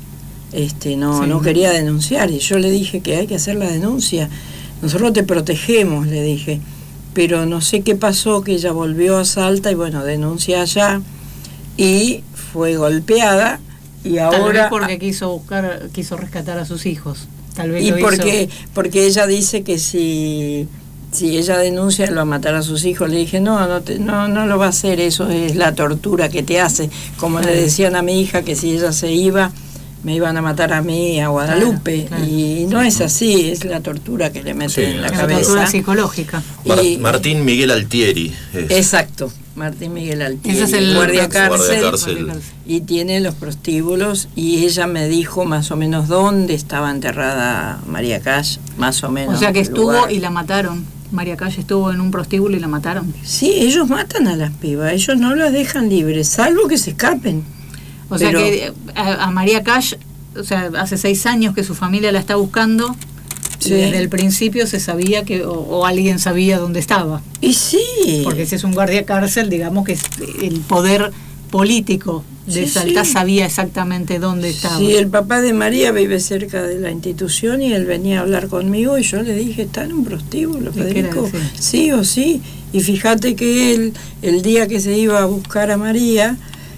no quería denunciar, y yo le dije que hay que hacer la denuncia, nosotros te protegemos, le dije, pero no sé qué pasó, que ella volvió a Salta y bueno, denuncia allá y fue golpeada, y ahora... Tal vez porque quiso rescatar a sus hijos, tal vez. Y porque ella dice que si ella denuncia, él va a matar a sus hijos. Le dije, no lo va a hacer, eso es la tortura que te hace, como le decían a mi hija, que si ella se iba, me iban a matar a mí, a Guadalupe, claro. Y no es así, es la tortura que le meten en la cabeza. La tortura psicológica. Martín Miguel Altieri. Exacto, Martín Miguel Altieri. Ese es el guardia cárcel, y tiene los prostíbulos, y ella me dijo más o menos dónde estaba enterrada María Cash, más o menos. O sea que estuvo y la mataron. María Cash estuvo en un prostíbulo y la mataron. Sí, ellos matan a las pibas, ellos no las dejan libres, salvo que se escapen. O sea que a María Cash, o sea, hace 6 años que su familia la está buscando, sí. Y desde el principio se sabía que, o alguien sabía dónde estaba. Y sí. Porque ese es un guardia cárcel, digamos que es el poder político de Salta, sabía exactamente dónde estaba. Sí, el papá de María vive cerca de la institución y él venía a hablar conmigo y yo le dije, está en un prostíbulo, Federico, sí o sí. Y fíjate que él, el día que se iba a buscar a María,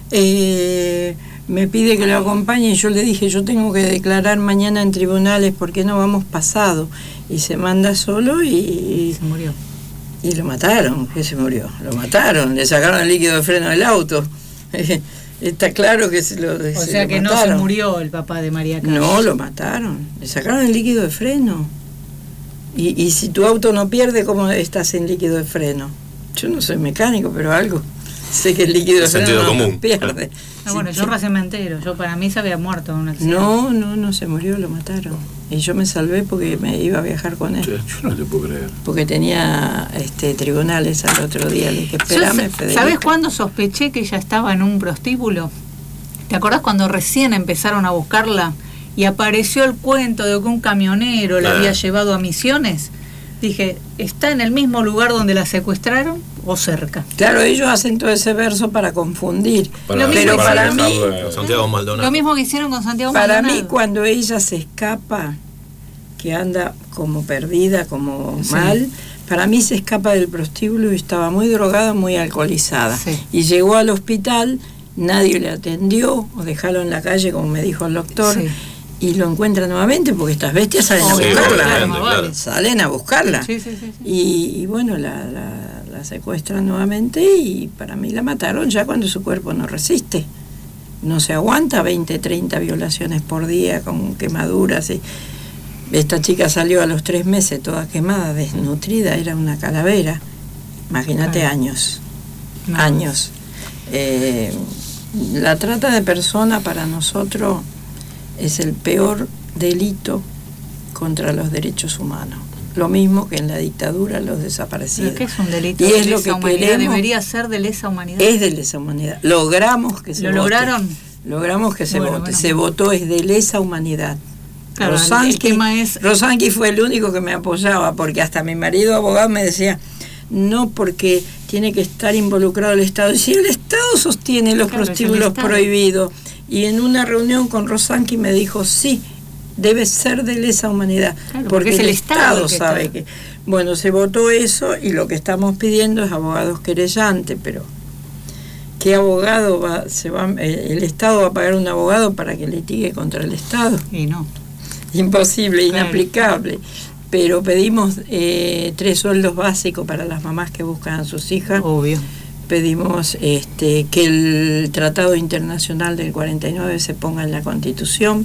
me pide que lo acompañe, y yo le dije, yo tengo que declarar mañana en tribunales porque no vamos pasado, y se manda solo y se murió. Y lo mataron. ¿Qué se murió? Lo mataron, le sacaron el líquido de freno del auto. Está claro que o sea que no se murió el papá de María Cash. No, lo mataron, le sacaron el líquido de freno. Y si tu auto no pierde, ¿cómo estás en líquido de freno? Yo no soy mecánico, pero algo sé que el líquido de freno no pierde. No, bueno, yo recién me entero, para mí se había muerto en un accidente. No se murió, lo mataron. Y yo me salvé porque me iba a viajar con él. Yo no te puedo creer. Porque tenía tribunales al otro día. Le dije, espérame, Federico. ¿Sabes cuándo sospeché que ella estaba en un prostíbulo? ¿Te acordás cuando recién empezaron a buscarla y apareció el cuento de que un camionero la había llevado a Misiones? Dije, ¿está en el mismo lugar donde la secuestraron o cerca? Claro, ellos hacen todo ese verso para confundir. Pero para mí, Santiago Maldonado. Lo mismo que hicieron con Santiago Maldonado. Para mí, cuando ella se escapa, que anda como perdida, como mal, para mí se escapa del prostíbulo y estaba muy drogada, muy alcoholizada. Sí. Y llegó al hospital, nadie le atendió, o dejaron en la calle, como me dijo el doctor. Sí. y lo encuentran nuevamente porque estas bestias salen a buscarla. claro. Salen a buscarla. Sí. Y bueno, la secuestran nuevamente y para mí la mataron ya cuando su cuerpo no resiste. No se aguanta 20, 30 violaciones por día con quemaduras. Y esta chica salió a los 3 meses toda quemada, desnutrida, era una calavera. Imagínate años. La trata de personas para nosotros es el peor delito contra los derechos humanos. Lo mismo que en la dictadura los desaparecidos. ¿Qué es un delito y de es lo lesa que humanidad? queremos, ¿Debería ser de lesa humanidad? es de lesa humanidad. Logramos que se ¿Lo vote. lograron? Logramos que se vote. Bueno. Se votó, es de lesa humanidad. Claro, el tema es... Rosanqui fue el único que me apoyaba, porque hasta mi marido abogado me decía, no, porque tiene que estar involucrado el Estado. Y si el Estado sostiene los prostíbulos prohibidos, y en una reunión con Rosanqui me dijo, sí, debe ser de lesa humanidad, Claro, porque es el el Estado que sabe está. que... Bueno, se votó eso y lo que estamos pidiendo es abogados querellantes, pero ¿qué abogado el Estado va a pagar un abogado para que litigue contra el Estado? Y no. Imposible, inaplicable. Pero pedimos 3 sueldos básicos para las mamás que buscan a sus hijas. Obvio. Pedimos que el Tratado Internacional del 49 se ponga en la Constitución.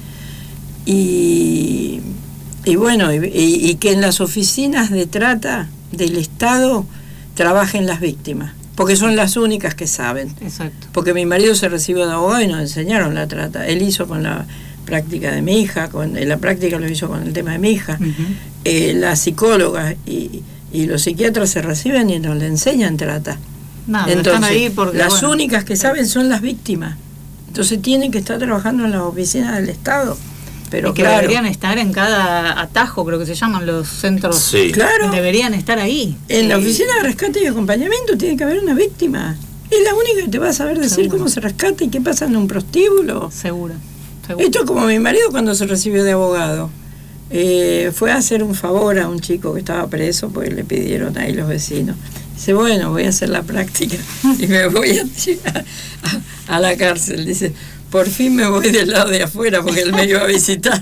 Y bueno, y que en las oficinas de trata del Estado trabajen las víctimas, porque son las únicas que saben. Exacto. Porque mi marido se recibió de abogado y nos enseñaron la trata. Él hizo con la práctica de mi hija, la práctica lo hizo con el tema de mi hija. Las psicólogas y los psiquiatras se reciben y nos le enseñan trata. Nada, Entonces, están ahí porque, las únicas que saben son las víctimas. Entonces tienen que estar trabajando en las oficinas del Estado. Pero y que deberían estar en cada atajo, creo que se llaman los centros. Sí. Claro. Deberían estar ahí. En la oficina de rescate y acompañamiento tiene que haber una víctima. Es la única que te va a saber decir Seguro. cómo se rescata y qué pasa en un prostíbulo. Seguro. Esto es como mi marido cuando se recibió de abogado. Fue a hacer un favor a un chico que estaba preso porque le pidieron ahí los vecinos. Dice, bueno, voy a hacer la práctica y me voy a la cárcel. Dice, por fin me voy del lado de afuera porque él me iba a visitar.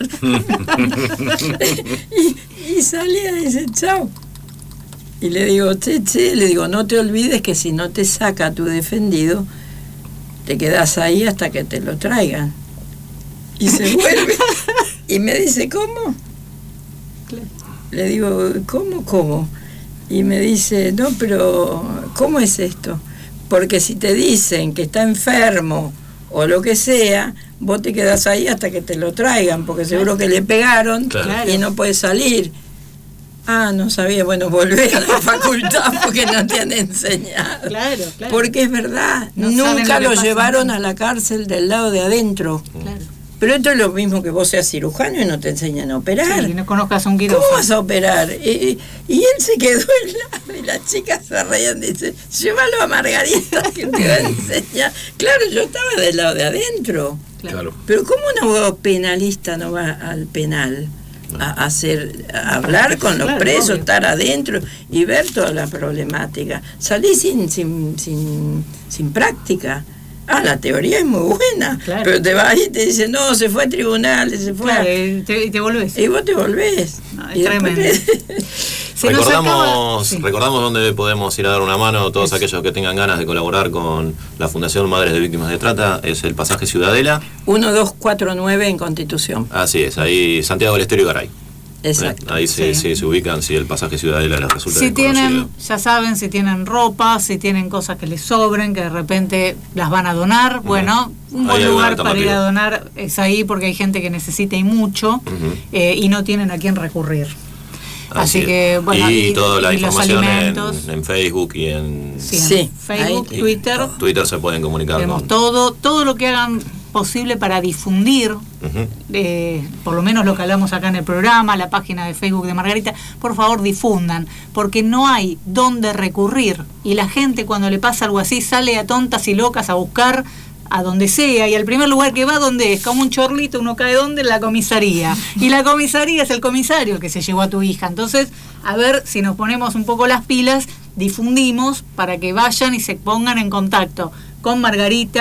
y salía y dice, chao. Y le digo, le digo, no te olvides que si no te saca tu defendido, te quedas ahí hasta que te lo traigan. Y se vuelve y me dice, ¿cómo? Le digo, ¿cómo? Y me dice, no, pero ¿cómo es esto? Porque si te dicen que está enfermo o lo que sea, vos te quedás ahí hasta que te lo traigan, porque seguro que le pegaron y no puedes salir. Ah, no sabía, bueno, volver a la facultad porque no te han enseñado. Claro. Porque es verdad, No nunca saben lo lo que pasa. Llevaron a la cárcel del lado de adentro. Claro. Pero esto es lo mismo que vos seas cirujano y no te enseñan a operar. Sí, no conozcas un quirófano. ¿Cómo vas a operar? Y él se quedó helado y las chicas se reían y dicen, llévalo a Margarita que te va a enseñar. Claro, yo estaba del lado de adentro. Claro. Pero ¿cómo un abogado penalista no va al penal a hablar con los presos, estar adentro y ver toda la problemática? Salí sin práctica. La teoría es muy buena, pero te vas y te dicen, no, se fue a tribunales, se fue y te volvés. Y vos te volvés. No, es tremendo. Recordamos dónde podemos ir a dar una mano todos aquellos que tengan ganas de colaborar con la Fundación Madres de Víctimas de Trata. Es el pasaje Ciudadela 1249 en Constitución. Así es, ahí Santiago del Estero y Garay. Exacto. Ahí se ubican si el pasaje Ciudadela les resulta Si desconocido. tienen, ya saben, si tienen ropa, si tienen cosas que les sobren, que de repente las van a donar, bueno, un buen Ahí hay lugar una para ir a alternativa. donar es ahí porque hay gente que necesita y mucho y no tienen a quién recurrir. Así que, bueno, y toda la y los información alimentos. en Facebook y en Facebook, y Twitter. Twitter se pueden comunicar. Tenemos con- todo lo que hagan posible para difundir, por lo menos lo que hablamos acá en el programa, la página de Facebook de Margarita. Por favor, difundan, porque no hay dónde recurrir y la gente cuando le pasa algo así sale a tontas y locas a buscar a donde sea, y al primer lugar que va, ¿dónde es? Como un chorlito, uno cae ¿dónde? En la comisaría, y la comisaría es el comisario el que se llevó a tu hija. Entonces, a ver si nos ponemos un poco las pilas, difundimos para que vayan y se pongan en contacto con Margarita,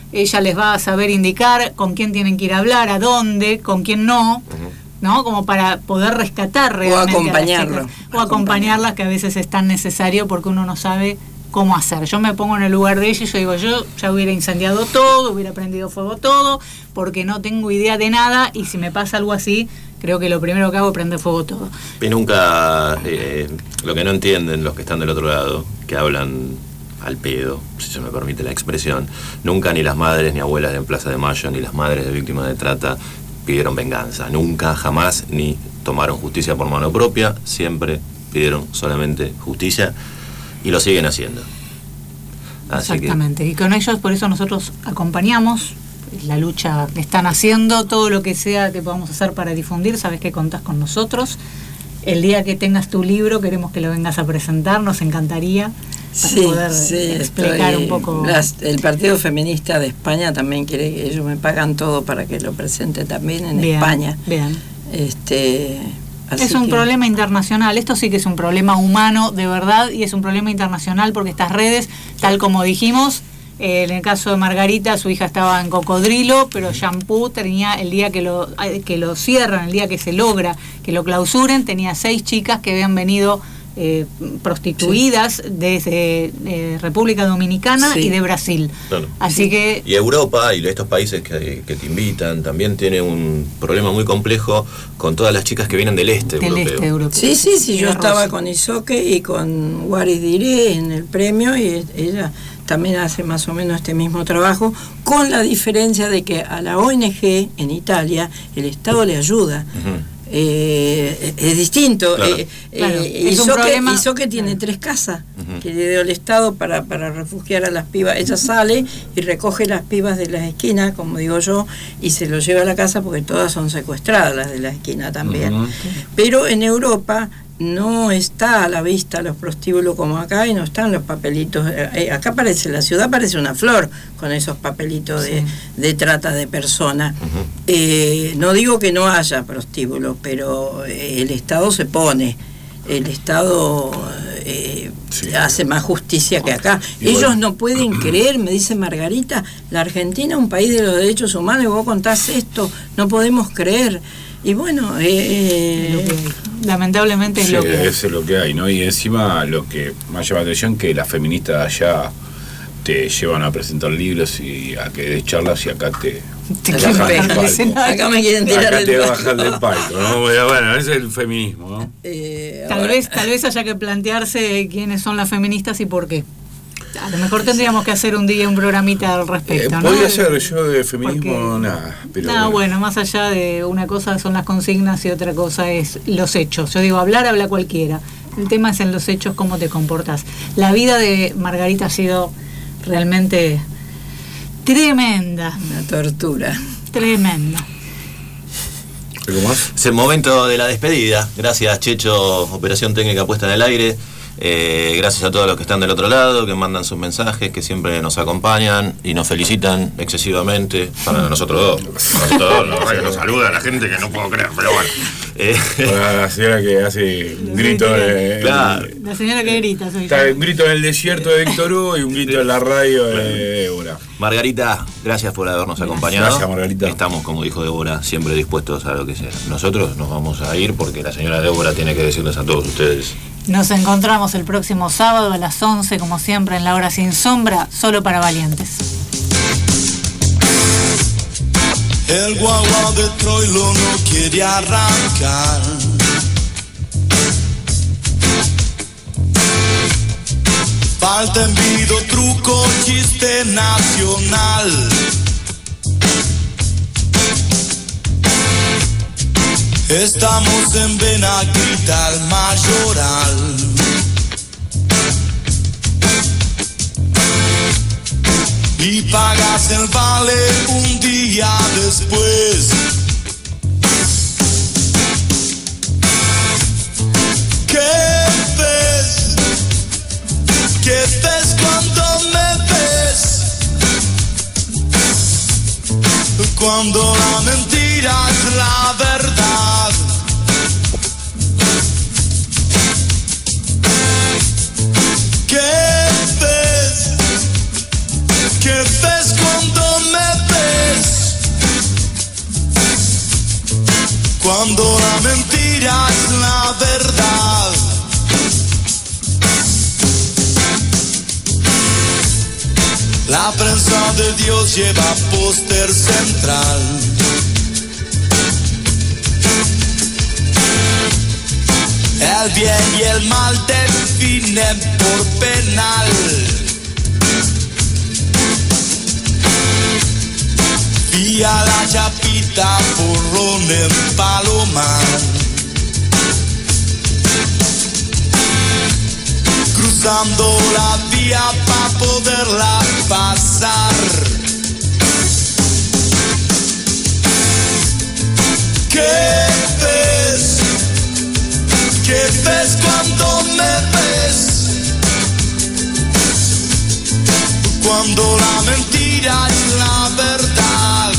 ella les va a saber indicar con quién tienen que ir a hablar, a dónde, con quién no, ¿no? Como para poder rescatar realmente o acompañarlas, que a veces es tan necesario porque uno no sabe cómo hacer. Yo me pongo en el lugar de ella y yo digo, yo ya hubiera incendiado todo, hubiera prendido fuego todo, porque no tengo idea de nada, y si me pasa algo así, creo que lo primero que hago es prender fuego todo. Y nunca, lo que no entienden los que están del otro lado, que hablan al pedo, si se me permite la expresión, nunca ni las madres ni abuelas de Plaza de Mayo, ni las madres de víctimas de trata pidieron venganza, nunca, jamás, ni tomaron justicia por mano propia, siempre pidieron solamente justicia, y lo siguen haciendo. Así exactamente, y con ellos, por eso nosotros acompañamos la lucha que están haciendo, todo lo que sea que podamos hacer para difundir, sabes que contás con nosotros. El día que tengas tu libro queremos que lo vengas a presentar, nos encantaría para poder explicar un poco. El Partido Feminista de España también quiere que ellos me pagan todo para que lo presente también en España. Bien. Es un problema internacional, esto sí que es un problema humano de verdad, y es un problema internacional porque estas redes, tal como dijimos, en el caso de Margarita, su hija estaba en Cocodrilo, pero Shampoo tenía, el día que lo cierran, el día que se logra que lo clausuren, tenía 6 chicas que habían venido prostituidas desde República Dominicana y de Brasil. Claro. Así que... Y Europa y estos países que te invitan también tiene un problema muy complejo con todas las chicas que vienen del este europeo. Sí, yo estaba con Isoque y con Waris Diré en el premio, y ella también hace más o menos este mismo trabajo, con la diferencia de que a la ONG en Italia el Estado le ayuda. Es distinto. Claro. Isoque tiene 3 casas que le dio el Estado para refugiar a las pibas. Ella sale y recoge las pibas de las esquinas, como digo yo, y se lo lleva a la casa porque todas son secuestradas, las de la esquina también. Pero en Europa no está a la vista los prostíbulos como acá, y no están los papelitos. Acá la ciudad parece una flor con esos papelitos de trata de personas. No digo que no haya prostíbulos, pero el Estado se pone. El Estado hace más justicia que acá. Ellos no pueden creer, me dice Margarita, la Argentina es un país de los derechos humanos y vos contás esto, no podemos creer. Y bueno, lamentablemente es lo que hay. Eso es lo que hay, ¿no? Y encima lo que más llama la atención, que las feministas allá te llevan a presentar libros y a que des charlas, y acá te bajan del palco. Acá me quieren tirar acá te bajan del palco, ¿no? Bueno, ese es el feminismo, ¿no? Tal vez haya que plantearse quiénes son las feministas y por qué. A lo mejor tendríamos que hacer un día un programita al respecto, ¿no? Podría ser, yo de feminismo nada. Pero bueno, más allá de una cosa son las consignas y otra cosa es los hechos. Yo digo, habla cualquiera. El tema es en los hechos cómo te comportas. La vida de Margarita ha sido realmente tremenda. Una tortura. Tremenda. ¿Algo más? Es el momento de la despedida. Gracias, Checho, Operación Técnica puesta en el aire. Gracias a todos los que están del otro lado, que mandan sus mensajes, que siempre nos acompañan y nos felicitan excesivamente. Para nosotros dos. Nos saluda a la gente que no puedo creer, pero bueno. Para la señora que hace un grito. La señora que grita, soy yo. Un grito en el desierto de Víctor Hugo y un grito en la radio de Débora. Margarita, gracias por habernos acompañado. Gracias, Margarita. Estamos, como dijo Débora, siempre dispuestos a lo que sea. Nosotros nos vamos a ir porque la señora Débora tiene que decirles a todos ustedes. Nos encontramos el próximo sábado a las 11, como siempre, en La Hora Sin Sombra, solo para valientes. El guagua de Troilo no quiere arrancar. Falta envido, truco, chiste nacional. Estamos en Benaguita, el Mayoral. Y pagas el vale un día después. ¿Qué ves? ¿Qué ves cuando me ves? Cuando la mentira es la verdad. ¿Qué ves? ¿Qué ves cuando la verdad. La prensa de Dios lleva póster central. El bien y el mal definen por penal. Vía la chapita, porrón en Palomar. Cruzando la vía para poderla pasar. ¿Qué ves? ¿Qué ves cuando me ves? Cuando la mentira es la verdad.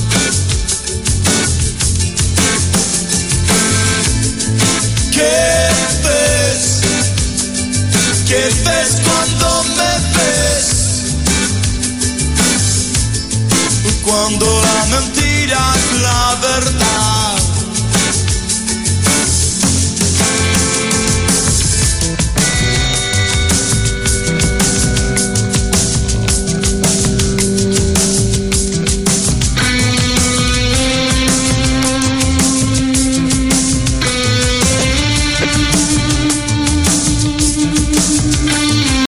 ¿Qué ves? ¿Qué ves cuando me ves? Cuando la mentira es la verdad.